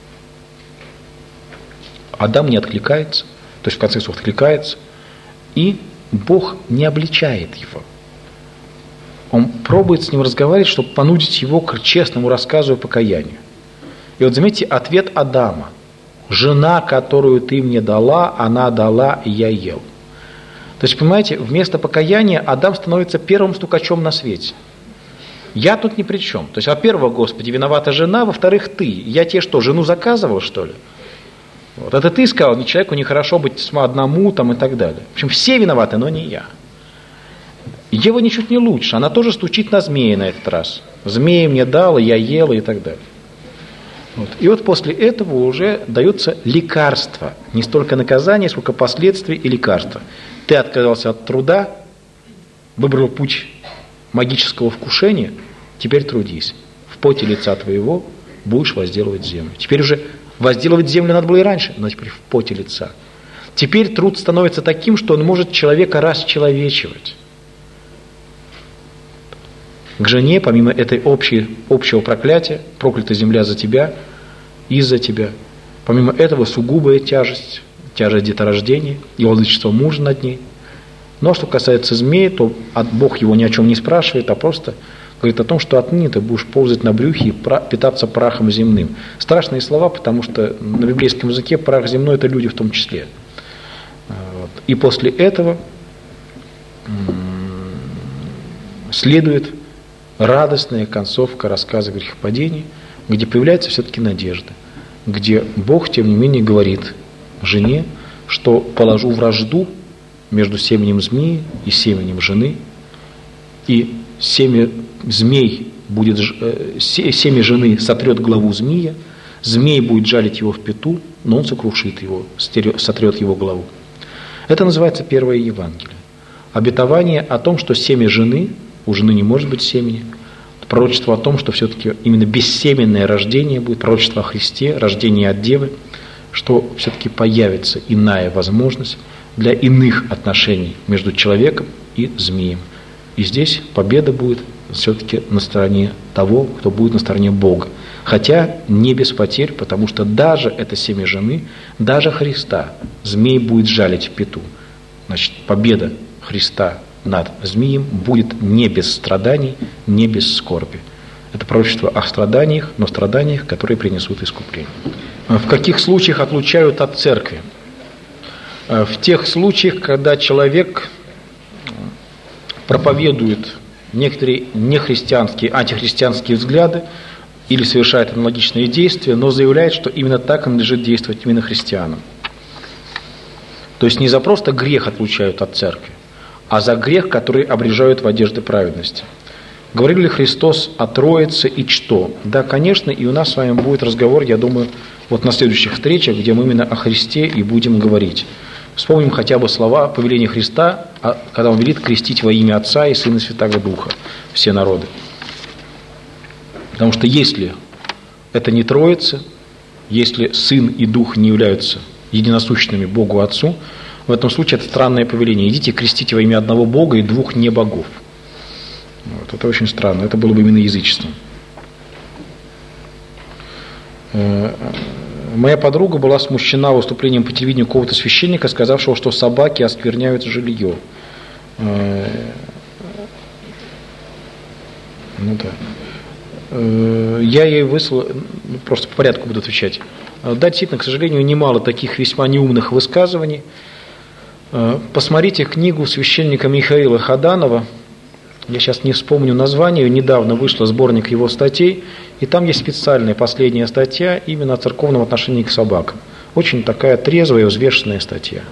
Адам не откликается, то есть в конце концов откликается, и Бог не обличает его. Он пробует с ним разговаривать, чтобы понудить его к честному рассказу и покаянию. И вот заметьте, ответ Адама: жена, которую ты мне дала, она дала, и я ел. То есть, понимаете, вместо покаяния Адам становится первым стукачом на свете. Я тут ни при чем. То есть, во-первых, Господи, виновата жена, во-вторых, ты. Я тебе что, жену заказывал, что ли? Вот это ты сказал, человеку нехорошо быть одному там, и так далее. В общем, все виноваты, но не я. Ева ничуть не лучше, она тоже стучит на змея на этот раз. Змея мне дала, я ела и так далее. Вот. И вот после этого уже дается лекарство. Не столько наказание, сколько последствия и лекарства. Ты отказался от труда, выбрал путь магического вкушения, теперь трудись. В поте лица твоего будешь возделывать землю. Теперь уже возделывать землю надо было и раньше, но теперь в поте лица. Теперь труд становится таким, что он может человека расчеловечивать. К жене, помимо этой общего проклятия, проклята земля за тебя, из-за тебя, помимо этого сугубая тяжесть деторождения и владычество мужа над ней. Но что касается змеи, то Бог его ни о чем не спрашивает, а просто говорит о том, что отныне ты будешь ползать на брюхе и питаться прахом земным. Страшные слова, потому что на библейском языке прах земной – это люди в том числе. Вот. И после этого следует радостная концовка рассказа грехопадения, где появляется все-таки надежда, где Бог, тем не менее, говорит жене, что положу вражду между семенем змеи и семенем жены, и семя змей будет, семя жены сотрет главу змея, змей будет жалить его в пяту, но он сокрушит его, сотрет его главу. Это называется первое Евангелие. Обетование о том, что семя жены, у жены не может быть семени, пророчество о том, что все-таки именно бессеменное рождение будет, пророчество о Христе, рождение от Девы, что все-таки появится иная возможность для иных отношений между человеком и змеем. И здесь победа будет все-таки на стороне того, кто будет на стороне Бога. Хотя не без потерь, потому что даже это семя жены, даже Христа, змей будет жалить в пяту. Значит, победа Христа над змеем будет не без страданий, не без скорби. Это пророчество о страданиях, но страданиях, которые принесут искупление. В каких случаях отлучают от церкви? В тех случаях, когда человек проповедует некоторые нехристианские, антихристианские взгляды или совершает аналогичные действия, но заявляет, что именно так и надлежит действовать именно христианам. То есть не за просто грех отлучают от церкви, а за грех, который обрежают в одежды праведности. Говорил ли Христос о Троице и что? Да, конечно, и у нас с вами будет разговор, я думаю, вот на следующих встречах, где мы именно о Христе и будем говорить. Вспомним хотя бы слова повеления Христа, когда Он велит крестить во имя Отца и Сына и Святаго Духа все народы. Потому что если это не Троица, если Сын и Дух не являются единосущными Богу Отцу, в этом случае это странное повеление. Идите крестите во имя одного Бога и двух не богов. Вот, это очень странно, это было бы именно язычеством. Моя подруга была смущена выступлением по телевидению какого-то священника, сказавшего, что собаки оскверняют жилье. Ну да. Я ей выслал, просто по порядку буду отвечать. Да, действительно, к сожалению, немало таких весьма неумных высказываний. Посмотрите книгу священника Михаила Хаданова. Я сейчас не вспомню название, недавно вышел сборник его статей, и там есть специальная последняя статья именно о церковном отношении к собакам. Очень такая трезвая, взвешенная статья.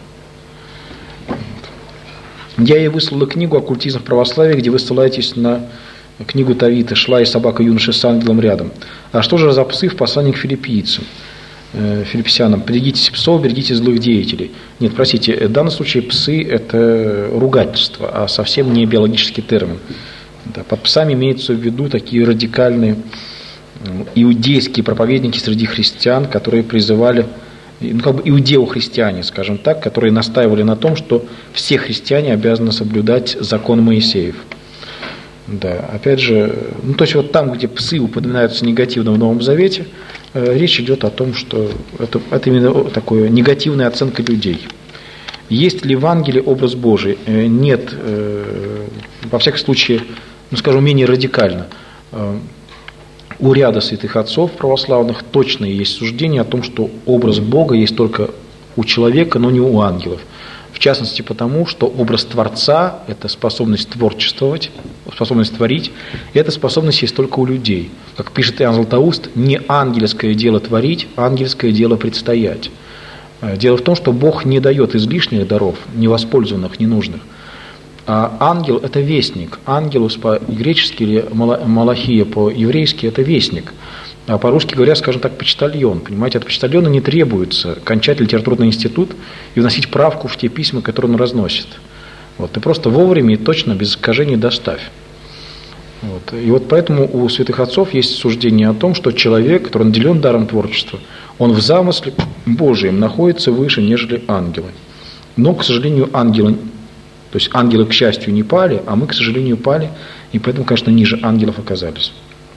Я ей выслал книгу «Оккультизм в православии», где вы ссылаетесь на книгу Тавита «Шла и собака юноши с ангелом рядом». А что же за псы в послании к филиппийцам? Филипписянам: берегитесь псов, берегите злых деятелей. Нет, простите, в данном случае псы – это ругательство, а совсем не биологический термин. Да, под псами имеются в виду такие радикальные иудейские проповедники среди христиан, которые призывали, ну, как бы иудео-христиане, скажем так, которые настаивали на том, что все христиане обязаны соблюдать закон Моисеев. Да, опять же, ну, то есть вот там, где псы упоминаются негативно в Новом Завете, речь идет о том, что это именно такая негативная оценка людей. Есть ли в ангеле образ Божий? Нет, во всяком случае, ну, скажем, менее радикально. У ряда святых отцов православных точно есть суждение о том, что образ Бога есть только у человека, но не у ангелов. В частности, потому, что образ Творца – это способность творчествовать, способность творить, и эта способность есть только у людей. Как пишет Иоанн Златоуст, не ангельское дело творить, ангельское дело предстоять. Дело в том, что Бог не дает излишних даров, невоспользованных, ненужных. А ангел – это вестник. Ангелус по-гречески или малахия по-еврейски – это вестник. А по-русски говоря, скажем так, почтальон. Понимаете, от почтальона не требуется кончать литературный институт и вносить правку в те письма, которые он разносит. Вот. Ты просто вовремя и точно, без искажений доставь. Вот. И вот поэтому у святых отцов есть суждение о том, что человек, который наделен даром творчества, он в замысле Божьем находится выше, нежели ангелы. Но, к сожалению, ангелы, то есть ангелы, к счастью, не пали, а мы, к сожалению, пали, и поэтому, конечно, ниже ангелов оказались.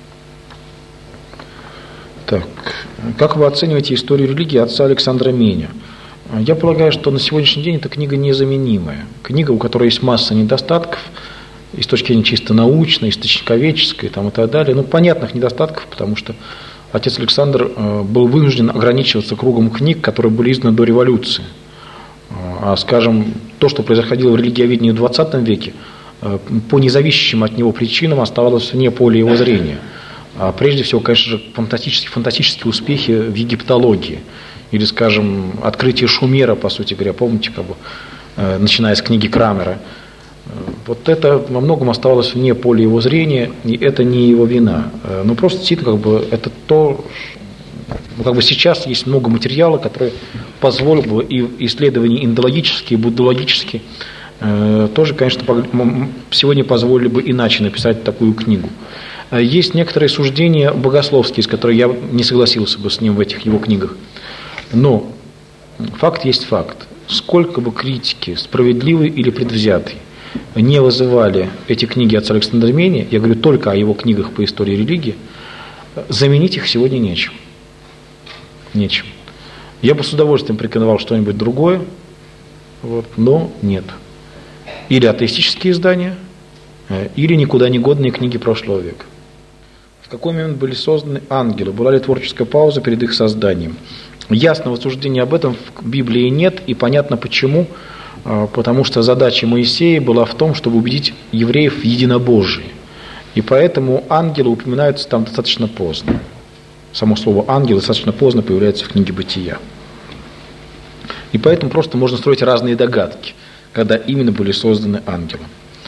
Так, как вы оцениваете историю религии отца Александра Меня? Я полагаю, что на сегодняшний день эта книга незаменимая. Книга, у которой есть масса недостатков, и с точки зрения чисто научной, источниковедческой там, и так далее. Ну, понятных недостатков, потому что отец Александр был вынужден ограничиваться кругом книг, которые были изданы до революции. А, скажем, то, что происходило в религиоведении в XX веке, по независящим от него причинам оставалось вне поля его зрения. А прежде всего, конечно же, фантастические успехи в египтологии. Или, скажем, открытие Шумера, по сути говоря, помните, как бы, начиная с книги Крамера. Вот это во многом оставалось вне поля его зрения, и это не его вина. Но просто действительно это то, сейчас есть много материала, который позволил бы и исследования индологические, и буддологические, тоже, конечно, сегодня позволили бы иначе написать такую книгу. Есть некоторые суждения богословские, с которыми я не согласился бы с ним в этих его книгах. Но факт есть факт. Сколько бы критики, справедливой или предвзятой, не вызывали эти книги отца Александра Мени, я говорю только о его книгах по истории религии, заменить их сегодня нечем. Нечем. Я бы с удовольствием порекомендовал что-нибудь другое, но нет. Или атеистические издания, или никуда не годные книги прошлого века. В какой момент были созданы ангелы? Была ли творческая пауза перед их созданием? Ясного суждения об этом в Библии нет, и понятно почему. Потому что задача Моисея была в том, чтобы убедить евреев в единобожии. И поэтому ангелы упоминаются там достаточно поздно. Само слово «ангел» достаточно поздно появляется в книге «Бытия». И поэтому просто можно строить разные догадки, когда именно были созданы ангелы.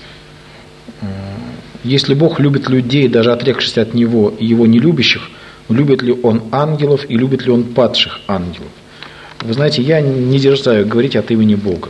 Если Бог любит людей, даже отрекшись от Него и Его нелюбящих, любит ли Он ангелов и любит ли Он падших ангелов? Вы знаете, я не дерзаю говорить от имени Бога.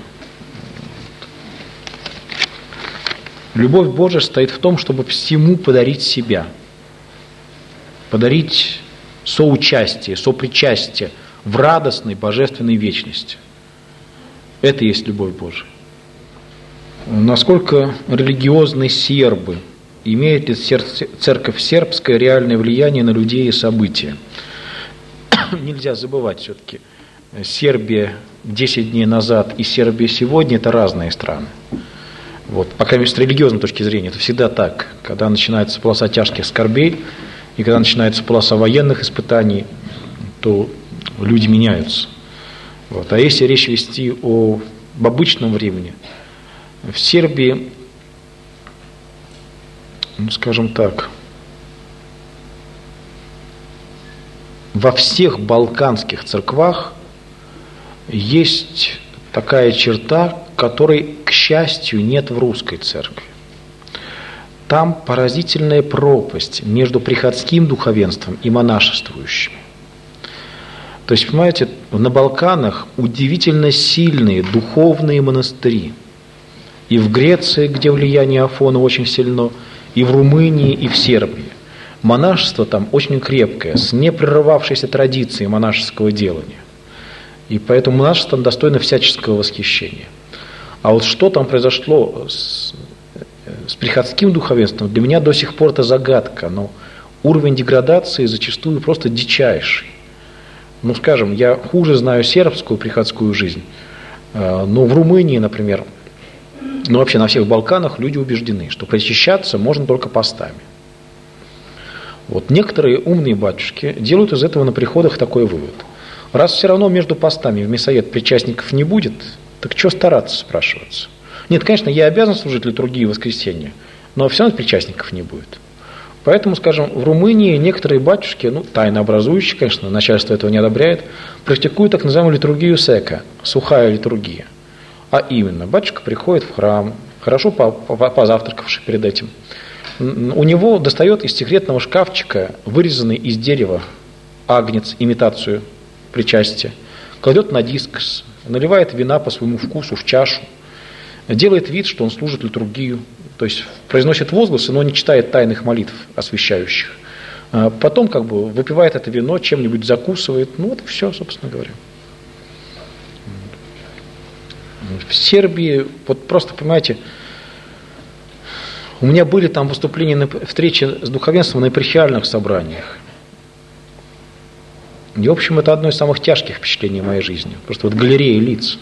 Любовь Божия состоит в том, чтобы всему подарить себя, подарить соучастие, сопричастие в радостной божественной вечности. Это и есть любовь Божия. Насколько религиозны сербы? Имеет ли церковь сербская реальное влияние на людей и события? Нельзя забывать все-таки, Сербия 10 дней назад и Сербия сегодня – это разные страны. По крайней мере, с религиозной точки зрения, это всегда так. Когда начинается полоса тяжких скорбей, и когда начинается полоса военных испытаний, то люди меняются. А если речь вести об обычном времени, в Сербии, скажем так, во всех балканских церквах есть такая черта, которой, к счастью, нет в русской церкви. Там поразительная пропасть между приходским духовенством и монашествующим. То есть, понимаете, на Балканах удивительно сильные духовные монастыри. И в Греции, где влияние Афона очень сильно, и в Румынии, и в Сербии. Монашество там очень крепкое, с непрерывавшейся традицией монашеского делания. И поэтому монашество там достойно всяческого восхищения. А что там произошло с приходским духовенством, для меня до сих пор это загадка, но уровень деградации зачастую просто дичайший. Скажем, я хуже знаю сербскую приходскую жизнь, но в Румынии, например, вообще на всех Балканах люди убеждены, что причащаться можно только постами. Некоторые умные батюшки делают из этого на приходах такой вывод. Раз все равно между постами в мясоед причастников не будет, так что стараться, спрашиваться? Нет, конечно, я обязан служить литургии в воскресенье, но все равно причастников не будет. Поэтому, скажем, в Румынии некоторые батюшки, тайнообразующие, конечно, начальство этого не одобряет, практикуют так называемую литургию сека, сухая литургия. А именно, батюшка приходит в храм, хорошо позавтракавший перед этим. У него достает из секретного шкафчика вырезанный из дерева агнец, имитацию причастия, кладет на дискос, наливает вина по своему вкусу в чашу, делает вид, что он служит литургию, то есть произносит возгласы, но не читает тайных молитв, освящающих. Потом выпивает это вино, чем-нибудь закусывает, это все, собственно говоря. В Сербии, просто, понимаете, у меня были там выступления, встречи с духовенством на епархиальных собраниях. И, в общем, это одно из самых тяжких впечатлений в моей жизни. Просто галерея лиц.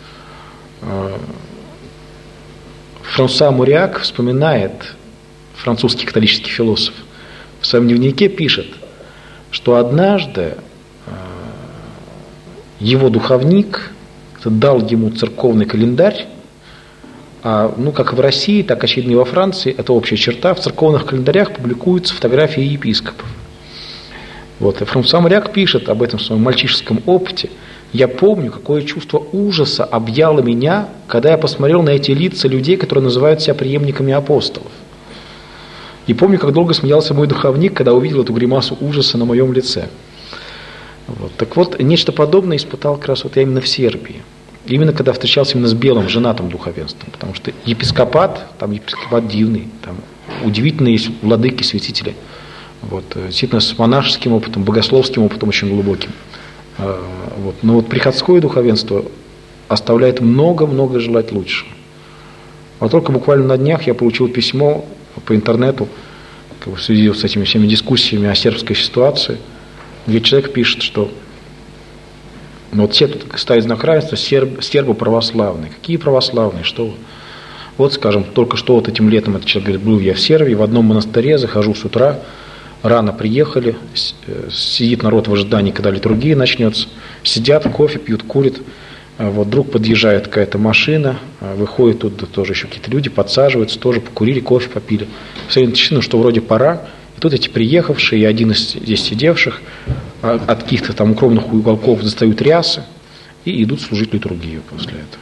Франсуа Муряк вспоминает, французский католический философ, в своем дневнике пишет, что однажды его духовник дал ему церковный календарь, как в России, так очевидно и во Франции, это общая черта, в церковных календарях публикуются фотографии епископов. И Франсуа Муряк пишет об этом в своем мальчишеском опыте, Я помню, какое чувство ужаса объяло меня, когда я посмотрел на эти лица людей, которые называют себя преемниками апостолов. И помню, как долго смеялся мой духовник, когда увидел эту гримасу ужаса на моем лице. Вот. Так вот, нечто подобное испытал как раз вот я именно в Сербии. Именно когда встречался именно с белым, женатым духовенством. Потому что епископат, там епископат дивный, там удивительные есть владыки, святители. Вот. Действительно, с монашеским опытом, богословским опытом очень глубоким. Вот. Но вот приходское духовенство оставляет много-много желать лучшего. Вот только буквально на днях я получил письмо по интернету, как бы в связи с этими всеми дискуссиями о сербской ситуации, где человек пишет, что вот все тут ставят знак равенства, сербы православные. Какие православные? Что? Вот, скажем, только что вот этим летом этот человек говорит, был я в Сербии, в одном монастыре, захожу с утра, рано приехали, сидит народ в ожидании, когда литургия начнется, сидят, кофе пьют, курят, вот вдруг подъезжает какая-то машина, выходит тут тоже еще какие-то люди, подсаживаются, тоже покурили, кофе попили. Посмотрели, что вроде пора, и тут эти приехавшие, и один из здесь сидевших, от каких-то там укромных уголков достают рясы и идут служить литургию после этого.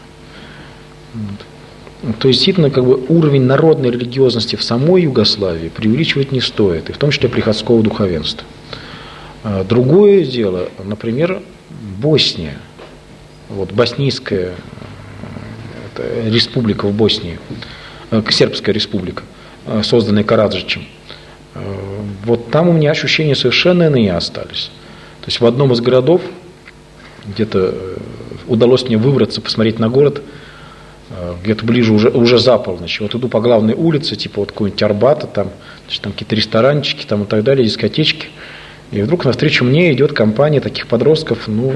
Вот. То есть, действительно, как бы уровень народной религиозности в самой Югославии преувеличивать не стоит, и в том числе приходского духовенства. Другое дело, например, Босния. Вот, боснийская республика в Боснии, сербская республика, созданная Караджичем. Вот там у меня ощущения совершенно иные остались. То есть в одном из городов, где-то удалось мне выбраться, посмотреть на город, где-то ближе уже за полночь. Вот иду по главной улице, типа вот какой-нибудь Арбата, там какие-то ресторанчики там, и так далее, дискотечки. И вдруг навстречу мне идет компания таких подростков, в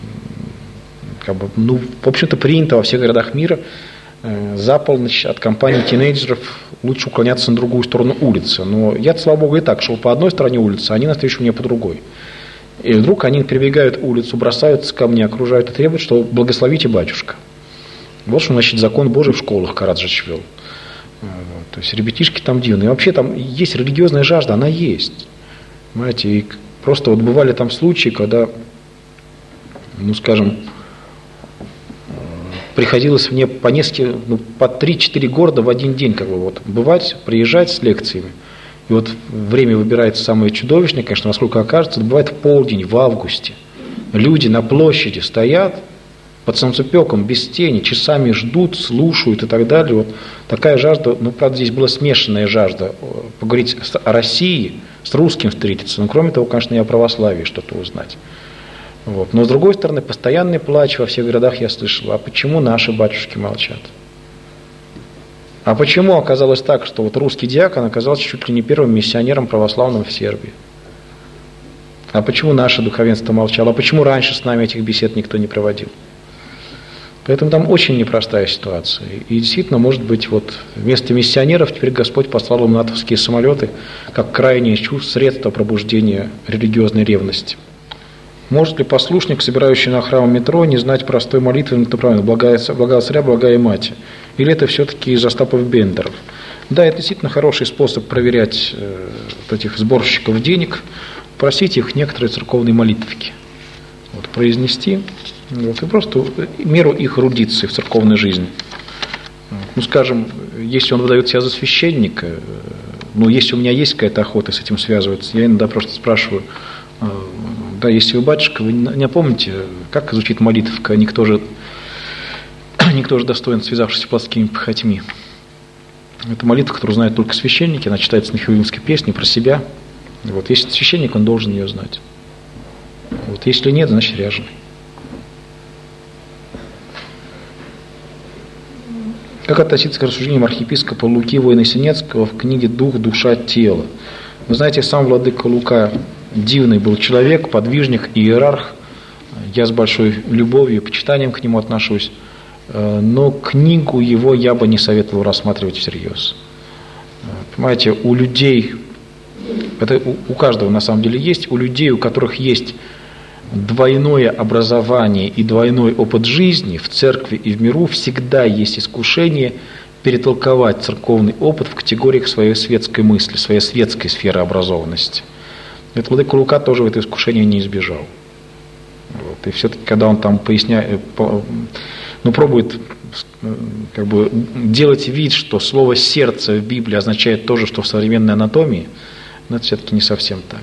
общем-то, принято во всех городах мира за полночь от компании тинейджеров лучше уклоняться на другую сторону улицы. Но я, слава богу, и так шел по одной стороне улицы, а они навстречу мне по другой. И вдруг они перебегают улицу, бросаются ко мне, окружают и требуют, что благословите батюшка. Вот что, значит, закон Божий в школах Караджич вел. То есть ребятишки там дивные. И вообще там есть религиозная жажда, она есть. Понимаете, и просто вот бывали там случаи, когда, скажем, приходилось мне по несколько, по 3-4 города в один день бывать, приезжать с лекциями. И вот время выбирается самое чудовищное, конечно, насколько окажется, это бывает в полдень, в августе. Люди на площади стоят под солнцепеком, без тени, часами ждут, слушают и так далее. Вот такая жажда, правда, здесь была смешанная жажда поговорить о России, с русским встретиться. Но кроме того, конечно, и о православии что-то узнать. Вот. Но с другой стороны, постоянный плач во всех городах я слышал. А почему наши батюшки молчат? А почему оказалось так, что вот русский диакон оказался чуть ли не первым миссионером православным в Сербии? А почему наше духовенство молчало? А почему раньше с нами этих бесед никто не проводил? Поэтому там очень непростая ситуация. И действительно, может быть, вот вместо миссионеров теперь Господь послал им натовские самолеты, как крайнее средство пробуждения религиозной ревности. Может ли послушник, собирающий на храм метро, не знать простой молитвы на направление «Благая царя, благая мать»? Или это все-таки из Остапов-Бендеров? Да, это действительно хороший способ проверять этих сборщиков денег, просить их некоторые церковные молитвки произнести, и просто меру их эрудиции в церковной жизни. Скажем, если он выдает себя за священника, если у меня есть какая-то охота с этим связываться, я иногда просто спрашиваю, да, если вы батюшка, вы не помните, как звучит молитвка, никто же достоин, связавшись плотскими похотьми. Это молитва, которую знают только священники, она читается на херувимской песне про себя. Вот, если священник, он должен ее знать. Вот, если нет, значит ряженый. Как относиться к рассуждениям архиепископа Луки Воиносенецкого в книге «Дух, душа, тело»? Вы знаете, сам владыка Лука дивный был человек, подвижник, иерарх. Я с большой любовью и почитанием к нему отношусь. Но книгу его я бы не советовал рассматривать всерьез. Понимаете, у людей, это у каждого на самом деле есть, у людей, у которых есть двойное образование и двойной опыт жизни в церкви и в миру, всегда есть искушение перетолковать церковный опыт в категориях своей светской мысли, своей светской сферы образованности. Владыка Лука тоже в это искушение не избежал. И все-таки, когда он там поясняет, пробует как бы делать вид, что слово «сердце» в Библии означает то же, что в современной анатомии, но это все-таки не совсем так.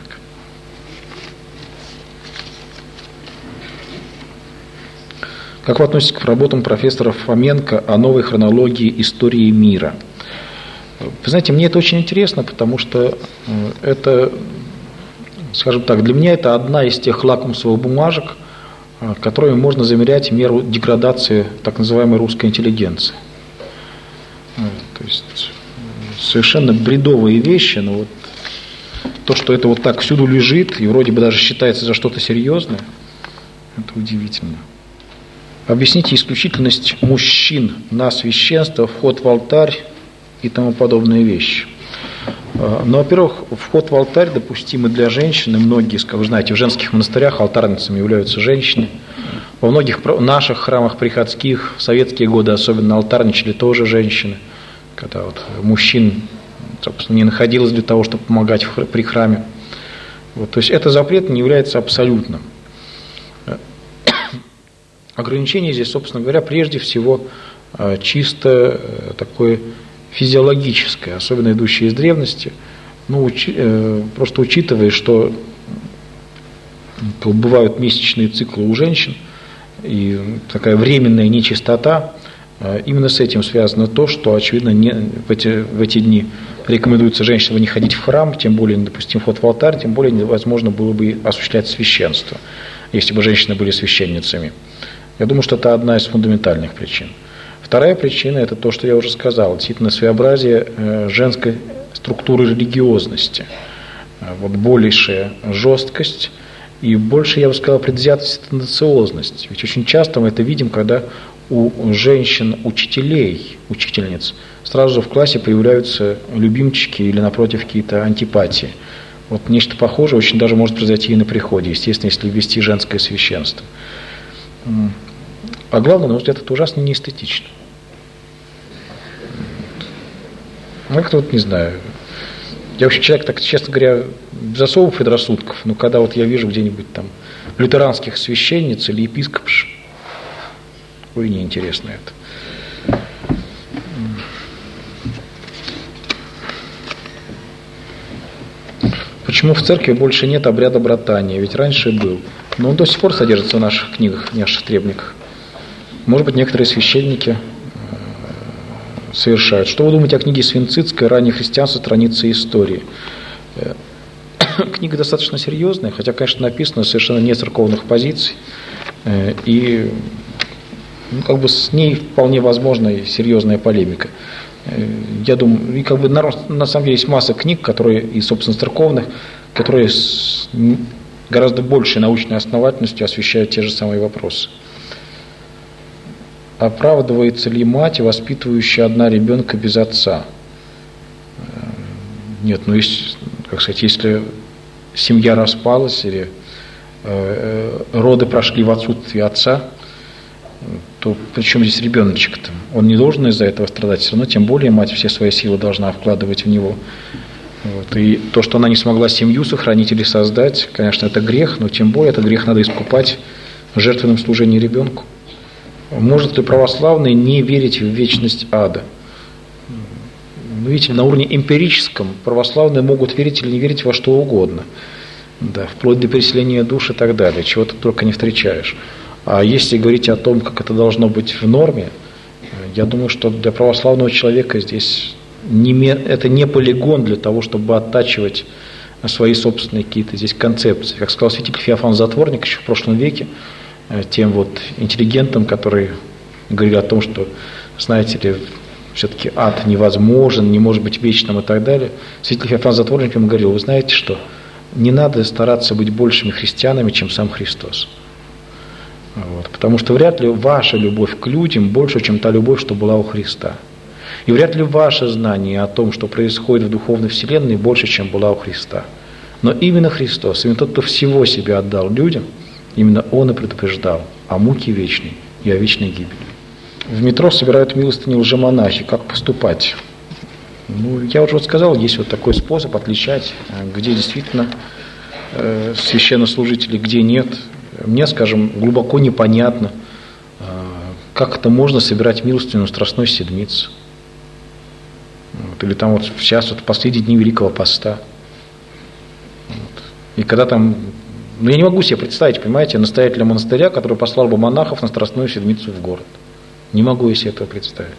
Как вы относитесь к работам профессора Фоменко о новой хронологии истории мира? Вы знаете, мне это очень интересно, потому что это, скажем так, для меня это одна из тех лакмусовых бумажек, которыми можно замерять меру деградации так называемой русской интеллигенции. То есть совершенно бредовые вещи, но вот то, что это вот так всюду лежит и вроде бы даже считается за что-то серьезное, это удивительно. Объясните исключительность мужчин на священство, вход в алтарь и тому подобные вещи. Ну, во-первых, вход в алтарь допустимый для женщины. Многие, как вы знаете, в женских монастырях алтарницами являются женщины. Во многих наших храмах приходских в советские годы особенно алтарничали тоже женщины, когда вот мужчин, собственно, не находилось для того, чтобы помогать при храме. Вот, то есть это запрет не является абсолютным. Ограничение здесь, собственно говоря, прежде всего чисто такое физиологическое, особенно идущее из древности, просто учитывая, что бывают месячные циклы у женщин, и такая временная нечистота, именно с этим связано то, что, очевидно, в эти дни рекомендуется женщинам не ходить в храм, тем более недопустим вход в алтарь, тем более невозможно было бы осуществлять священство, если бы женщины были священницами. Я думаю, что это одна из фундаментальных причин. Вторая причина – это то, что я уже сказал, действительно своеобразие женской структуры религиозности. Вот большая жесткость и больше, я бы сказал, предвзятость и тенденциозность. Ведь очень часто мы это видим, когда у женщин-учителей, учительниц, сразу же в классе появляются любимчики или, напротив, какие-то антипатии. Вот нечто похожее очень даже может произойти и на приходе, естественно, если ввести женское священство. А главное, на мой взгляд, это ужасно неэстетично. Как-то вот не знаю. Я вообще человек, так, честно говоря, без особых предрассудков, но когда вот я вижу где-нибудь там лютеранских священниц или епископш, ой, неинтересно это. Почему в церкви больше нет обряда братания? Ведь раньше был. Но он до сих пор содержится в наших книгах, в наших требниках. Может быть, некоторые священники совершают. Что вы думаете о книге Свинцицкой «Раннее христианство. Страницы истории»? Книга достаточно серьезная, хотя, конечно, написана совершенно не церковных позиций. И с ней вполне возможна и серьезная полемика. Я думаю, и на самом деле есть масса книг, которые, и, собственно, церковных, которые с гораздо большей научной основательностью освещают те же самые вопросы. Оправдывается ли мать, воспитывающая одна ребенка без отца? Нет, если семья распалась или роды прошли в отсутствие отца, то при чем здесь ребеночек-то? Он не должен из-за этого страдать, все равно, тем более мать все свои силы должна вкладывать в него. Вот. И то, что она не смогла семью сохранить или создать, конечно, это грех, но тем более это грех надо искупать в жертвенном служении ребенку. Может ли православный не верить в вечность ада? Видите, на уровне эмпирическом православные могут верить или не верить во что угодно. Да, вплоть до переселения душ и так далее, чего ты только не встречаешь. А если говорить о том, как это должно быть в норме, я думаю, что для православного человека здесь это не полигон для того, чтобы оттачивать свои собственные какие-то здесь концепции. Как сказал святитель Феофан Затворник еще в прошлом веке, тем вот интеллигентам, которые говорили о том, что, знаете ли, все-таки ад невозможен, не может быть вечным и так далее. Святитель Феофан Затворник ему говорил: вы знаете что, не надо стараться быть большими христианами, чем сам Христос. Вот, потому что вряд ли ваша любовь к людям больше, чем та любовь, что была у Христа. И вряд ли ваше знание о том, что происходит в духовной вселенной, больше, чем была у Христа. Но именно Христос, именно тот, кто всего себя отдал людям, именно Он и предупреждал о муке вечной и о вечной гибели. В метро собирают милостыни лжемонахи. Как поступать? Я уже сказал, есть вот такой способ отличать, где действительно священнослужители, где нет. мне, скажем, глубоко непонятно, как это можно собирать милостыню Страстной Седмицы. Вот. Или там вот сейчас вот последние дни Великого Поста. Вот. И когда там... Ну, я не могу себе представить, понимаете, настоятеля монастыря, который послал бы монахов на Страстную Седмицу в город. Не могу я себе этого представить.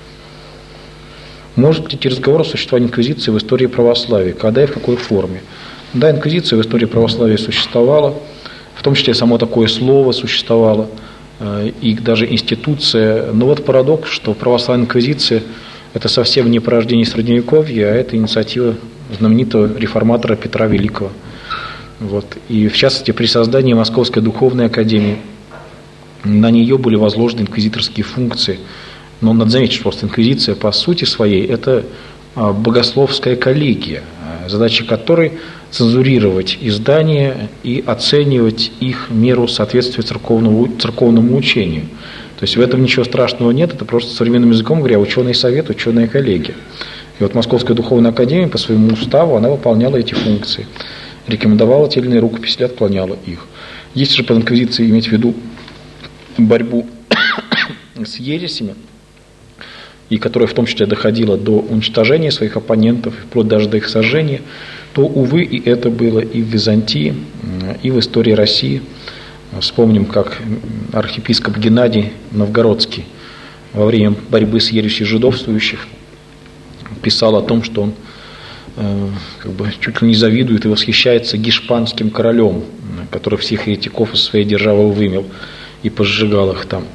Может идти разговор о существовании инквизиции в истории православия, когда и в какой форме. Да, инквизиция в истории православия существовала, в том числе само такое слово существовало, и даже институция. Но вот парадокс, что православная инквизиция – это совсем не порождение Средневековья, а это инициатива знаменитого реформатора Петра Великого. Вот. И в частности, при создании Московской духовной академии на нее были возложены инквизиторские функции. Но надо заметить, что просто инквизиция по сути своей – это богословская коллегия, задача которой – цензурировать издания и оценивать их меру соответствия церковному учению. То есть в этом ничего страшного нет, это просто современным языком говоря ученый совет, ученая коллегия. И вот Московская духовная академия по своему уставу она выполняла эти функции, рекомендовала те или иные рукописи или отклоняла их. Если же под инквизицией иметь в виду борьбу с ересями, и которая в том числе доходила до уничтожения своих оппонентов, вплоть даже до их сожжения, то, увы, и это было и в Византии, и в истории России. Вспомним, как архиепископ Геннадий Новгородский во время борьбы с ересью жидовствующих писал о том, что он чуть ли не завидует и восхищается гешпанским королем, который всех еретиков из своей державы вымел и пожигал их там.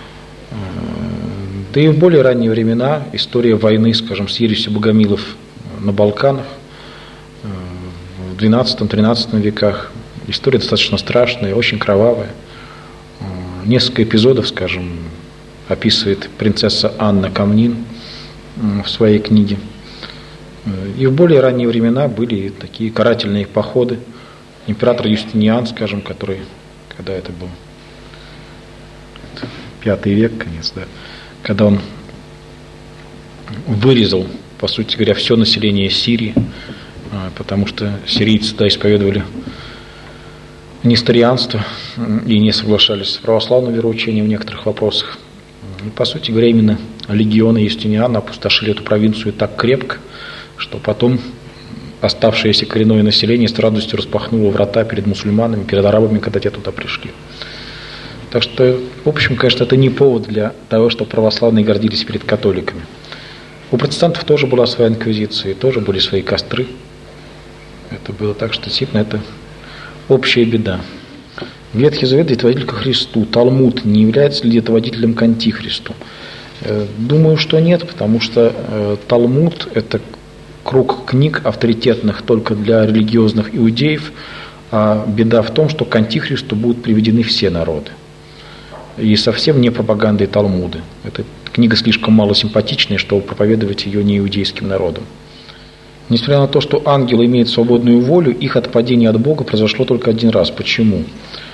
Да и в более ранние времена история войны, скажем, с ересью богомилов на Балканах в XII-XIII веках, история достаточно страшная, очень кровавая. Несколько эпизодов, скажем, описывает принцесса Анна Камнин в своей книге. И в более ранние времена были такие карательные походы. Император Юстиниан, скажем, который, когда это был, V век, конец, да, когда он вырезал, по сути говоря, все население Сирии, потому что сирийцы тогда исповедовали несторианство и не соглашались с православным вероучением в некоторых вопросах. И, по сути говоря, именно легионы Юстиниана опустошили эту провинцию так крепко, что потом оставшееся коренное население с радостью распахнуло врата перед мусульманами, перед арабами, когда те туда пришли. Так что, в общем, конечно, это не повод для того, чтобы православные гордились перед католиками. У протестантов тоже была своя инквизиция, тоже были свои костры. Это было так, что действительно это общая беда. Ветхий Завет ведь водитель ко Христу. Талмуд не является ли это водителем к антихристу? Думаю, что нет, потому что Талмуд – это круг книг авторитетных только для религиозных иудеев, а беда в том, что к антихристу будут приведены все народы. И совсем не пропагандой Талмуда. Эта книга слишком мало симпатичная, чтобы проповедовать ее неиудейским народам. Несмотря на то, что ангелы имеют свободную волю, их отпадение от Бога произошло только один раз. Почему?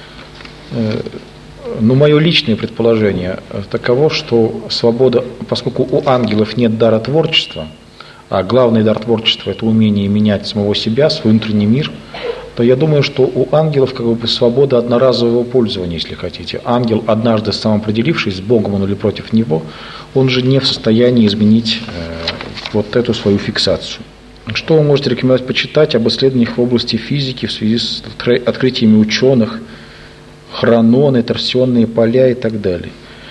Ну, мое личное предположение таково, что свобода, поскольку у ангелов нет дара творчества, а главный дар творчества – это умение менять самого себя, свой внутренний мир, то я думаю, что у ангелов свобода одноразового пользования, если хотите. Ангел, однажды самоопределившись, с Богом он или против него, он же не в состоянии изменить вот эту свою фиксацию. Что вы можете рекомендовать почитать об исследованиях в области физики в связи с открытиями ученых, хрононы, торсионные поля и так далее?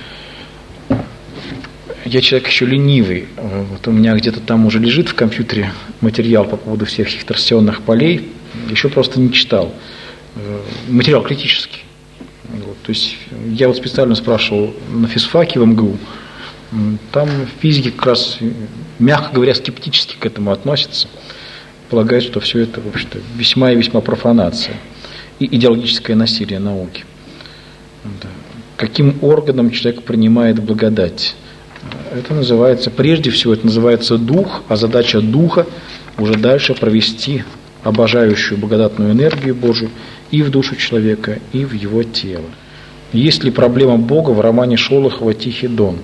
Я человек еще ленивый. Вот у меня где-то там уже лежит в компьютере материал по поводу всех этих торсионных полей. Еще просто не читал. Материал критический. Вот, то есть я вот специально спрашивал на физфаке в МГУ. Там физики как раз, мягко говоря, скептически к этому относятся. Полагают, что все это, в общем-то, весьма и весьма профанация и идеологическое насилие науки. Да. Каким органом человек принимает благодать? Это называется, прежде всего, это называется дух, а задача духа уже дальше провести обожающую благодатную энергию Божию и в душу человека, и в его тело. Есть ли проблема Бога в романе Шолохова «Тихий Дон»?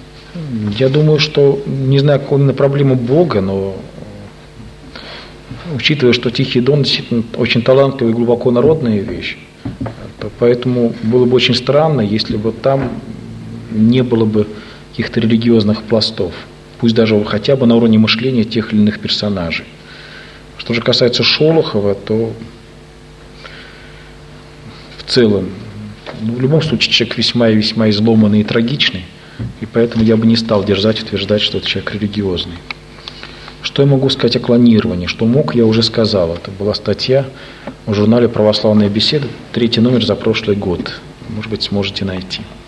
Я думаю, что, не знаю, какая именно проблема Бога, но учитывая, что Тихий Дон действительно очень талантливая и глубоко народная вещь, поэтому было бы очень странно, если бы там не было бы каких-то религиозных пластов, пусть даже хотя бы на уровне мышления тех или иных персонажей. Что же касается Шолохова, то в целом, в любом случае, человек весьма и весьма изломанный и трагичный, и поэтому я бы не стал дерзать утверждать, что это человек религиозный. Что я могу сказать о клонировании? Что мог, я уже сказал. Это была статья в журнале «Православная беседа», 3-й номер за прошлый год. Может быть, сможете найти.